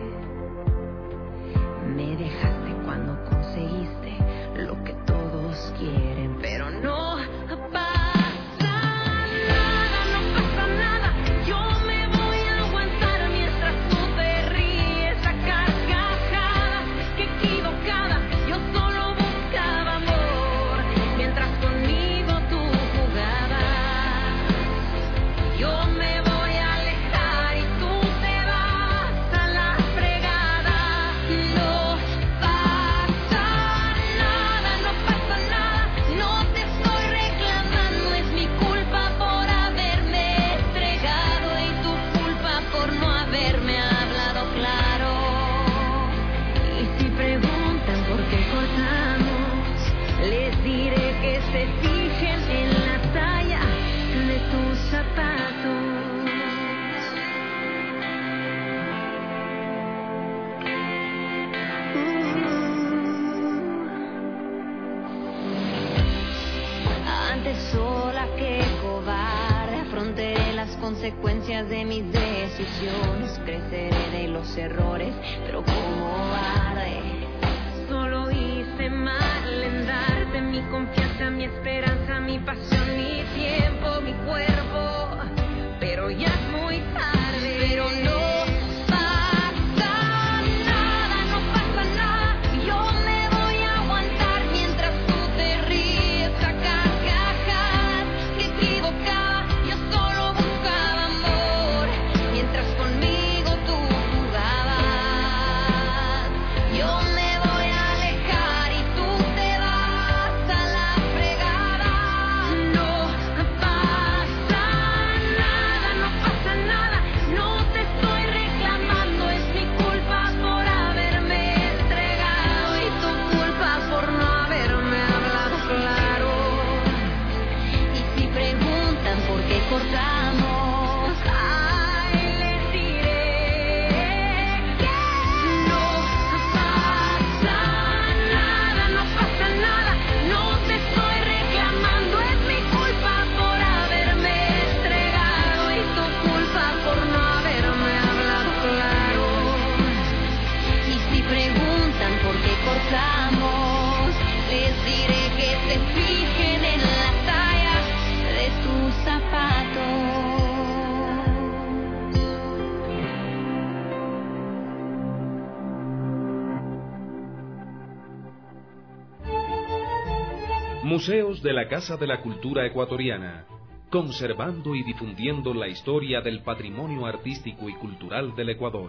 Me dejaste cuando conseguiste lo que todos quieren, pero no pasa nada, no pasa nada. Yo me voy a aguantar mientras tú te ríes a carcajadas. Qué equivocada, yo solo buscaba amor mientras conmigo tú jugabas. Yo me voy a alejar y tú te vas a la fregada. No pasa nada, no pasa nada. No te estoy reclamando, es mi culpa por haberme entregado y tu culpa por no haberme hablado claro. Y si preguntan por qué cortamos, les diré que se fijen en la talla de tus zapatos. Antes sola que cobarde afronté las consecuencias de mis decisiones. Creceré de los errores, pero como arde. Solo hice mal en darte mi confianza, mi esperanza, mi pasión, mi tiempo, mi cuerpo. Pero ya es muy tarde. Pero no pasa nada, no pasa nada. Yo me voy a aguantar mientras tú te ríes a carcajadas. Qué equivocada, yo solo buscaba amor mientras conmigo tú jugabas. Yo me voy a alejar y tú te vas a la fregada. No pasa nada, no pasa nada. No te estoy reclamando, es mi culpa por haberme entregado y tu culpa por no haberme hablado claro. Y si preguntan por qué cortamos, ay, les diré que no pasa nada, no pasa nada. No te estoy reclamando, es mi culpa por haberme entregado y tu culpa por no haberme hablado claro. Y si preguntan por qué cortamos, les diré que se fijen en la talla de tus zapatos. Museos de la Casa de la Cultura Ecuatoriana, conservando y difundiendo la historia del patrimonio artístico y cultural del Ecuador.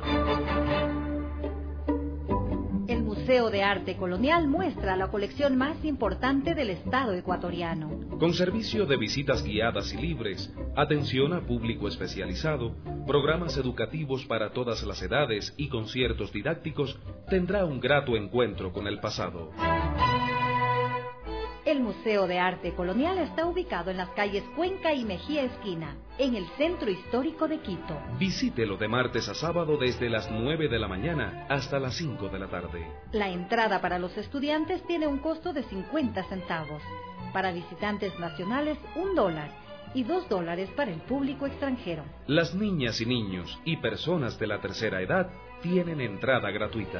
El Museo de Arte Colonial muestra la colección más importante del Estado ecuatoriano. Con servicio de visitas guiadas y libres, atención a público especializado, programas educativos para todas las edades y conciertos didácticos, tendrá un grato encuentro con el pasado. El Museo de Arte Colonial está ubicado en las calles Cuenca y Mejía Esquina, en el centro histórico de Quito. Visítelo de martes a sábado desde las nueve de la mañana hasta las cinco de la tarde. La entrada para los estudiantes tiene un costo de cincuenta centavos. Para visitantes nacionales, un dólar. Y dos dólares para el público extranjero. Las niñas y niños y personas de la tercera edad tienen entrada gratuita.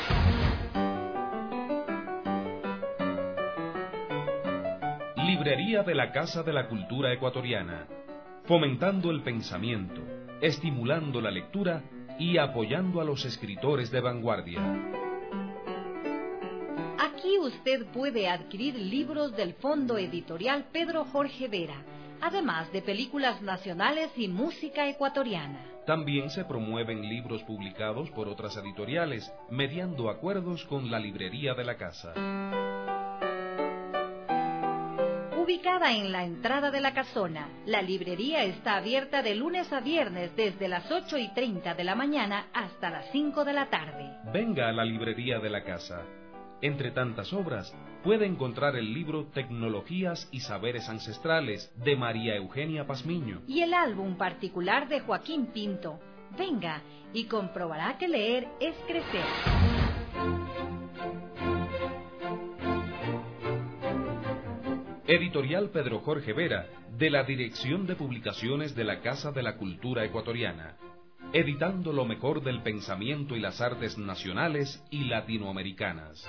Librería de la Casa de la Cultura Ecuatoriana, fomentando el pensamiento, estimulando la lectura y apoyando a los escritores de vanguardia. Aquí usted puede adquirir libros del Fondo Editorial Pedro Jorge Vera, además de películas nacionales y música ecuatoriana. También se promueven libros publicados por otras editoriales, mediando acuerdos con la librería de la casa. Ubicada en la entrada de la casona, la librería está abierta de lunes a viernes desde las ocho y treinta de la mañana hasta las cinco de la tarde. Venga a la librería de la casa. Entre tantas obras, puede encontrar el libro Tecnologías y Saberes Ancestrales de María Eugenia Pazmiño y el álbum particular de Joaquín Pinto. Venga y comprobará que leer es crecer. Editorial Pedro Jorge Vera, de la Dirección de Publicaciones de la Casa de la Cultura Ecuatoriana, editando lo mejor del pensamiento y las artes nacionales y latinoamericanas.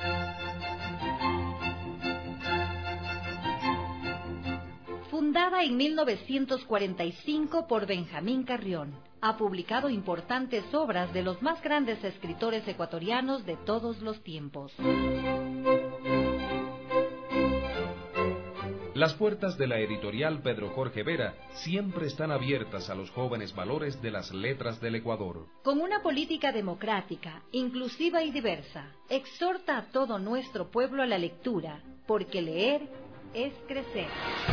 Fundada en mil novecientos cuarenta y cinco por Benjamín Carrión, ha publicado importantes obras de los más grandes escritores ecuatorianos de todos los tiempos. Las puertas de la editorial Pedro Jorge Vera siempre están abiertas a los jóvenes valores de las letras del Ecuador. Con una política democrática, inclusiva y diversa, exhorta a todo nuestro pueblo a la lectura, porque leer es crecer.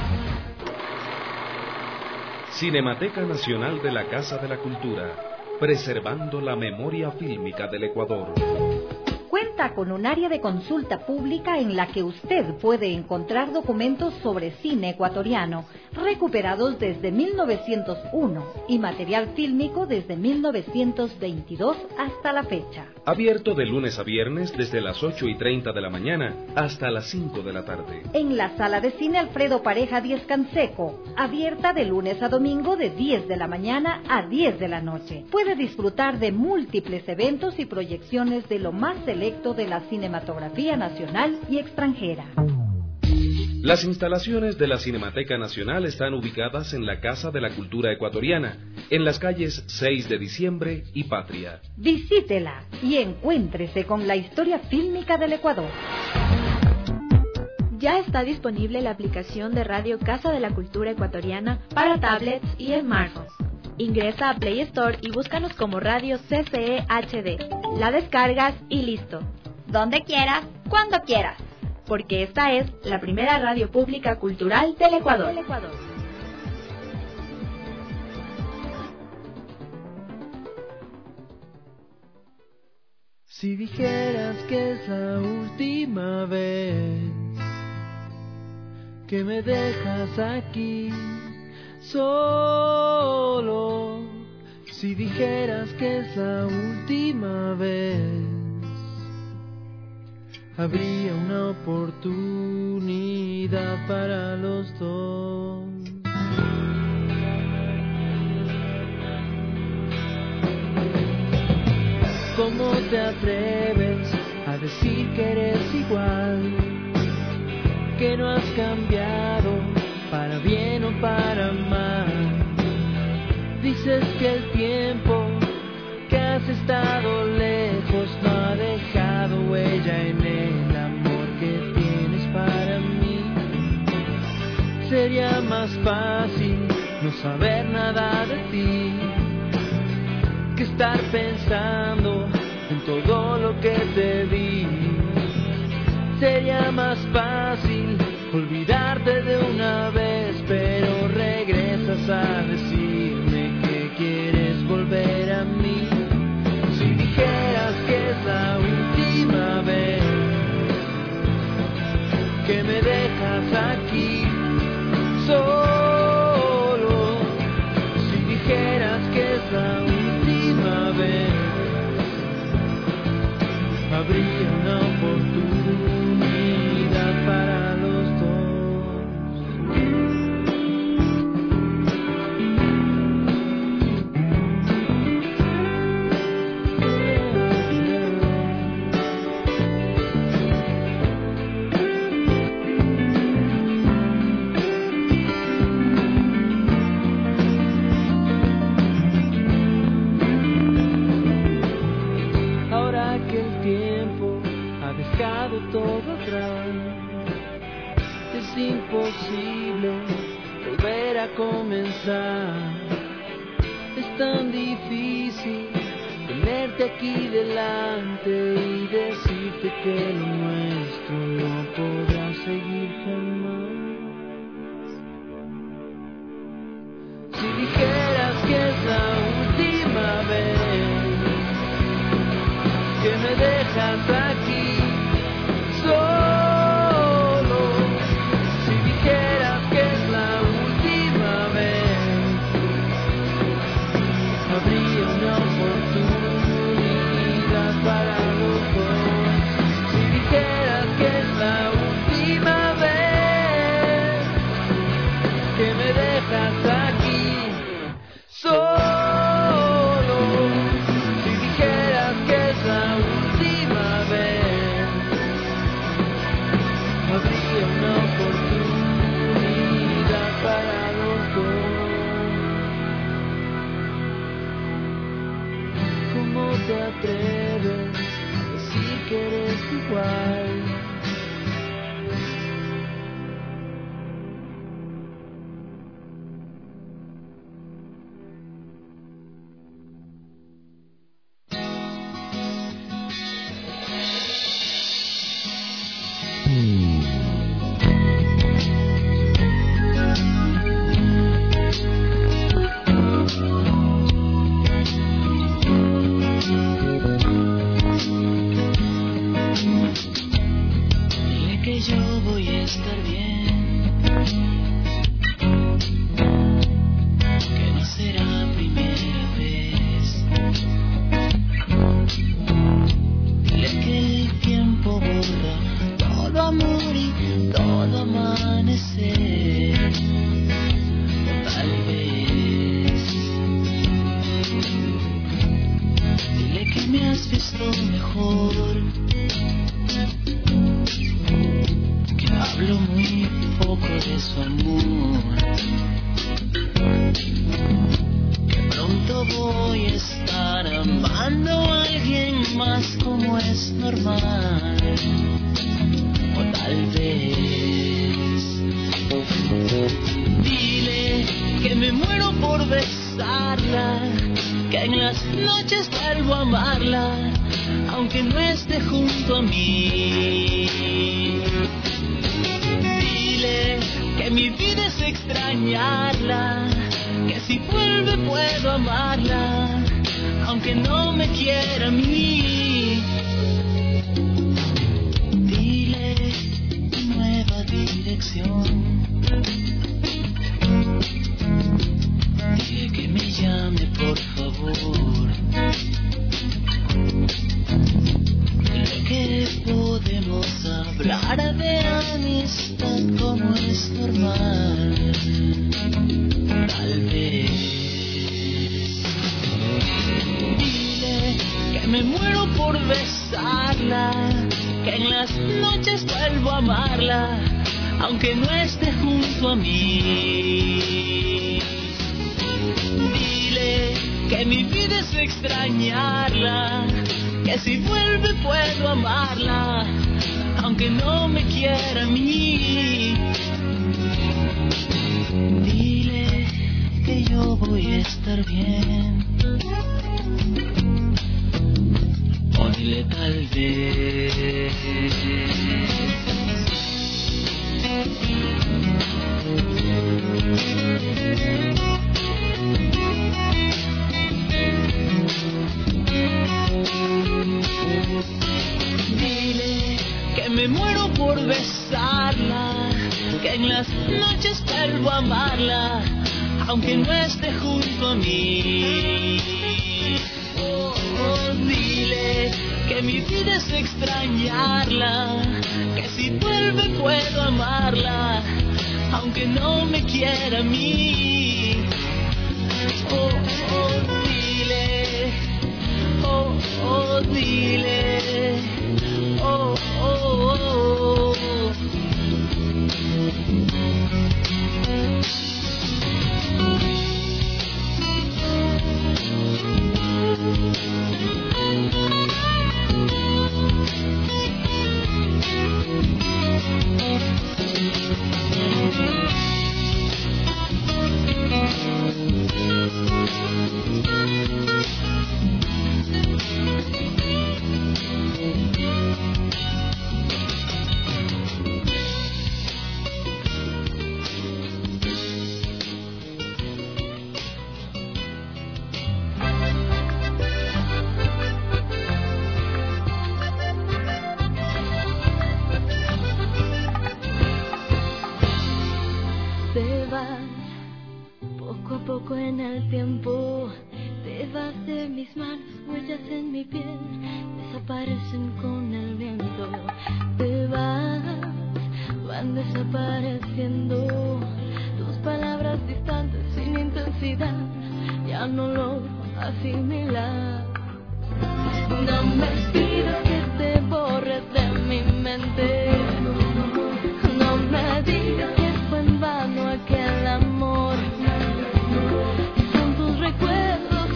Cinemateca Nacional de la Casa de la Cultura, preservando la memoria fílmica del Ecuador. Cuenta con un área de consulta pública en la que usted puede encontrar documentos sobre cine ecuatoriano, recuperados desde mil novecientos uno y material fílmico desde mil novecientos veintidós hasta la fecha. Abierto de lunes a viernes desde las ocho y treinta de la mañana hasta las cinco de la tarde. En la sala de cine Alfredo Pareja Díez Canseco, abierta de lunes a domingo de diez de la mañana a diez de la noche. Puede disfrutar de múltiples eventos y proyecciones de lo más selecto de la cinematografía nacional y extranjera. Las instalaciones de la Cinemateca Nacional están ubicadas en la Casa de la Cultura Ecuatoriana, en las calles seis de diciembre y Patria. Visítela y encuéntrese con la historia fílmica del Ecuador. Ya está disponible la aplicación de Radio Casa de la Cultura Ecuatoriana para tablets y smartphones. Ingresa a Play Store y búscanos como Radio C C E H D. La descargas y listo. Donde quieras, cuando quieras. Porque esta es la primera radio pública cultural del Ecuador. Si dijeras que es la última vez que me dejas aquí solo, si dijeras que es la última vez, habría una oportunidad para los dos. ¿Cómo te atreves a decir que eres igual? Que no has cambiado para bien o para mal. Dices que el tiempo que has estado lejos no ha dejado huella en el amor que tienes para mí. Sería más fácil no saber nada de ti que estar pensando en todo lo que te di. Sería más fácil olvidarte de una vez, pero regresas a decirme que quieres volver a mí. Si dijeras que es la última vez que me dejas aquí solo, si dijeras que es la última vez, habría una oportunidad para los dos. Ahora que el tiempo ha dejado todo atrás, es imposible volver a comenzar. Es tan difícil tenerte aquí delante y decirte que lo nuestro no podrá seguir jamás. Si dijeras que es la última vez que me dejas aquí solo, si dijeras que es la última vez, habría una oportunidad para los dos. Si dijeras que es la última vez, igual.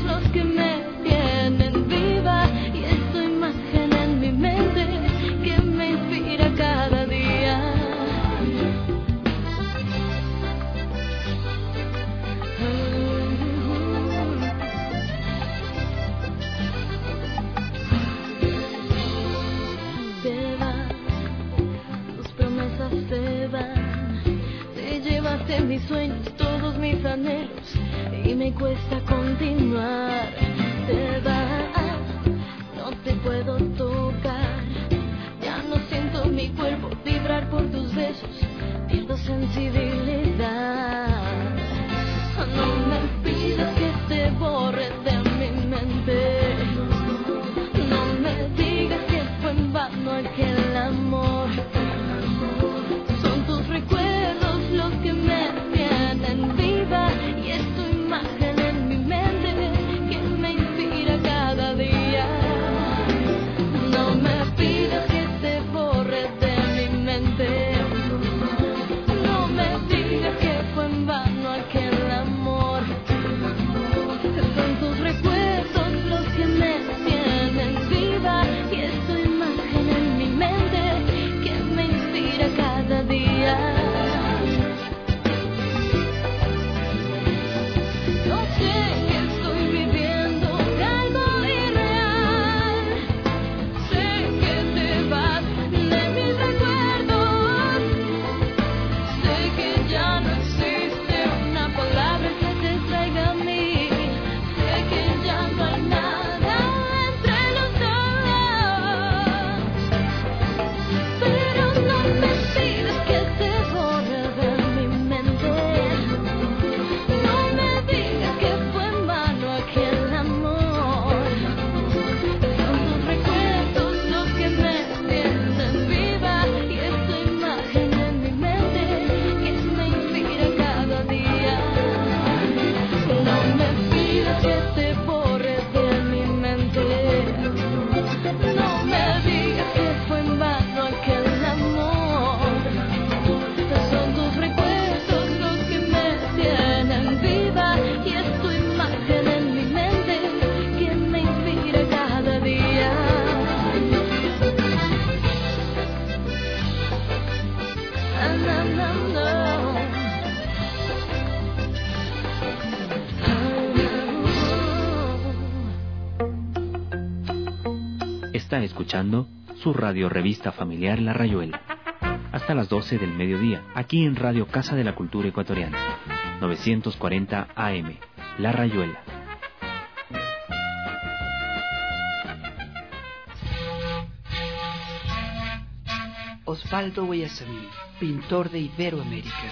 Que me cuesta continuar. Te vas, no te puedo tocar. Ya no siento mi cuerpo vibrar por tus besos, pierdo sensibilidad. No me pidas que te borre de mi mente, no me digas que fue en vano aquel amor. Son tus recuerdos los que me tienen viva, y es tu imagen en mi mente que me inspira cada día. No me pidas que te borre de mi mente, no me digas que fue en vano aquel amor. Son tus recuerdos los que me tienen viva, y es tu imagen en mi mente que me inspira cada día. Yo sé que estoy viviendo algo irreal, sé que te vas de mis recuerdos, sé que ya no existe una palabra que te traiga a mí, sé que ya no hay nada entre los dos, pero no me pidas que te borre de mi mente, no me digas que fue en vano aquel amor. Son tus recuerdos los que me tienen viva, y es tu imagen en mi mente que me inspira cada día. No me pidas que te borre de mi mente, no me digas que fue en vano aquel amor. Son tus recuerdos los que me tienen viva, y es tu imagen en mi mente que me inspira cada día. Ah, no, no, no. Está escuchando su radio revista familiar La Rayuela. Hasta las doce del mediodía, aquí en Radio Casa de la Cultura Ecuatoriana. novecientos cuarenta A M, La Rayuela. Osvaldo Guayasamín, pintor de Iberoamérica.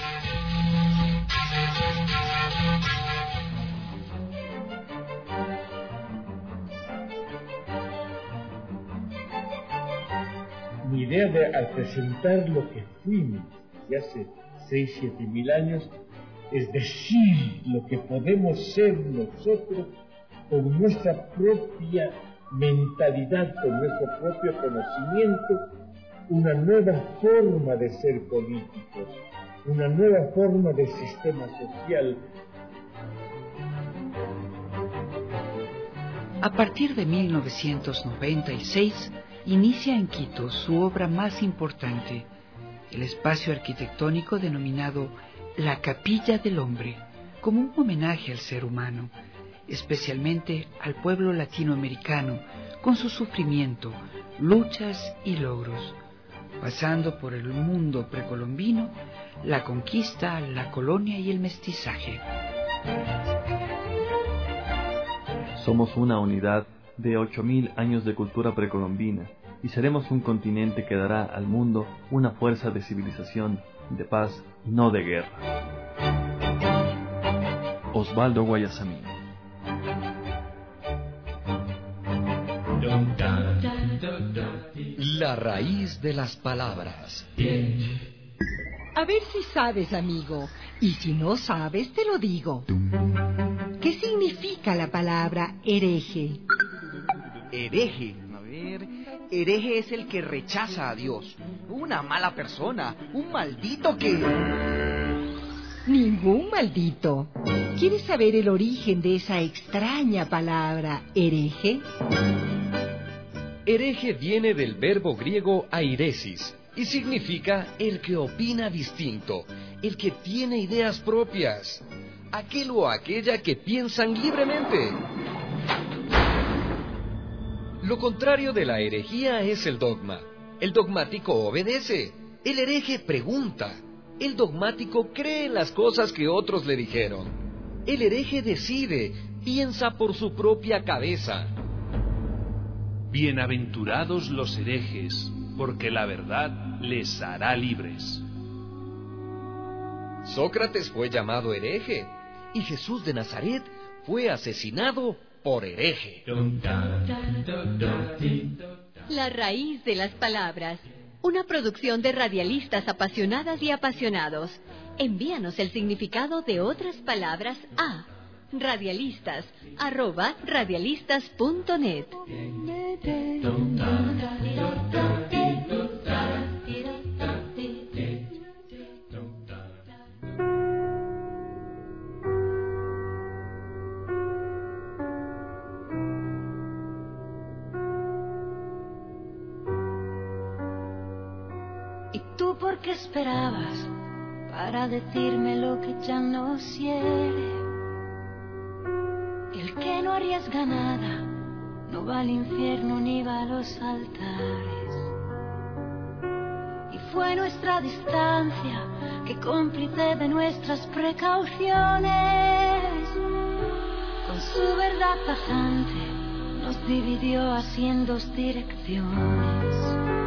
Mi idea de al presentar lo que fuimos de hace seis, siete mil años es decir lo que podemos ser nosotros con nuestra propia mentalidad, con nuestro propio conocimiento, una nueva forma de ser políticos, una nueva forma de sistema social. A partir de mil novecientos noventa y seis, inicia en Quito su obra más importante, el espacio arquitectónico denominado La Capilla del Hombre, como un homenaje al ser humano, especialmente al pueblo latinoamericano, con su sufrimiento, luchas y logros, pasando por el mundo precolombino, la conquista, la colonia y el mestizaje. Somos una unidad de ocho mil años de cultura precolombina, y seremos un continente que dará al mundo una fuerza de civilización, de paz y no de guerra. Osvaldo Guayasamín. La raíz de las palabras. A ver si sabes, amigo, y si no sabes, te lo digo. ¿Qué significa la palabra hereje? Hereje, a ver, hereje es el que rechaza a Dios, una mala persona, un maldito que... Ningún maldito. ¿Quieres saber el origen de esa extraña palabra hereje? Hereje viene del verbo griego airesis y significa el que opina distinto, el que tiene ideas propias, aquel o aquella que piensan libremente. Lo contrario de la herejía es el dogma. El dogmático obedece, el hereje pregunta, el dogmático cree en las cosas que otros le dijeron. El hereje decide, piensa por su propia cabeza. Bienaventurados los herejes, porque la verdad les hará libres. Sócrates fue llamado hereje y Jesús de Nazaret fue asesinado por hereje. La raíz de las palabras. Una producción de radialistas apasionadas y apasionados. Envíanos el significado de otras palabras a radialistas arroba radialistas punto net. ¿Y tú por qué esperabas para decirme lo que ya no hiere? El que no arriesga nada no va al infierno ni va a los altares. Y fue nuestra distancia que cómplice de nuestras precauciones, con su verdad pasante nos dividió así en dos direcciones.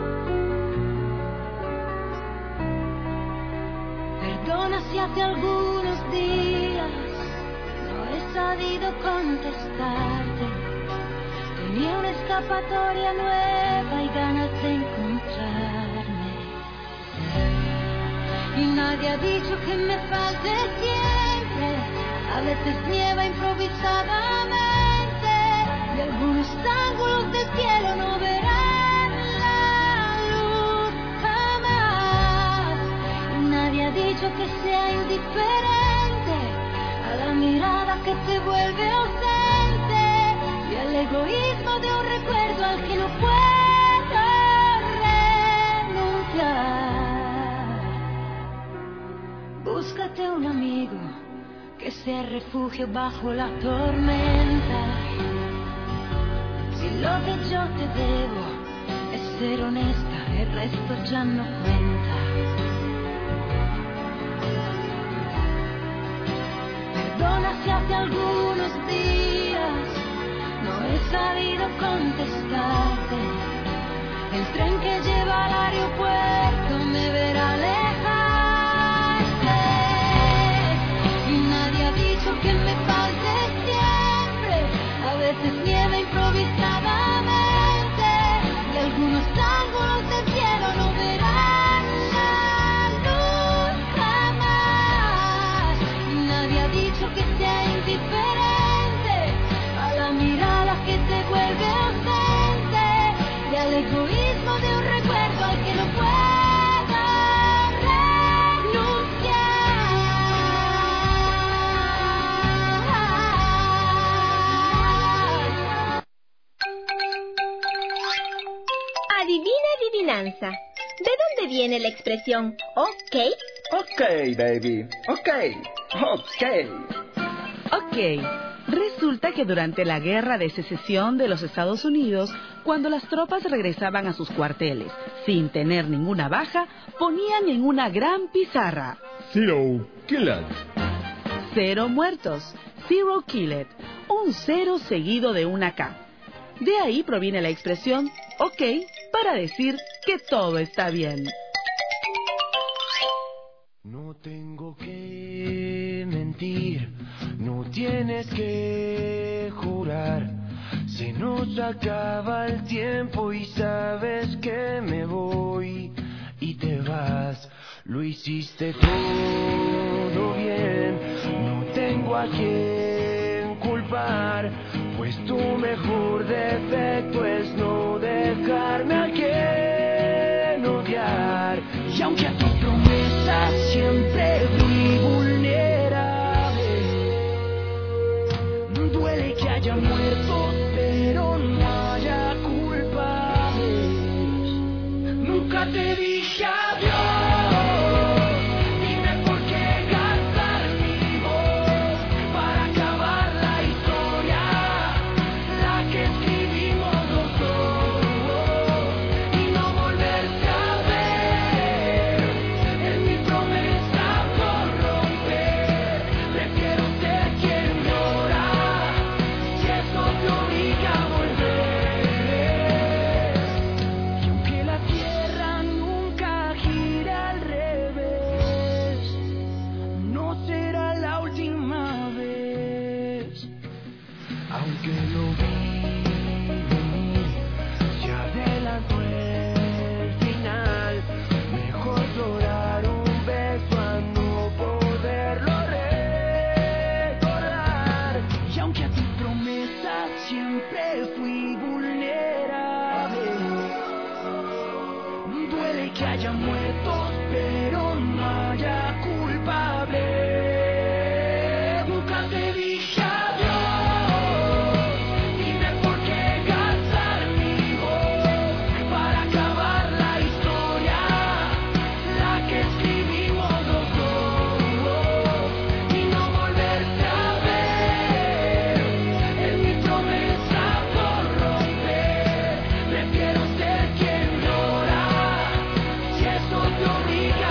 Perdona si hace algunos días no he sabido contestarte. Tenía una escapatoria nueva y ganas de encontrarme. Y nadie ha dicho que me falte siempre. A veces nieva improvisadamente y algunos ángulos del cielo no verán la luz jamás. Y nadie ha dicho que sea indiferente a la mirada que te vuelve ausente y al egoísmo de un recuerdo al que no puedo renunciar. Búscate un amigo que sea refugio bajo la tormenta. Si lo que yo te debo es ser honesta, el resto ya no cuenta. Perdona si hace algunos días no he sabido contestarte. El tren que lleva al aeropuerto me verá alejarse. Y nadie ha dicho que me falte siempre. A veces nieva improvisadamente y algunos ángulos del cielo no verán la luz jamás. Y nadie ha dicho que sea indiferente a la mirada que te vuelve ausente y al egoísmo de un recuerdo al que no puedo renunciar. Adivina adivinanza. ¿De dónde viene la expresión ok? Ok, baby. Ok. Ok. Ok. Resulta que durante la Guerra de Secesión de los Estados Unidos, cuando las tropas regresaban a sus cuarteles sin tener ninguna baja, ponían en una gran pizarra: Zero killed. Cero muertos, zero killed, un cero seguido de una K. De ahí proviene la expresión ok para decir que todo está bien. No tengo que mentir, no tienes que jurar. Se nos acaba el tiempo y sabes que me voy y te vas. Lo hiciste todo bien, no tengo a quien culpar, pues tu mejor defecto es no dejarme a quien odiar. Y aunque a tu promesa siempre fui vulnerable, duele que haya muerto, pero no haya culpables. Nunca te dije adiós. Dime por qué gastar mi voz para acabar la historia, la que escribimos los dos, y no volverte a ver. Es mi promesa por romper. Prefiero ser quien y que haya muertos, pero no haya culpable. Nunca te dije adiós, dime por qué gastar mi voz para acabar la historia, la que escribimos los dos, y no volverte a ver. Es mi promesa por romper. Prefiero ser quien llora, si eso te obliga a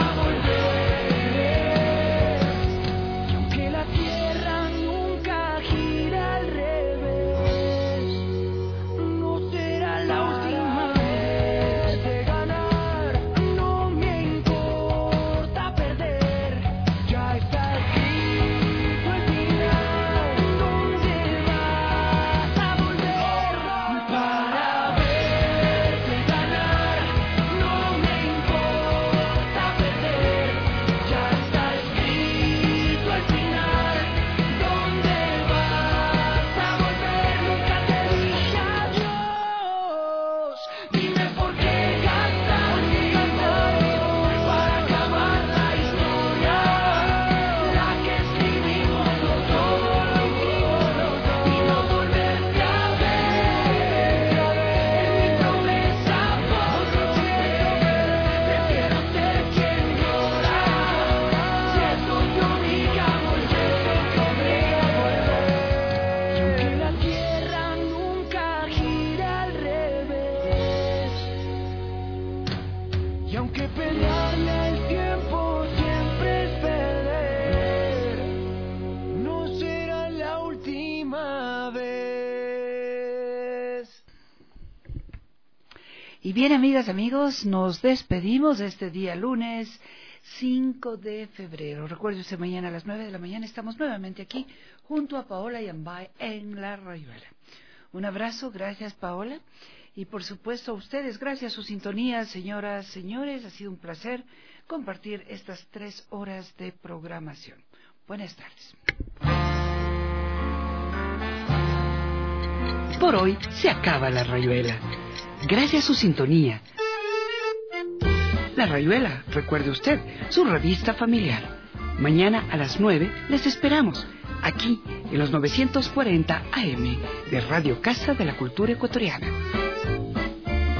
volver. Y aunque la tierra nunca gira al revés, no será la última vez de ganar. No me importa perder, ya está escrito el final. ¿Dónde vas a volver para verte ganar? No me importa perder, ya está escrito el final. ¿Dónde vas a volver? Nunca te dije adiós, dime por qué gastar mi voz para acabar la historia, la que escribimos los dos, y no volverte a ver. Es mi promesa por romper. Prefiero ser quien llora, si eso te obliga a volver. Y aunque la tierra nunca gira al revés, y aunque pelearle al tiempo siempre es perder, no será la última vez. Y bien, amigas, amigos, nos despedimos de este día lunes cinco de febrero. Recuerde usted, mañana a las nueve de la mañana estamos nuevamente aquí junto a Paola Yambay en La Rayuela. Un abrazo, gracias Paola. Y por supuesto a ustedes, gracias a su sintonía, señoras, señores. Ha sido un placer compartir estas tres horas de programación. Buenas tardes. Por hoy se acaba La Rayuela. Gracias a su sintonía. La Rayuela, recuerde usted, su revista familiar. Mañana a las nueve les esperamos, aquí en los novecientos cuarenta A M de Radio Casa de la Cultura Ecuatoriana.